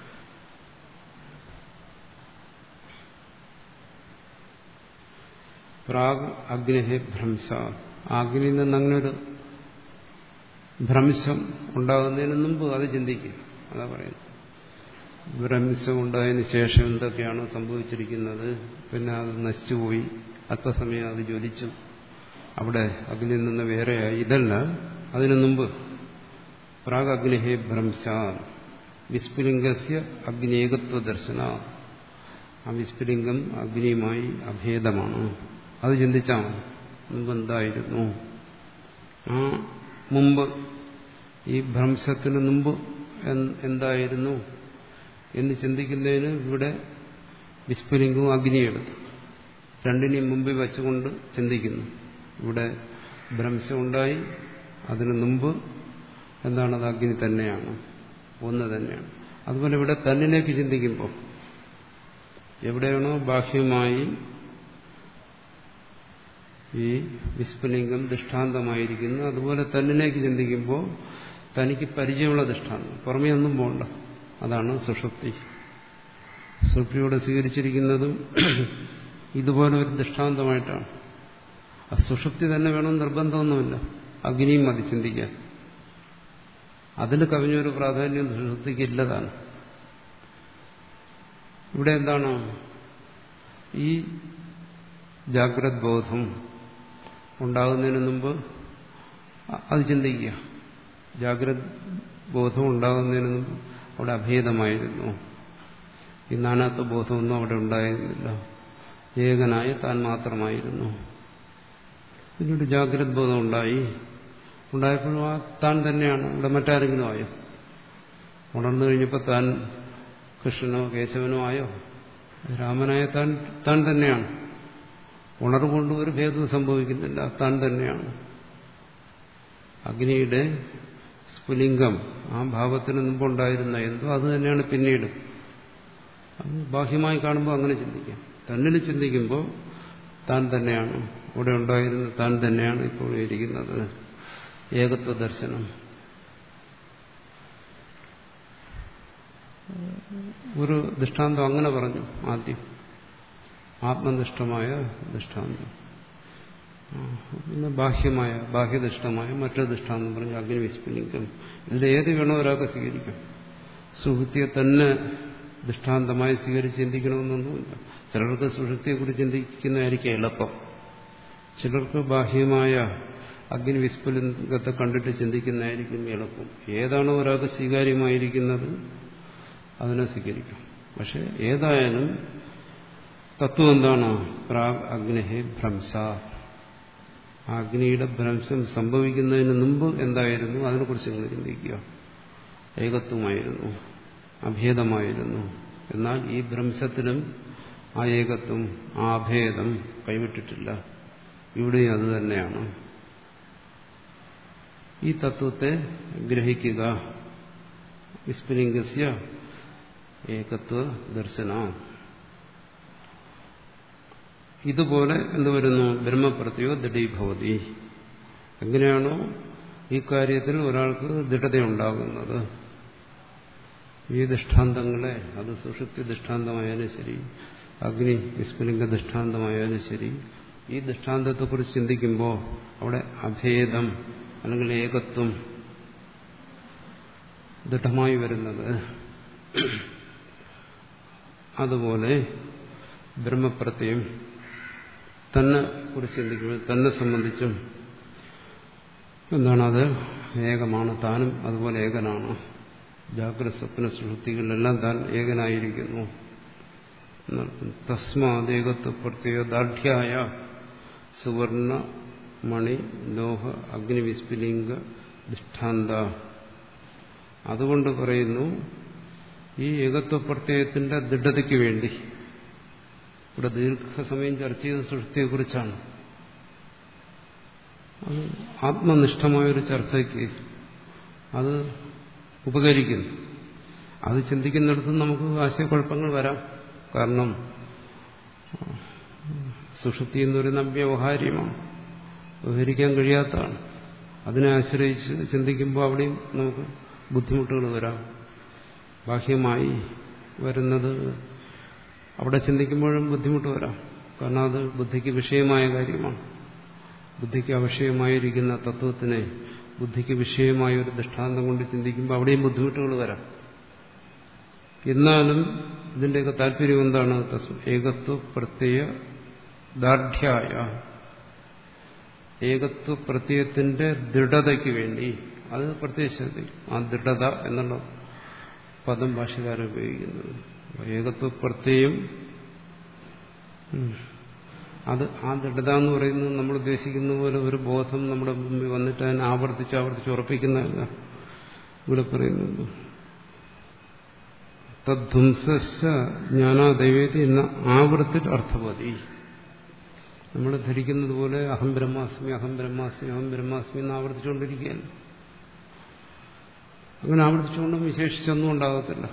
പ്രാഗ് അഗ്നഹേ ഭ്രംശാത്. അഗ്നിയിൽ നിന്ന് അങ്ങനെ ഒരു ഭ്രംശം ഉണ്ടാകുന്നതിന് മുമ്പ് അത് ചിന്തിക്കുക. അതാ പറയുന്നത്. ഭ്രംശം ഉണ്ടായതിനു ശേഷം എന്തൊക്കെയാണ് സംഭവിച്ചിരിക്കുന്നത്, പിന്നെ അത് നശിച്ചുപോയി, അല്പസമയം അത് ജ്വലിച്ചു, അവിടെ അഗ്നിയിൽ നിന്ന് വേറെയായി. ഇതല്ല, അതിനു മുമ്പ് പ്രാഗ് അഗ്നിഹേ ഭ്രംശാ വിസ്ഫുലിംഗസ്യ അഗ്നേകത്വ ദർശന. ആ വിസ്ഫുലിംഗം അഗ്നിയുമായി അഭേദമാണ്. അത് ചിന്തിച്ചാൽ മുമ്പ് എന്തായിരുന്നു? ആ മുമ്പ് ഈ ഭ്രംശത്തിന് മുമ്പ് എന്തായിരുന്നു എന്ന് ചിന്തിക്കുന്നതിന് ഇവിടെ വിസ്ഫുലിംഗവും അഗ്നിയെടുത്തു രണ്ടിനെയും മുമ്പിൽ വെച്ചുകൊണ്ട് ചിന്തിക്കുന്നു. ഇവിടെ ഭ്രംശം ഉണ്ടായി, അതിനു മുമ്പ് എന്താണത്? അഗ്നി തന്നെയാണ്, ഒന്ന് തന്നെയാണ്. അതുപോലെ ഇവിടെ തന്നിലേക്ക് ചിന്തിക്കുമ്പോൾ എവിടെയാണോ ബാഹ്യമായി ഈ വിസ്ഫുലിംഗം ദൃഷ്ടാന്തമായിരിക്കുന്നു, അതുപോലെ തന്നിലേക്ക് ചിന്തിക്കുമ്പോൾ തനിക്ക് പരിചയമുള്ള ദൃഷ്ടാന്തം, പുറമേ ഒന്നും പോകണ്ട. അതാണ് സുഷുപ്തി. സുഷുപ്തിയോടെ സ്വീകരിച്ചിരിക്കുന്നതും ഇതുപോലെ ഒരു ദൃഷ്ടാന്തമായിട്ടാണ്. ആ സുഷുപ്തി തന്നെ വേണം നിർബന്ധമൊന്നുമില്ല, അഗ്നിയും മതി ചിന്തിക്കാൻ. അതിന് കവിഞ്ഞൊരു പ്രാധാന്യം സുഷുപ്തിക്ക് ഇല്ലതാണ്. ഇവിടെ എന്താണ്? ഈ ജാഗ്രത് ബോധം ഉണ്ടാകുന്നതിന് മുമ്പ് അത് ചിന്തിക്കുക. ജാഗ്രത് ബോധം ഉണ്ടാകുന്നതിന് മുമ്പ് അവിടെ അഭേദമായിരുന്നു. ഈ നാനാത്വ ബോധമൊന്നും അവിടെ ഉണ്ടായിരുന്നില്ല. ഏകനായ താൻ മാത്രമായിരുന്നു. പിന്നീട് ജാഗ്രത് ബോധം ഉണ്ടായി. ഉണ്ടായപ്പോഴും ആ താൻ തന്നെയാണ്. ഇവിടെ മറ്റാരെങ്കിലും ആയോ? ഉണർന്നു കഴിഞ്ഞപ്പോൾ താൻ കൃഷ്ണനോ കേശവനോ ആയോ? രാമനായ താൻ താൻ തന്നെയാണ്. ഉണർവുകൊണ്ട് ഒരു ഭേദവും സംഭവിക്കുന്നില്ല. താൻ തന്നെയാണ്. അഗ്നിയുടെ സ്ഫുലിംഗം ആ ഭാവത്തിന് മുമ്പുണ്ടായിരുന്ന എന്തോ അത് തന്നെയാണ് പിന്നീട്. അത് ബാഹ്യമായി കാണുമ്പോൾ അങ്ങനെ ചിന്തിക്കാം. തന്നിൽ ചിന്തിക്കുമ്പോൾ താൻ തന്നെയാണ്. അവിടെ ഉണ്ടായിരുന്ന താൻ തന്നെയാണ് ഇപ്പോൾ ഇരിക്കുന്നത്. ഏകത്വ ദർശനം. ഒരു ദൃഷ്ടാന്തം അങ്ങനെ പറഞ്ഞു ആദ്യം. ആത്മനിഷ്ഠമായ ദൃഷ്ടാന്തം. പിന്നെ ബാഹ്യമായ ബാഹ്യദൃഷ്ടമായ മറ്റൊരു ദൃഷ്ടാന്തം പറഞ്ഞു അഗ്നി വിസ്ഫുലിംഗം. ഇതിൽ ഏത് വേണോ ഒരാൾക്ക് സ്വീകരിക്കാം. സുഹൃത്തിയെ തന്നെ ദൃഷ്ടാന്തമായി സ്വീകരിച്ച് ചിന്തിക്കണമെന്നൊന്നുമില്ല. ചിലർക്ക് സുഷുപ്തിയെക്കുറിച്ച് ചിന്തിക്കുന്നതായിരിക്കും എളുപ്പം. ചിലർക്ക് ബാഹ്യമായ അഗ്നി വിസ്ഫുലിംഗത്തെ കണ്ടിട്ട് ചിന്തിക്കുന്നതായിരിക്കും എളുപ്പം. ഏതാണോ ഒരാൾക്ക് സ്വീകാര്യമായിരിക്കുന്നത് അതിനെ സ്വീകരിക്കാം. പക്ഷെ ഏതായാലും തത്വം എന്താണ്? പ്രാഗ് അഗ്നിഹേ ഭ്രംസ. അഗ്നിയുടെ ഭ്രംശം സംഭവിക്കുന്നതിന് മുമ്പ് എന്തായിരുന്നു അതിനെക്കുറിച്ച് നിങ്ങൾ ചിന്തിക്കുക. ഏകത്വമായിരുന്നു, അഭേദമായിരുന്നു. എന്നാൽ ഈ ഭ്രംശത്തിലും ആ ഏകത്വം, ആ അഭേദം കൈവിട്ടിട്ടില്ല. ഇവിടെയും അത് തന്നെയാണ്. ഈ തത്വത്തെ ഗ്രഹിക്കുക. വിസ്ഫുലിംഗസ്യ ഏകത്വ ദർശന. ഇതുപോലെ എന്ത് വരുന്നു? ബ്രഹ്മപ്രത്യോ ദൃഢീഭവതി. എങ്ങനെയാണോ ഈ കാര്യത്തിൽ ഒരാൾക്ക് ദൃഢതയുണ്ടാകുന്നത്, ഈ ദൃഷ്ടാന്തങ്ങളെ, അത് സുഷുപ്തി ദൃഷ്ടാന്തമായാലും ശരി, അഗ്നി വിസ്ഫുലിംഗ ദൃഷ്ടാന്തമായാലും ശരി, ഈ ദൃഷ്ടാന്തത്തെക്കുറിച്ച് ചിന്തിക്കുമ്പോൾ അവിടെ അഭേദം അല്ലെങ്കിൽ ഏകത്വം ദൃഢമായി വരുന്നത്. അതുപോലെ ബ്രഹ്മപ്രത്യം തന്നെ കുറിച്ച് ചിന്തിക്കുമ്പോൾ തന്നെ സംബന്ധിച്ചും എന്താണ്? അത് ഏകമാണ്. താനും അതുപോലെ ഏകനാണ്. ജാഗ്രത സ്വപ്ന സുഷുപ്തികളിലെല്ലാം താൻ ഏകനായിരിക്കുന്നു. തസ്മാദേകത്വ പ്രത്യേക ദാർഢ്യായ സുവർണ മണി ലോഹ അഗ്നിവിസ്ഫുലിംഗ ദൃഷ്ടാന്ത. അതുകൊണ്ട് പറയുന്നു ഈ ഏകത്വ പ്രത്യയത്തിന്റെ ദൃഢതയ്ക്ക് വേണ്ടി. ഇവിടെ ദീർഘസമയം ചർച്ച ചെയ്ത സുഷുപ്തിയെക്കുറിച്ചാണ്. അത് ആത്മനിഷ്ഠമായൊരു ചർച്ചയ്ക്ക് അത് ഉപകരിക്കുന്നു. അത് ചിന്തിക്കുന്നിടത്തും നമുക്ക് ആശയക്കുഴപ്പങ്ങൾ വരാം. കാരണം സുഷുപ്തി എന്ന് പറയുന്ന അവ്യവഹാര്യമാണ്, വ്യവഹരിക്കാൻ കഴിയാത്തതാണ്. അതിനെ ആശ്രയിച്ച് ചിന്തിക്കുമ്പോൾ അവിടെയും നമുക്ക് ബുദ്ധിമുട്ടുകൾ വരാം. ബാഹ്യമായി വരുന്നത് അവിടെ ചിന്തിക്കുമ്പോഴും ബുദ്ധിമുട്ട് വരാം. കാരണം അത് ബുദ്ധിക്ക് വിഷയമായ കാര്യമാണ്. ബുദ്ധിക്ക് അവിഷയമായിരിക്കുന്ന തത്വത്തിനെ ബുദ്ധിക്ക് വിഷയമായ ഒരു ദൃഷ്ടാന്തം കൊണ്ട് ചിന്തിക്കുമ്പോൾ അവിടെയും ബുദ്ധിമുട്ടുകൾ വരാം. എന്നാലും ഇതിന്റെയൊക്കെ താല്പര്യം എന്താണ്? ഏകത്വ പ്രത്യയ ദാർഢ്യായ, ഏകത്വ പ്രത്യയത്തിന്റെ ദൃഢതയ്ക്ക് വേണ്ടി. അത് പ്രത്യയശക്തി. ആ ദൃഢത എന്നുള്ള പദം ഭാഷകാരൻ ഉപയോഗിക്കുന്നത്. ഏകത്വ പ്രത്യയം അത് ആ ദൃഢത എന്ന് പറയുന്നത് നമ്മൾ ഉദ്ദേശിക്കുന്ന പോലെ ഒരു ബോധം നമ്മുടെ മുമ്പിൽ വന്നിട്ട് അതിനെ ആവർത്തിച്ച് ആവർത്തിച്ച് ഉറപ്പിക്കുന്നതല്ല. ഇവിടെ പറയുന്നത് തദ്ധ്വംസ ജ്ഞാനാദൈവേതി എന്ന ആവർത്തിട്ട് അർത്ഥമതി. നമ്മൾ ധരിക്കുന്നത് പോലെ അഹം ബ്രഹ്മാസ്മി അഹം ബ്രഹ്മാസ്മി അഹം ബ്രഹ്മാസ്മി എന്ന് ആവർത്തിച്ചുകൊണ്ടിരിക്കുകയാണ്. അങ്ങനെ ആവർത്തിച്ചുകൊണ്ടും വിശേഷിച്ചൊന്നും ഉണ്ടാകത്തില്ല.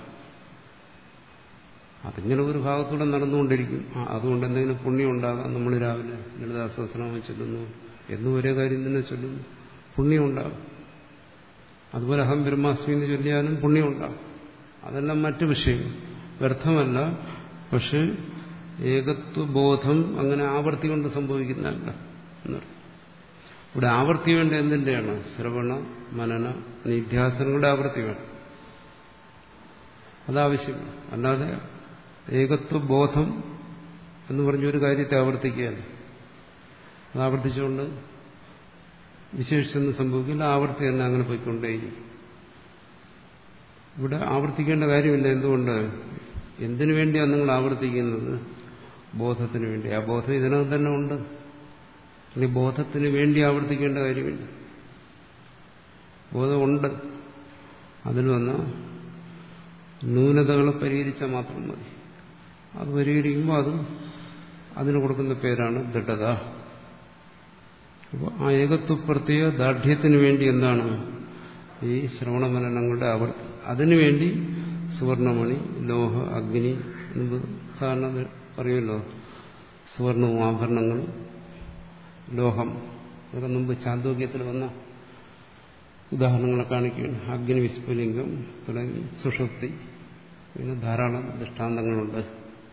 അതിങ്ങനെ ഒരു ഭാഗത്തൂടെ നടന്നുകൊണ്ടിരിക്കും. അതുകൊണ്ട് എന്തെങ്കിലും പുണ്യം ഉണ്ടാകാം. നമ്മൾ രാവിലെ ലളിതാ സഹസ്രനാമം ചൊല്ലുന്നു, എന്നും ഒരേ കാര്യം തന്നെ ചൊല്ലുന്നു, പുണ്യം ഉണ്ടാകും. അതുപോലെ അഹം ബ്രഹ്മാസ്മി എന്ന് ചൊല്ലിയാലും പുണ്യം ഉണ്ടാകും. അതെല്ലാം മറ്റു വിഷയം, വ്യർത്ഥമല്ല. പക്ഷെ ഏകത്വബോധം അങ്ങനെ ആവർത്തി കൊണ്ട് സംഭവിക്കുന്നതല്ല എന്നർത്ഥം. ഇവിടെ ആവർത്തി വേണ്ട എന്തിന്റെയാണ്? ശ്രവണ മനന നിധ്യാസനങ്ങളുടെ ആവർത്തി വേണം. അതാവശ്യമാണ്. അല്ലാതെ ഏകത്വബോധം എന്ന് പറഞ്ഞൊരു കാര്യത്തെ ആവർത്തിക്കുകയല്ല. അത് ആവർത്തിച്ചുകൊണ്ട് വിശേഷിച്ചൊന്നും സംഭവിക്കില്ല, ആവർത്തി തന്നെ അങ്ങനെ പോയിക്കൊണ്ടേയിരിക്കും. ഇവിടെ ആവർത്തിക്കേണ്ട കാര്യമില്ല. എന്തുകൊണ്ട്? എന്തിനു വേണ്ടിയാണ് നിങ്ങൾ ആവർത്തിക്കുന്നത്? ബോധത്തിന് വേണ്ടി. ആ ബോധം ഇതിനകം തന്നെ ഉണ്ട്. ഇനി ബോധത്തിന് വേണ്ടി ആവർത്തിക്കേണ്ട കാര്യമില്ല. ബോധമുണ്ട്. അതിൽ വന്ന ന്യൂനതകളെ പരിഹരിച്ചാൽ മാത്രം മതി. അത് പരിഹരിക്കുമ്പോൾ അത് അതിന് കൊടുക്കുന്ന പേരാണ് ദൃഢത. അപ്പോൾ ആ ഏകത്വപ്രത്യേക ദാർഢ്യത്തിന് വേണ്ടി എന്താണ് ഈ ശ്രവണമനനങ്ങളുടെ ആവർത്തി. അതിനുവേണ്ടി സുവർണമണി, ലോഹ, അഗ്നി മുമ്പ് സാധാരണ പറയുമല്ലോ, സുവർണവും ആഭരണങ്ങളും ലോഹം, അതൊക്കെ മുമ്പ് ചാന്തോക്യത്തിൽ വന്ന ഉദാഹരണങ്ങളെ കാണിക്കുകയാണ്. അഗ്നി, വിസ്ഫുലിംഗം തുടങ്ങി സുഷുപ്തി, പിന്നെ ധാരാളം ദൃഷ്ടാന്തങ്ങളുണ്ട്.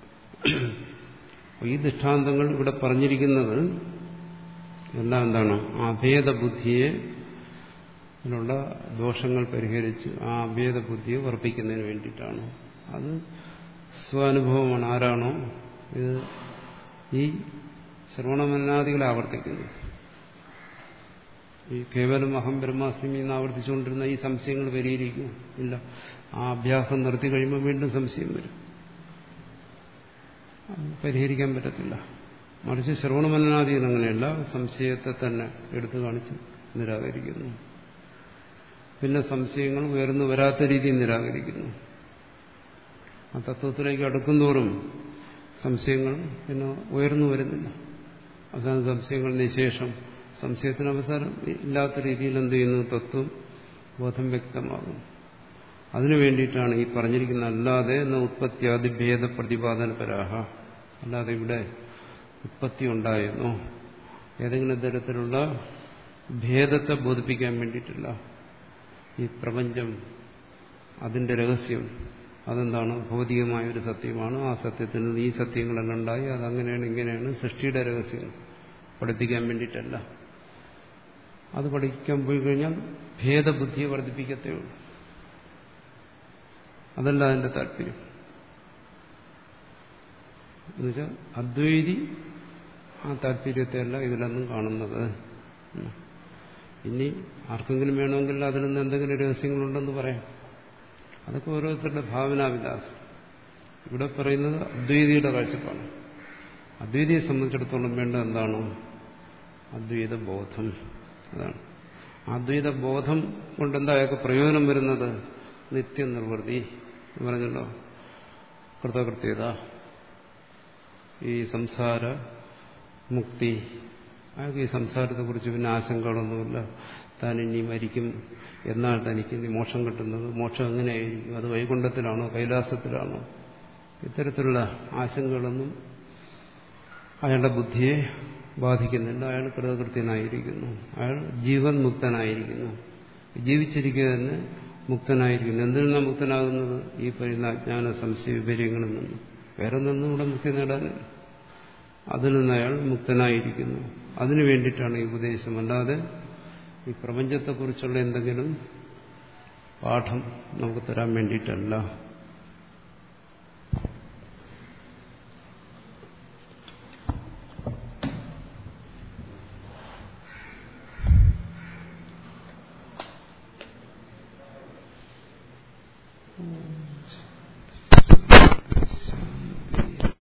ഈ ദൃഷ്ടാന്തങ്ങൾ ഇവിടെ പറഞ്ഞിരിക്കുന്നത് എല്ലാം എന്താണ്? അഭേദ ബുദ്ധിയെ ുള്ള ദോഷങ്ങൾ പരിഹരിച്ച് ആ അഭേദ ബുദ്ധിയെ ഉറപ്പിക്കുന്നതിന് വേണ്ടിയിട്ടാണ്. അത് സ്വാനുഭവമാണ്. ആരാണോ ഇത് ഈ ശ്രവണമനാദികളെ ആവർത്തിക്കുന്നത്, ഈ കേവലം അഹം ബ്രഹ്മാസ്മി എന്ന് ആവർത്തിച്ചുകൊണ്ടിരുന്ന ഈ സംശയങ്ങൾ പരിഹരിക്കും ഇല്ല. ആ അഭ്യാസം നിർത്തി കഴിയുമ്പോൾ വീണ്ടും സംശയം വരും. പരിഹരിക്കാൻ പറ്റത്തില്ല. മറിച്ച് ശ്രവണമനനാദികൾ അങ്ങനെയല്ല, സംശയത്തെ തന്നെ എടുത്തു കാണിച്ച് നിരാകരിക്കുന്നു. പിന്നെ സംശയങ്ങൾ ഉയർന്നു വരാത്ത രീതിയിൽ നിരാകരിക്കുന്നു. ആ തത്വത്തിലേക്ക് അടുക്കുന്തോറും സംശയങ്ങൾ പിന്നെ ഉയർന്നു വരുന്നില്ല. അവസാന സംശയങ്ങൾ നിശേഷം, സംശയത്തിന് അവസാനം ഇല്ലാത്ത രീതിയിൽ എന്ത് ചെയ്യുന്നു? തത്വം ബോധം വ്യക്തമാകുന്നു. അതിനു വേണ്ടിയിട്ടാണ് ഈ പറഞ്ഞിരിക്കുന്ന. അല്ലാതെ എന്ന ഉത്പത്തിയാദി ഭേദ പ്രതിപാദന പരാഹ, അല്ലാതെ ഇവിടെ ഉത്പത്തി ഉണ്ടായെന്നോ ഏതെങ്കിലും തരത്തിലുള്ള ഭേദത്തെ ബോധിപ്പിക്കാൻ വേണ്ടിയിട്ടില്ല. ഈ പ്രപഞ്ചം, അതിന്റെ രഹസ്യം അതെന്താണ്? ഭൗതികമായൊരു സത്യമാണ്. ആ സത്യത്തിൽ നിന്ന് ഈ സത്യങ്ങളെല്ലാം ഉണ്ടായി, അതങ്ങനെയാണ് ഇങ്ങനെയാണ്, സൃഷ്ടിയുടെ രഹസ്യം പഠിപ്പിക്കാൻ വേണ്ടിയിട്ടല്ല. അത് പഠിക്കാൻ പോയി കഴിഞ്ഞാൽ ഭേദബുദ്ധിയെ വർദ്ധിപ്പിക്കത്തേ ഉള്ളൂ. അതല്ല അതിന്റെ താല്പര്യം. എന്നുവെച്ചാൽ അദ്വൈതി ആ താല്പര്യത്തെയല്ല ഇതിലൊന്നും കാണുന്നത്. ഇനി ആർക്കെങ്കിലും വേണമെങ്കിൽ അതിൽ നിന്ന് എന്തെങ്കിലും രഹസ്യങ്ങളുണ്ടെന്ന് പറയാം. അതൊക്കെ ഓരോരുത്തരുടെ ഭാവനാവിലാസം. ഇവിടെ പറയുന്നത് അദ്വൈതിയുടെ കാഴ്ചപ്പാട്. അദ്വൈതിയെ സംബന്ധിച്ചിടത്തോളം വേണ്ട എന്താണ്? അദ്വൈത ബോധം. അതാണ് അദ്വൈത ബോധം കൊണ്ട് എന്താ അയാൾക്ക് പ്രയോജനം വരുന്നത്? നിത്യനിർവൃത്തി എന്ന് പറഞ്ഞല്ലോ, കൃതകൃത്യത, ഈ സംസാര മുക്തി. അയാൾക്ക് ഈ സംസാരത്തെക്കുറിച്ച് പിന്നെ ആശങ്കകളൊന്നുമില്ല. താൻ ഇനി മരിക്കും, എന്നാൽ തനിക്ക് ഇനി മോക്ഷം കിട്ടുന്നത്, മോക്ഷം എങ്ങനെയായിരിക്കും, അത് വൈകുണ്ഠത്തിലാണോ കൈലാസത്തിലാണോ, ഇത്തരത്തിലുള്ള ആശങ്കകളൊന്നും അയാളുടെ ബുദ്ധിയെ ബാധിക്കുന്നില്ല. അയാൾ കൃതകൃത്യനായിരിക്കുന്നു. അയാൾ ജീവൻ മുക്തനായിരിക്കുന്നു. ജീവിച്ചിരിക്കുക തന്നെ മുക്തനായിരിക്കുന്നു. എന്തിൽ നിന്നാണ് മുക്തനാകുന്നത്? ഈ പറയുന്ന അജ്ഞാന സംശയ വിപര്യങ്ങളിൽ നിന്ന്. വേറെ നിന്നും ഇവിടെ മുക്തി നേടാനില്ല. അതിൽ നിന്ന് അയാൾ മുക്തനായിരിക്കുന്നു. അതിനു വേണ്ടിയിട്ടാണ് ഈ ഉപദേശം. അല്ലാതെ ഈ പ്രപഞ്ചത്തെക്കുറിച്ചുള്ള എന്തെങ്കിലും പാഠം നമുക്ക് തരാൻ വേണ്ടിയിട്ടല്ല.